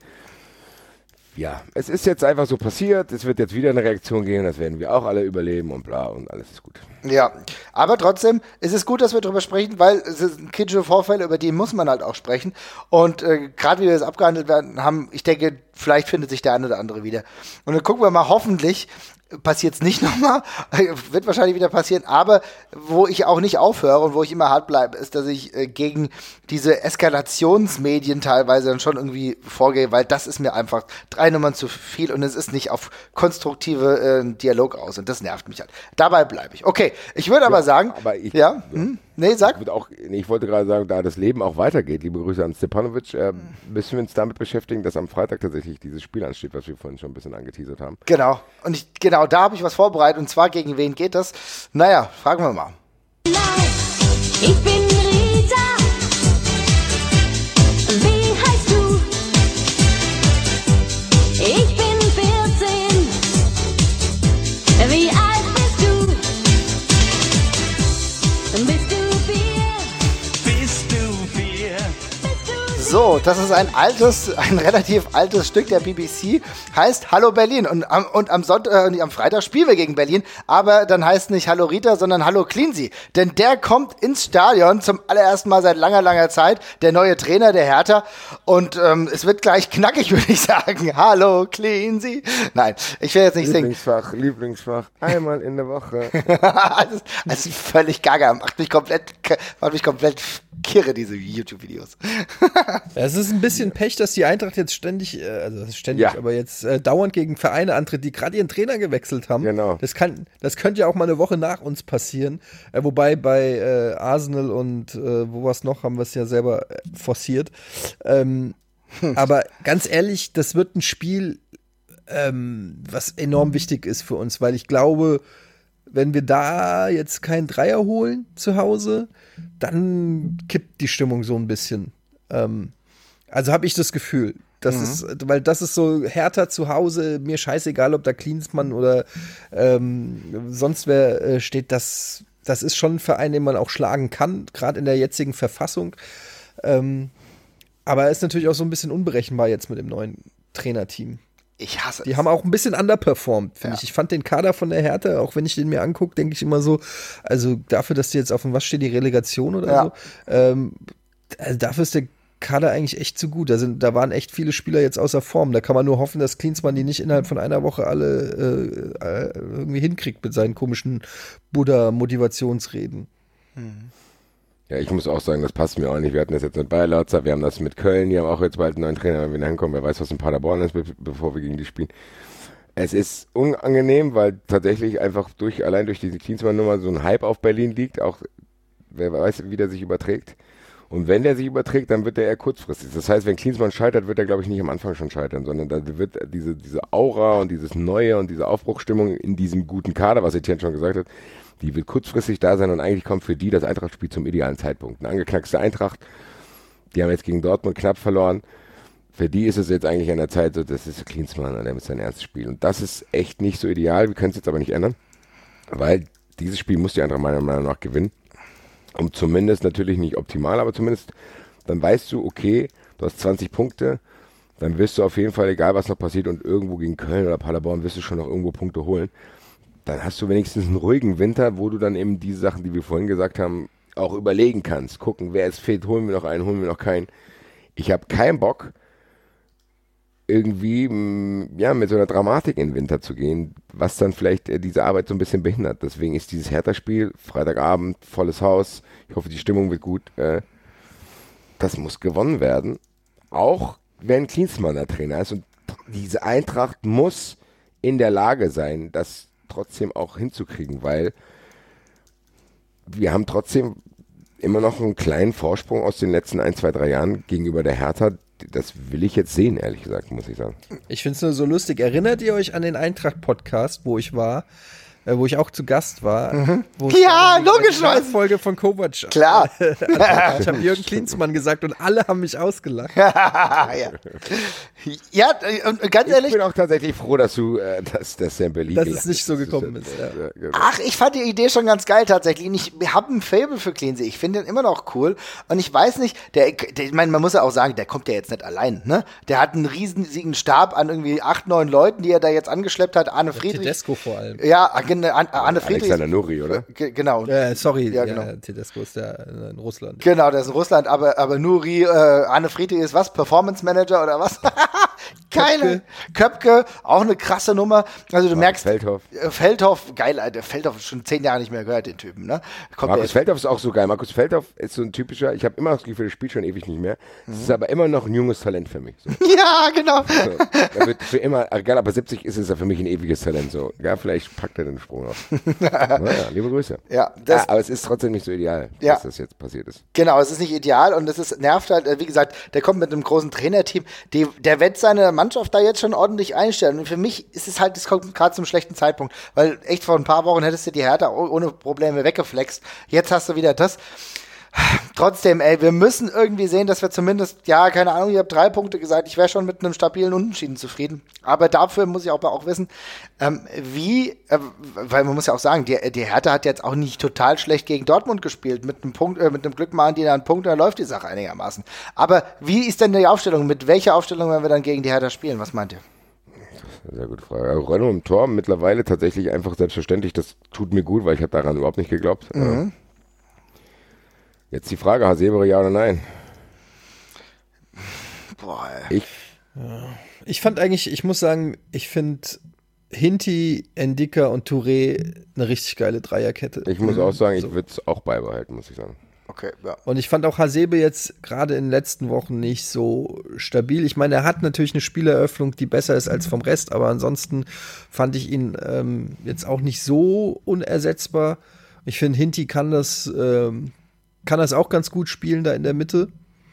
Ja, es ist jetzt einfach so passiert, es wird jetzt wieder eine Reaktion geben, das werden wir auch alle überleben und bla und alles ist gut. Ja, aber trotzdem ist es gut, dass wir darüber sprechen, weil es sind kritische Vorfälle, über die muss man halt auch sprechen und gerade wie wir das abgehandelt haben, ich denke, vielleicht findet sich der eine oder andere wieder. Und dann gucken wir mal, hoffentlich passiert es nicht nochmal, wird wahrscheinlich wieder passieren, aber wo ich auch nicht aufhöre und wo ich immer hart bleibe, ist, dass ich gegen diese Eskalationsmedien teilweise dann schon irgendwie vorgehe, weil das ist mir einfach 3 Nummern zu viel und es ist nicht auf konstruktive Dialog aus und das nervt mich halt. Dabei bleibe ich. Okay, ich würde aber sagen, nee, sag. Ich wollte gerade sagen, da das Leben auch weitergeht, liebe Grüße an Stepanovic, müssen wir uns damit beschäftigen, dass am Freitag tatsächlich dieses Spiel ansteht, was wir vorhin schon ein bisschen angeteasert haben. Genau, und da habe ich was vorbereitet und zwar gegen wen geht das? Naja, fragen wir mal. Ich bin Rita. Wie heißt du? Ich bin 14. Wie alt bist du? Bist du 4? Bist du 4? So, das ist ein relativ altes Stück der BBC, heißt Hallo Berlin und am Freitag spielen wir gegen Berlin, aber dann heißt nicht Hallo Rita, sondern Hallo Cleansy, denn der kommt ins Stadion zum allerersten Mal seit langer Zeit, der neue Trainer der Hertha und es wird gleich knackig, würde ich sagen. Hallo Cleansy. Nein, ich will jetzt nicht singen. Lieblingsfach, einmal in der Woche. das ist völlig gaga, macht mich komplett kirre, diese YouTube-Videos. Es Das ist ein bisschen Pech, dass die Eintracht jetzt ständig, Ja. aber jetzt dauernd gegen Vereine antritt, die gerade ihren Trainer gewechselt haben. Genau. Das könnte ja auch mal eine Woche nach uns passieren. Wobei bei Arsenal und wo war's noch, haben wir es ja selber forciert. Aber ganz ehrlich, das wird ein Spiel, was enorm wichtig ist für uns, weil ich glaube, wenn wir da jetzt keinen Dreier holen zu Hause, dann kippt die Stimmung so ein bisschen. Also habe ich das Gefühl. Weil das ist so Hertha zu Hause, mir scheißegal, ob da Klinsmann oder sonst wer steht, das ist schon ein Verein, den man auch schlagen kann, gerade in der jetzigen Verfassung. Aber er ist natürlich auch so ein bisschen unberechenbar jetzt mit dem neuen Trainerteam. Ich hasse Die es. haben auch ein bisschen underperformed, finde Ja. ich. Ich fand den Kader von der Hertha, auch wenn ich den mir angucke, denke ich immer so, also dafür, dass die jetzt auf dem, was steht, die Relegation oder Ja. so, also dafür ist der Kader eigentlich echt zu gut. Da waren echt viele Spieler jetzt außer Form. Da kann man nur hoffen, dass Klinsmann die nicht innerhalb von einer Woche alle irgendwie hinkriegt mit seinen komischen Buddha-Motivationsreden. Ja, ich muss auch sagen, das passt mir auch nicht. Wir hatten das jetzt mit Bayer Lorzer, wir haben das mit Köln, die haben auch jetzt bald einen neuen Trainer, wenn wir da hinkommen. Wer weiß, was in Paderborn ist, bevor wir gegen die spielen. Es ist unangenehm, weil tatsächlich einfach allein durch diese Klinsmann-Nummer so ein Hype auf Berlin liegt. Auch wer weiß, wie der sich überträgt. Und wenn der sich überträgt, dann wird der eher kurzfristig. Das heißt, wenn Klinsmann scheitert, wird er, glaube ich, nicht am Anfang schon scheitern, sondern da wird diese Aura und dieses Neue und diese Aufbruchstimmung in diesem guten Kader, was Etienne schon gesagt hat, die wird kurzfristig da sein und eigentlich kommt für die das Eintracht-Spiel zum idealen Zeitpunkt. Eine angeknackste Eintracht, die haben jetzt gegen Dortmund knapp verloren. Für die ist es jetzt eigentlich an der Zeit, so, das ist Klinsmann und der ist sein erstes Spiel. Und das ist echt nicht so ideal, wir können es jetzt aber nicht ändern, weil dieses Spiel muss die Eintracht meiner Meinung nach gewinnen. Um zumindest natürlich nicht optimal, aber zumindest dann weißt du, okay, du hast 20 Punkte, dann wirst du auf jeden Fall, egal was noch passiert und irgendwo gegen Köln oder Paderborn wirst du schon noch irgendwo Punkte holen. Dann hast du wenigstens einen ruhigen Winter, wo du dann eben diese Sachen, die wir vorhin gesagt haben, auch überlegen kannst. Gucken, wer es fehlt, holen wir noch einen, holen wir noch keinen. Ich habe keinen Bock, irgendwie mit so einer Dramatik in den Winter zu gehen, was dann vielleicht diese Arbeit so ein bisschen behindert. Deswegen ist dieses Hertha-Spiel, Freitagabend, volles Haus, ich hoffe, die Stimmung wird gut, das muss gewonnen werden. Auch wenn Klinsmann der Trainer ist und diese Eintracht muss in der Lage sein, das trotzdem auch hinzukriegen, weil wir haben trotzdem immer noch einen kleinen Vorsprung aus den letzten 1, 2, 3 Jahren gegenüber der Hertha. Das will ich jetzt sehen, ehrlich gesagt, muss ich sagen. Ich finde es nur so lustig. Erinnert ihr euch an den Eintracht-Podcast, wo ich war? Wo ich auch zu Gast war. Wo es Ja, die logischerweise. Nachfolge von Kovac. Klar. Ich habe Jürgen Klinsmann gesagt und alle haben mich ausgelacht. Ja, und ganz Ich ehrlich, bin auch tatsächlich froh, dass du dass der in Berlin Dass gelacht es nicht so ist. gekommen ist, ja. Genau. ach, ich fand die Idee schon ganz geil tatsächlich. Und ich habe ein Faible für Cleansey. Ich finde den immer noch cool. Und ich weiß nicht, ich meine, man muss ja auch sagen, der kommt ja jetzt nicht allein, ne? Der hat einen riesigen Stab an irgendwie 8, 9 Leuten, die er da jetzt angeschleppt hat. Arne Friedrich. Tedesco vor allem. Ja, Arne Friedrich. Alexander Nuri, oder? Genau. Sorry, Ja, genau. Tedesco ist der in Russland. Genau, der ist in Russland, aber Nuri, Arne Friedrich ist was? Performance Manager oder was? Keine. Köpke, auch eine krasse Nummer. Also du merkst. Feldhoff. Feldhoff, geil, Alter. Feldhoff schon 10 Jahre nicht mehr gehört, den Typen, ne? Kommt Markus der Feldhoff ist auch so geil. Markus Feldhoff ist so ein typischer, ich habe immer das Gefühl, der spielt schon ewig nicht mehr. Es ist aber immer noch ein junges Talent für mich. So. Ja, genau. So. Er wird für immer, egal, aber 70 ist er für mich ein ewiges Talent. So. Ja, vielleicht packt er den Sprung auf. Naja, liebe Grüße. Ja, Aber es ist trotzdem nicht so ideal, Ja. dass das jetzt passiert ist. Genau, es ist nicht ideal und nervt halt, wie gesagt, der kommt mit einem großen Trainerteam, der wird seine Mannschaft da jetzt schon ordentlich einstellen. Und für mich ist es halt, das kommt gerade zum schlechten Zeitpunkt, weil echt vor ein paar Wochen hättest du die Hertha ohne Probleme weggeflext. Jetzt hast du wieder das. Trotzdem, ey, wir müssen irgendwie sehen, dass wir zumindest, ja, keine Ahnung, ich habe 3 Punkte gesagt, ich wäre schon mit einem stabilen Unentschieden zufrieden. Aber dafür muss ich auch wissen, weil man muss ja auch sagen, die Hertha hat jetzt auch nicht total schlecht gegen Dortmund gespielt. Mit einem Punkt, mit einem Glück machen die da einen Punkt, dann läuft die Sache einigermaßen. Aber wie ist denn die Aufstellung? Mit welcher Aufstellung werden wir dann gegen die Hertha spielen? Was meint ihr? Sehr gute Frage. Also Renault im Tor mittlerweile tatsächlich einfach selbstverständlich. Das tut mir gut, weil ich habe daran überhaupt nicht geglaubt. Jetzt die Frage, Hasebe, ja oder nein? Boah, ey. Ich fand eigentlich, ich muss sagen, ich finde Hinti, Endika und Touré eine richtig geile Dreierkette. Ich muss auch sagen, ich würde es auch beibehalten, muss ich sagen. Okay, ja. Und ich fand auch Hasebe jetzt gerade in den letzten Wochen nicht so stabil. Ich meine, er hat natürlich eine Spieleröffnung, die besser ist als vom Rest, aber ansonsten fand ich ihn jetzt auch nicht so unersetzbar. Ich finde, Hinti kann das auch ganz gut spielen da in der Mitte.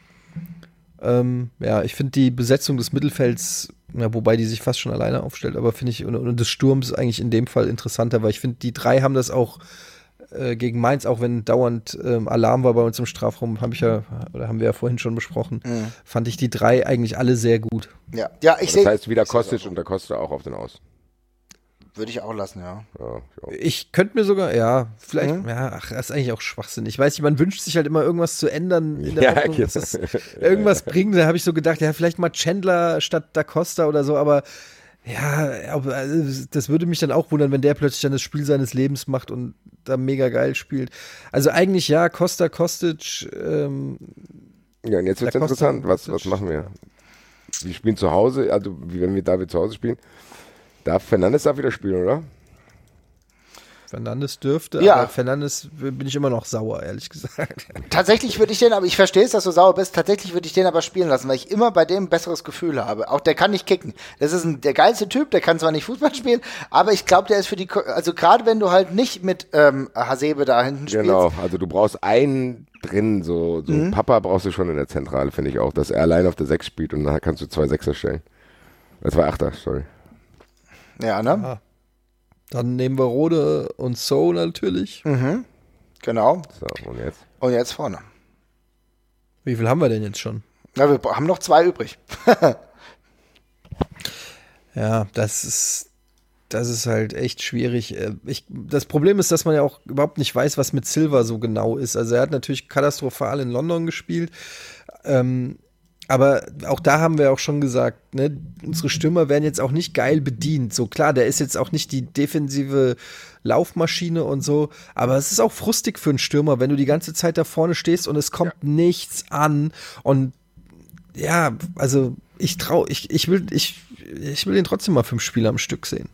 Ja, ich finde die Besetzung des Mittelfelds, ja, wobei die sich fast schon alleine aufstellt, aber finde ich, und des Sturms eigentlich in dem Fall interessanter, weil ich finde, die drei haben das auch gegen Mainz, auch wenn dauernd Alarm war bei uns im Strafraum, haben wir ja vorhin schon besprochen, fand ich die drei eigentlich alle sehr gut. Ja, ich Das sehe. heißt wieder Kostic und der Costa auch auf den Aus. Würde ich auch lassen, ja. Ja. Ich könnte mir sogar, vielleicht, das ist eigentlich auch Schwachsinn. Ich weiß nicht, man wünscht sich halt immer irgendwas zu ändern in der Hoffnung, dass das irgendwas bringt. Da habe ich so gedacht, ja, vielleicht mal Chandler statt Da Costa oder so, aber ja, das würde mich dann auch wundern, wenn der plötzlich dann das Spiel seines Lebens macht und da mega geil spielt. Also eigentlich ja, Costa, Kostic. Ja, und jetzt wird es Da Costa interessant. Was machen wir? Wir spielen zu Hause, also wenn wir David zu Hause spielen. Darf Fernandes da wieder spielen, oder? Fernandes dürfte, Ja. aber Fernandes bin ich immer noch sauer, ehrlich gesagt. Tatsächlich würde ich den, aber ich verstehe es, dass du sauer bist, tatsächlich würde ich den aber spielen lassen, weil ich immer bei dem ein besseres Gefühl habe. Auch der kann nicht kicken. Das ist der geilste Typ, der kann zwar nicht Fußball spielen, aber ich glaube, der ist für die, also gerade wenn du halt nicht mit Hasebe da hinten spielst. Genau, also du brauchst einen drin, so Papa brauchst du schon in der Zentrale, finde ich auch, dass er allein auf der 6 spielt und dann kannst du 2 Sechser stellen. 2 Achter, sorry. Ja, ne? Dann nehmen wir Rode und So natürlich. Genau. So, und jetzt? Und jetzt vorne. Wie viel haben wir denn jetzt schon? Na, wir haben noch 2 übrig. Ja, das ist halt echt schwierig. Das Problem ist, dass man ja auch überhaupt nicht weiß, was mit Silva so genau ist. Also er hat natürlich katastrophal in London gespielt. Aber auch da haben wir auch schon gesagt, ne, unsere Stürmer werden jetzt auch nicht geil bedient. So klar, der ist jetzt auch nicht die defensive Laufmaschine und so, aber es ist auch frustig für einen Stürmer, wenn du die ganze Zeit da vorne stehst und es kommt nichts an. Und ja, also ich will den trotzdem mal 5 Spiele am Stück sehen.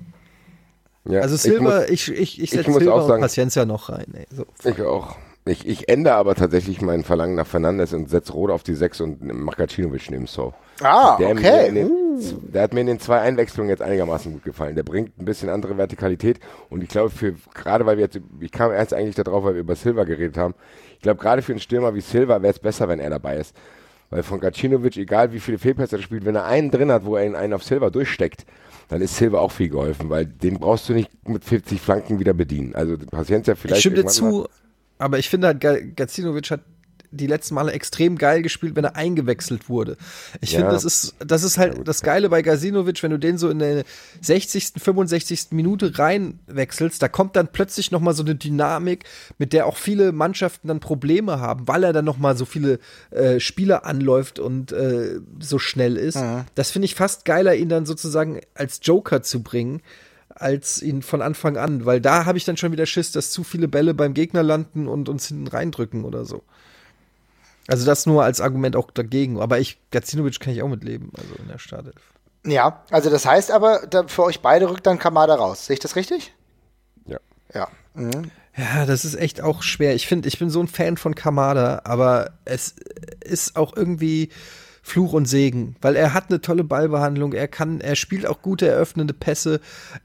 Ja, Also Silva, ich setze muss Silva auch und sagen- Paciencia noch rein. Ey. So. Ich auch. Ich ändere aber tatsächlich mein Verlangen nach Fernandes und setze Rode auf die 6 und mache Gacinovic neben So. Ah, Der, okay. der hat mir in den 2 Einwechslungen jetzt einigermaßen gut gefallen. Der bringt ein bisschen andere Vertikalität und ich glaube, gerade weil ich kam erst eigentlich darauf, weil wir über Silva geredet haben. Ich glaube, gerade für einen Stürmer wie Silva wäre es besser, wenn er dabei ist. Weil von Gacinovic, egal wie viele Fehlpässe er spielt, wenn er einen drin hat, wo er ihn einen auf Silva durchsteckt, dann ist Silva auch viel geholfen, weil den brauchst du nicht mit 50 Flanken wieder bedienen. Also Paciencia vielleicht. Ich stimme dir irgendwann mal. zu, aber ich finde halt, Gacinovic hat die letzten Male extrem geil gespielt, wenn er eingewechselt wurde. Ich Ja. finde, das ist halt das Geile bei Gacinovic, wenn du den so in der 60., 65. Minute reinwechselst, da kommt dann plötzlich nochmal so eine Dynamik, mit der auch viele Mannschaften dann Probleme haben, weil er dann nochmal so viele Spieler anläuft und so schnell ist. Das finde ich fast geiler, ihn dann sozusagen als Joker zu bringen, als ihn von Anfang an, weil da habe ich dann schon wieder Schiss, dass zu viele Bälle beim Gegner landen und uns hinten reindrücken oder so. Also das nur als Argument auch dagegen. Aber Gacinovic kann ich auch mitleben, also in der Startelf. Ja, also das heißt aber, für euch beide rückt dann Kamada raus. Sehe ich das richtig? Ja. Ja. Ja, das ist echt auch schwer. Ich bin so ein Fan von Kamada, aber es ist auch irgendwie Fluch und Segen, weil er hat eine tolle Ballbehandlung, er spielt auch gute eröffnende Pässe.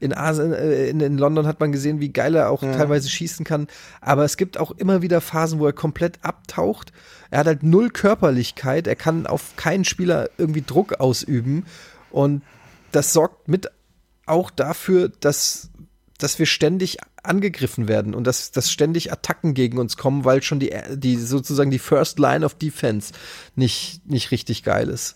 In London hat man gesehen, wie geil er auch teilweise schießen kann, aber es gibt auch immer wieder Phasen, wo er komplett abtaucht. Er hat halt 0 Körperlichkeit, er kann auf keinen Spieler irgendwie Druck ausüben und das sorgt mit auch dafür, dass wir ständig angegriffen werden und dass ständig Attacken gegen uns kommen, weil schon die sozusagen die First Line of Defense nicht richtig geil ist.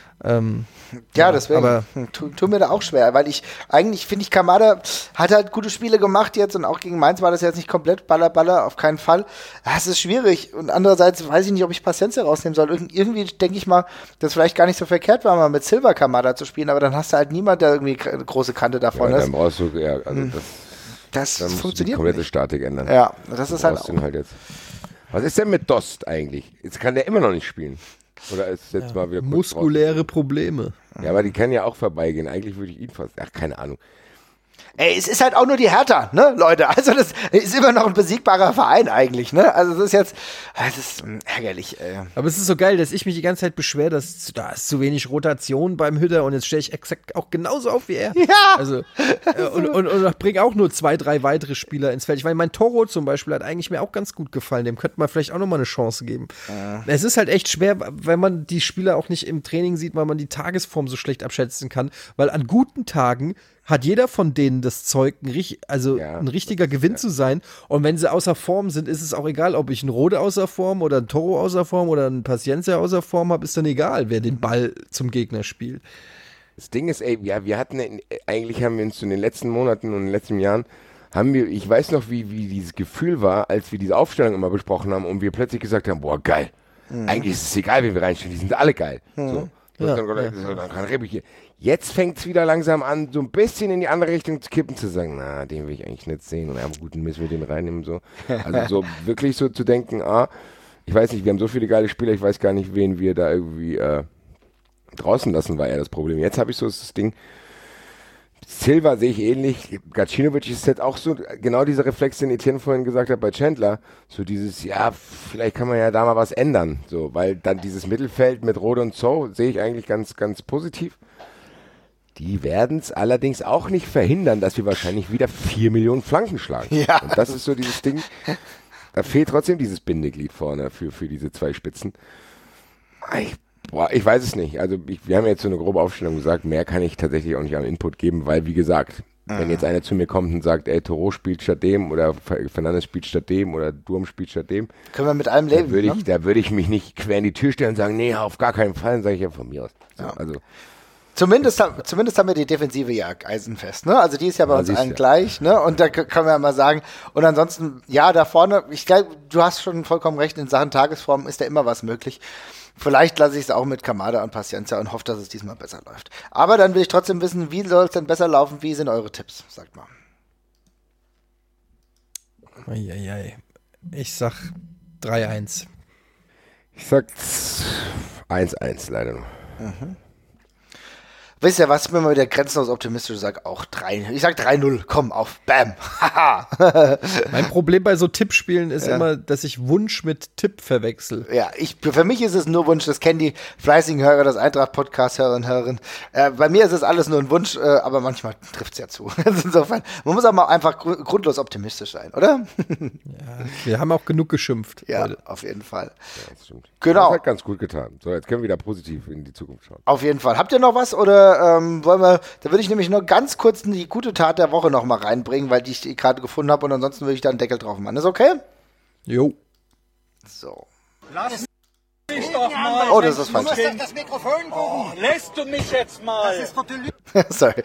Ja, deswegen aber- tut mir da auch schwer, weil eigentlich finde ich, Kamada hat halt gute Spiele gemacht jetzt und auch gegen Mainz war das jetzt nicht komplett Baller, auf keinen Fall. Es ist schwierig und andererseits weiß ich nicht, ob ich Paciencia rausnehmen soll. Irgendwie denke ich mal, dass vielleicht gar nicht so verkehrt war, mal mit Silva Kamada zu spielen, aber dann hast du halt niemand, der irgendwie eine große Kante davon Ja, ist. dann brauchst du, ja, also Das dann musst du die funktioniert komplette nicht. Statik ändern. Ja, das ist Du halt brauchst auch. ihn halt jetzt. Was ist denn mit Dost eigentlich? Jetzt kann der immer noch nicht spielen. Oder ist jetzt mal wieder kurz Muskuläre Probleme. raus? Ja, aber die können ja auch vorbeigehen. Eigentlich würde ich ihn fast. Ach, keine Ahnung. Ey, es ist halt auch nur die Hertha, ne, Leute? Also das ist immer noch ein besiegbarer Verein eigentlich, ne? Also es ist jetzt, es ist ärgerlich, ey. Aber es ist so geil, dass ich mich die ganze Zeit beschwere, dass da ist zu wenig Rotation beim Hütter und jetzt stehe ich exakt auch genauso auf wie er. Ja! Also, und bringe auch nur 2, 3 weitere Spieler ins Feld. Ich meine, mein Toro zum Beispiel hat eigentlich mir auch ganz gut gefallen. Dem könnte man vielleicht auch nochmal eine Chance geben. Es ist halt echt schwer, wenn man die Spieler auch nicht im Training sieht, weil man die Tagesform so schlecht abschätzen kann. Weil an guten Tagen hat jeder von denen das Zeug, ein richtiger Gewinn zu sein. Und wenn sie außer Form sind, ist es auch egal, ob ich einen Rode außer Form oder einen Toro außer Form oder einen Paciencia außer Form habe, ist dann egal, wer den Ball zum Gegner spielt. Das Ding ist, ey, ja, eigentlich haben wir uns in den letzten Monaten und in den letzten Jahren, ich weiß noch, wie dieses Gefühl war, als wir diese Aufstellung immer besprochen haben und wir plötzlich gesagt haben, boah, geil. Eigentlich ist es egal, wen wir reinstellen, die sind alle geil. So. Dann kann Rebic hier. Jetzt fängt es wieder langsam an, so ein bisschen in die andere Richtung zu kippen, zu sagen, na, den will ich eigentlich nicht sehen und ja, gut, dann müssen wir den reinnehmen. So. Also so wirklich so zu denken, ich weiß nicht, wir haben so viele geile Spieler, ich weiß gar nicht, wen wir da irgendwie draußen lassen, war eher das Problem. Jetzt habe ich so das Ding, Silva sehe ich ähnlich, Gacinovic ist jetzt auch so, genau dieser Reflex, den Etienne vorhin gesagt hat bei Chandler, so dieses, ja, vielleicht kann man ja da mal was ändern, so, weil dann dieses Mittelfeld mit Rode und Zo sehe ich eigentlich ganz, ganz positiv. Die werden es allerdings auch nicht verhindern, dass wir wahrscheinlich wieder 4 Millionen Flanken schlagen. Ja. Und das ist so dieses Ding, da fehlt trotzdem dieses Bindeglied vorne für diese 2 Spitzen. Ich weiß es nicht. Also wir haben jetzt so eine grobe Aufstellung gesagt, mehr kann ich tatsächlich auch nicht am Input geben, weil wie gesagt, wenn jetzt einer zu mir kommt und sagt, ey, Toro spielt statt dem oder Fernandes spielt statt dem oder Durm spielt statt dem. Können wir mit allem leben, da würde ich mich nicht quer in die Tür stellen und sagen, nee, auf gar keinen Fall, dann sage ich ja von mir aus. So, Ja. also Zumindest haben wir die Defensive ja eisenfest, ne? Also die ist ja bei uns allen gleich, ne? Und da können wir ja mal sagen, und ansonsten, ja, da vorne, ich glaube, du hast schon vollkommen recht, in Sachen Tagesform ist da immer was möglich. Vielleicht lasse ich es auch mit Kamada und Paciencia und hoffe, dass es diesmal besser läuft. Aber dann will ich trotzdem wissen, wie soll es denn besser laufen? Wie sind eure Tipps? Sagt mal. Eieiei. Ich sag 3-1. ich sag 1-1 leider noch. Wisst ihr was, wenn man wieder grenzenlos optimistisch sagt, auch 3. Ich sag 3-0, komm, auf, bam, haha. Mein Problem bei so Tippspielen ist immer, dass ich Wunsch mit Tipp verwechsel. Ja, für mich ist es nur Wunsch, das kennen die fleißigen Hörer, das Eintracht-Podcast-Hörerinnen und Hörer. Bei mir ist es alles nur ein Wunsch, aber manchmal trifft es ja zu. Insofern, man muss auch mal einfach grundlos optimistisch sein, oder? Ja, wir haben auch genug geschimpft. Ja, heute. auf jeden Fall. Ja, das stimmt. Genau. Das hat ganz gut getan. So, jetzt können wir wieder positiv in die Zukunft schauen. Auf jeden Fall. Habt ihr noch was oder wollen wir, da würde ich nämlich nur ganz kurz die gute Tat der Woche noch mal reinbringen, weil die ich gerade gefunden habe und ansonsten würde ich da einen Deckel drauf machen. Ist okay? Jo. So. Lass mich doch mal. Oh, das ist falsch. Das Mikrofon gucken. Lässt du mich jetzt mal? Das ist doch die Sorry.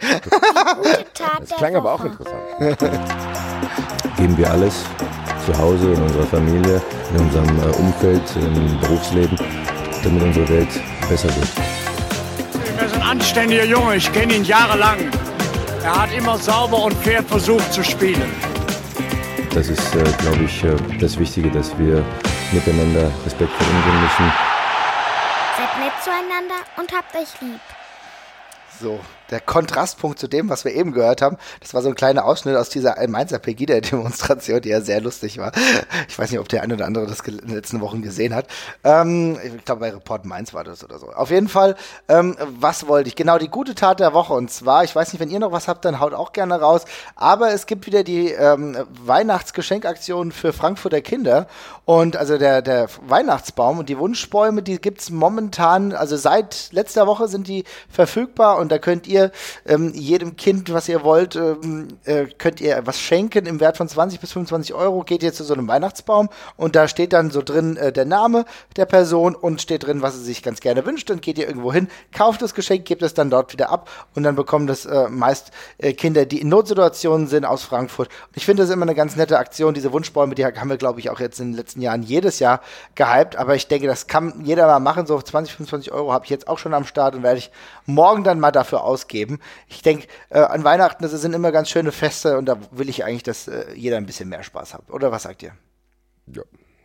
Das klang aber auch interessant. Geben wir alles zu Hause, in unserer Familie, in unserem Umfeld, im Berufsleben, damit unsere Welt besser wird. Er ist ein anständiger Junge, ich kenne ihn jahrelang. Er hat immer sauber und fair versucht zu spielen. Das ist, glaube ich, das Wichtige, dass wir miteinander respektvoll umgehen müssen. Seid nett zueinander und habt euch lieb. So, der Kontrastpunkt zu dem, was wir eben gehört haben, das war so ein kleiner Ausschnitt aus dieser Mainzer Pegida-Demonstration, die ja sehr lustig war. Ich weiß nicht, ob der eine oder andere das in den letzten Wochen gesehen hat. Ich glaube, bei Report Mainz war das oder so. Auf jeden Fall, was wollte ich? Genau, die gute Tat der Woche. Und zwar, ich weiß nicht, wenn ihr noch was habt, dann haut auch gerne raus. Aber es gibt wieder die Weihnachtsgeschenkaktion für Frankfurter Kinder. Und also der Weihnachtsbaum und die Wunschbäume, die gibt's momentan, also seit letzter Woche sind die verfügbar und da könnt ihr jedem Kind, was ihr wollt, könnt ihr was schenken im Wert von 20 bis 25 Euro. Geht ihr zu so einem Weihnachtsbaum und da steht dann so drin der Name der Person und steht drin, was sie sich ganz gerne wünscht. Dann geht ihr irgendwo hin, kauft das Geschenk, gebt es dann dort wieder ab und dann bekommen das meist Kinder, die in Notsituationen sind aus Frankfurt. Und ich finde das immer eine ganz nette Aktion. Diese Wunschbäume, die haben wir, glaube ich, auch jetzt in den letzten Jahren jedes Jahr gehypt. Aber ich denke, das kann jeder mal machen. So 20, 25 Euro habe ich jetzt auch schon am Start und werde ich morgen dann mal dafür ausgeben. Ich denke, an Weihnachten, das sind immer ganz schöne Feste und da will ich eigentlich, dass jeder ein bisschen mehr Spaß hat. Oder was sagt ihr? Ja,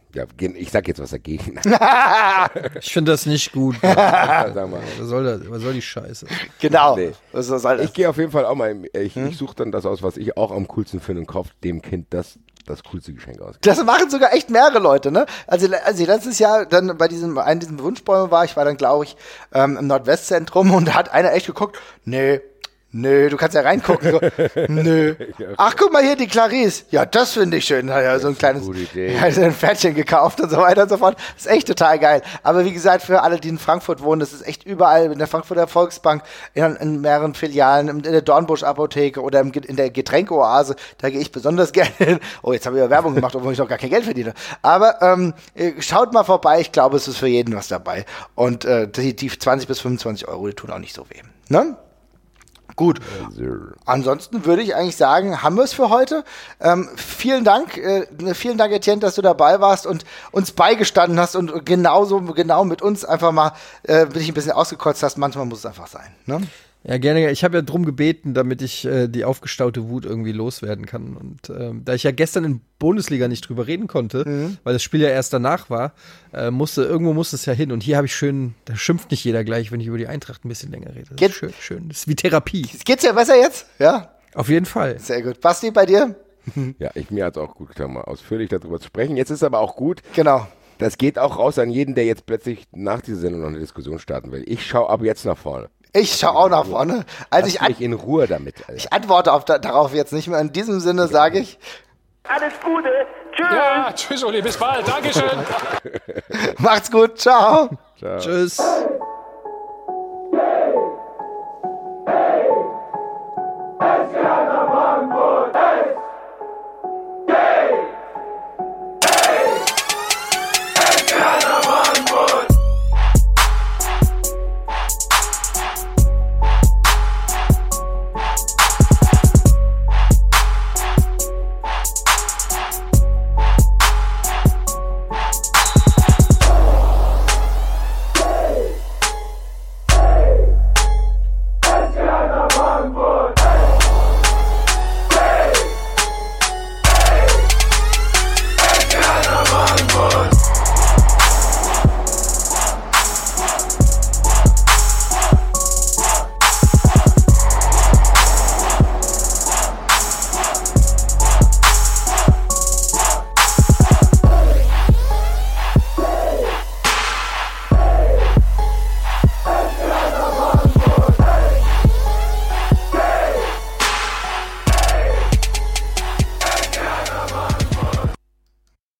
Ja, ich sag jetzt was dagegen. Ich finde das nicht gut. Sag mal. Was soll die Scheiße? Genau. Nee. Was soll das? Ich gehe auf jeden Fall auch mal, ich suche dann das aus, was ich auch am coolsten finde und kaufe dem Kind das coolste Geschenk aus. Das machen sogar echt mehrere Leute, ne? Also als ich letztes Jahr dann bei diesen Wunschbäumen war, ich war dann, glaube ich, im Nordwestzentrum und da hat einer echt geguckt, Nö, du kannst ja reingucken. So, nö. Ach, guck mal hier, die Clarice. Ja, das finde ich schön. Hat ja so ein kleines ein Pferdchen gekauft und so weiter und so fort. Das ist echt total geil. Aber wie gesagt, für alle, die in Frankfurt wohnen, das ist echt überall in der Frankfurter Volksbank, in mehreren Filialen, in der Dornbusch-Apotheke oder in der Getränkeoase. Da gehe ich besonders gerne hin. Oh, jetzt habe ich ja Werbung gemacht, obwohl ich noch gar kein Geld verdiene. Aber schaut mal vorbei. Ich glaube, es ist für jeden was dabei. Und die 20 bis 25 Euro, die tun auch nicht so weh. Ne? Gut. Ansonsten würde ich eigentlich sagen, haben wir es für heute. Vielen Dank, Etienne, dass du dabei warst und uns beigestanden hast und genau mit uns einfach mal dich ein bisschen ausgekotzt hast. Manchmal muss es einfach sein. Ne? Ja, gerne. Ich habe ja drum gebeten, damit ich die aufgestaute Wut irgendwie loswerden kann. Und da ich ja gestern in Bundesliga nicht drüber reden konnte, weil das Spiel ja erst danach war, irgendwo musste es ja hin. Und hier habe ich schön, da schimpft nicht jeder gleich, wenn ich über die Eintracht ein bisschen länger rede. Das ist schön. Das ist wie Therapie. Geht's dir besser jetzt? Ja. Auf jeden Fall. Sehr gut. Basti, bei dir? Ja, mir hat es auch gut getan, mal ausführlich darüber zu sprechen. Jetzt ist aber auch gut. Genau. Das geht auch raus an jeden, der jetzt plötzlich nach dieser Sendung noch eine Diskussion starten will. Ich schaue ab jetzt nach vorne. Ich schaue auch nach vorne. Also Lass mich in Ruhe damit. Alter. Ich antworte darauf jetzt nicht mehr. In diesem Sinne sage ich Alles Gute. Tschüss. Ja, tschüss, Uli, bis bald. Dankeschön. Macht's gut. Ciao. Ciao. Tschüss.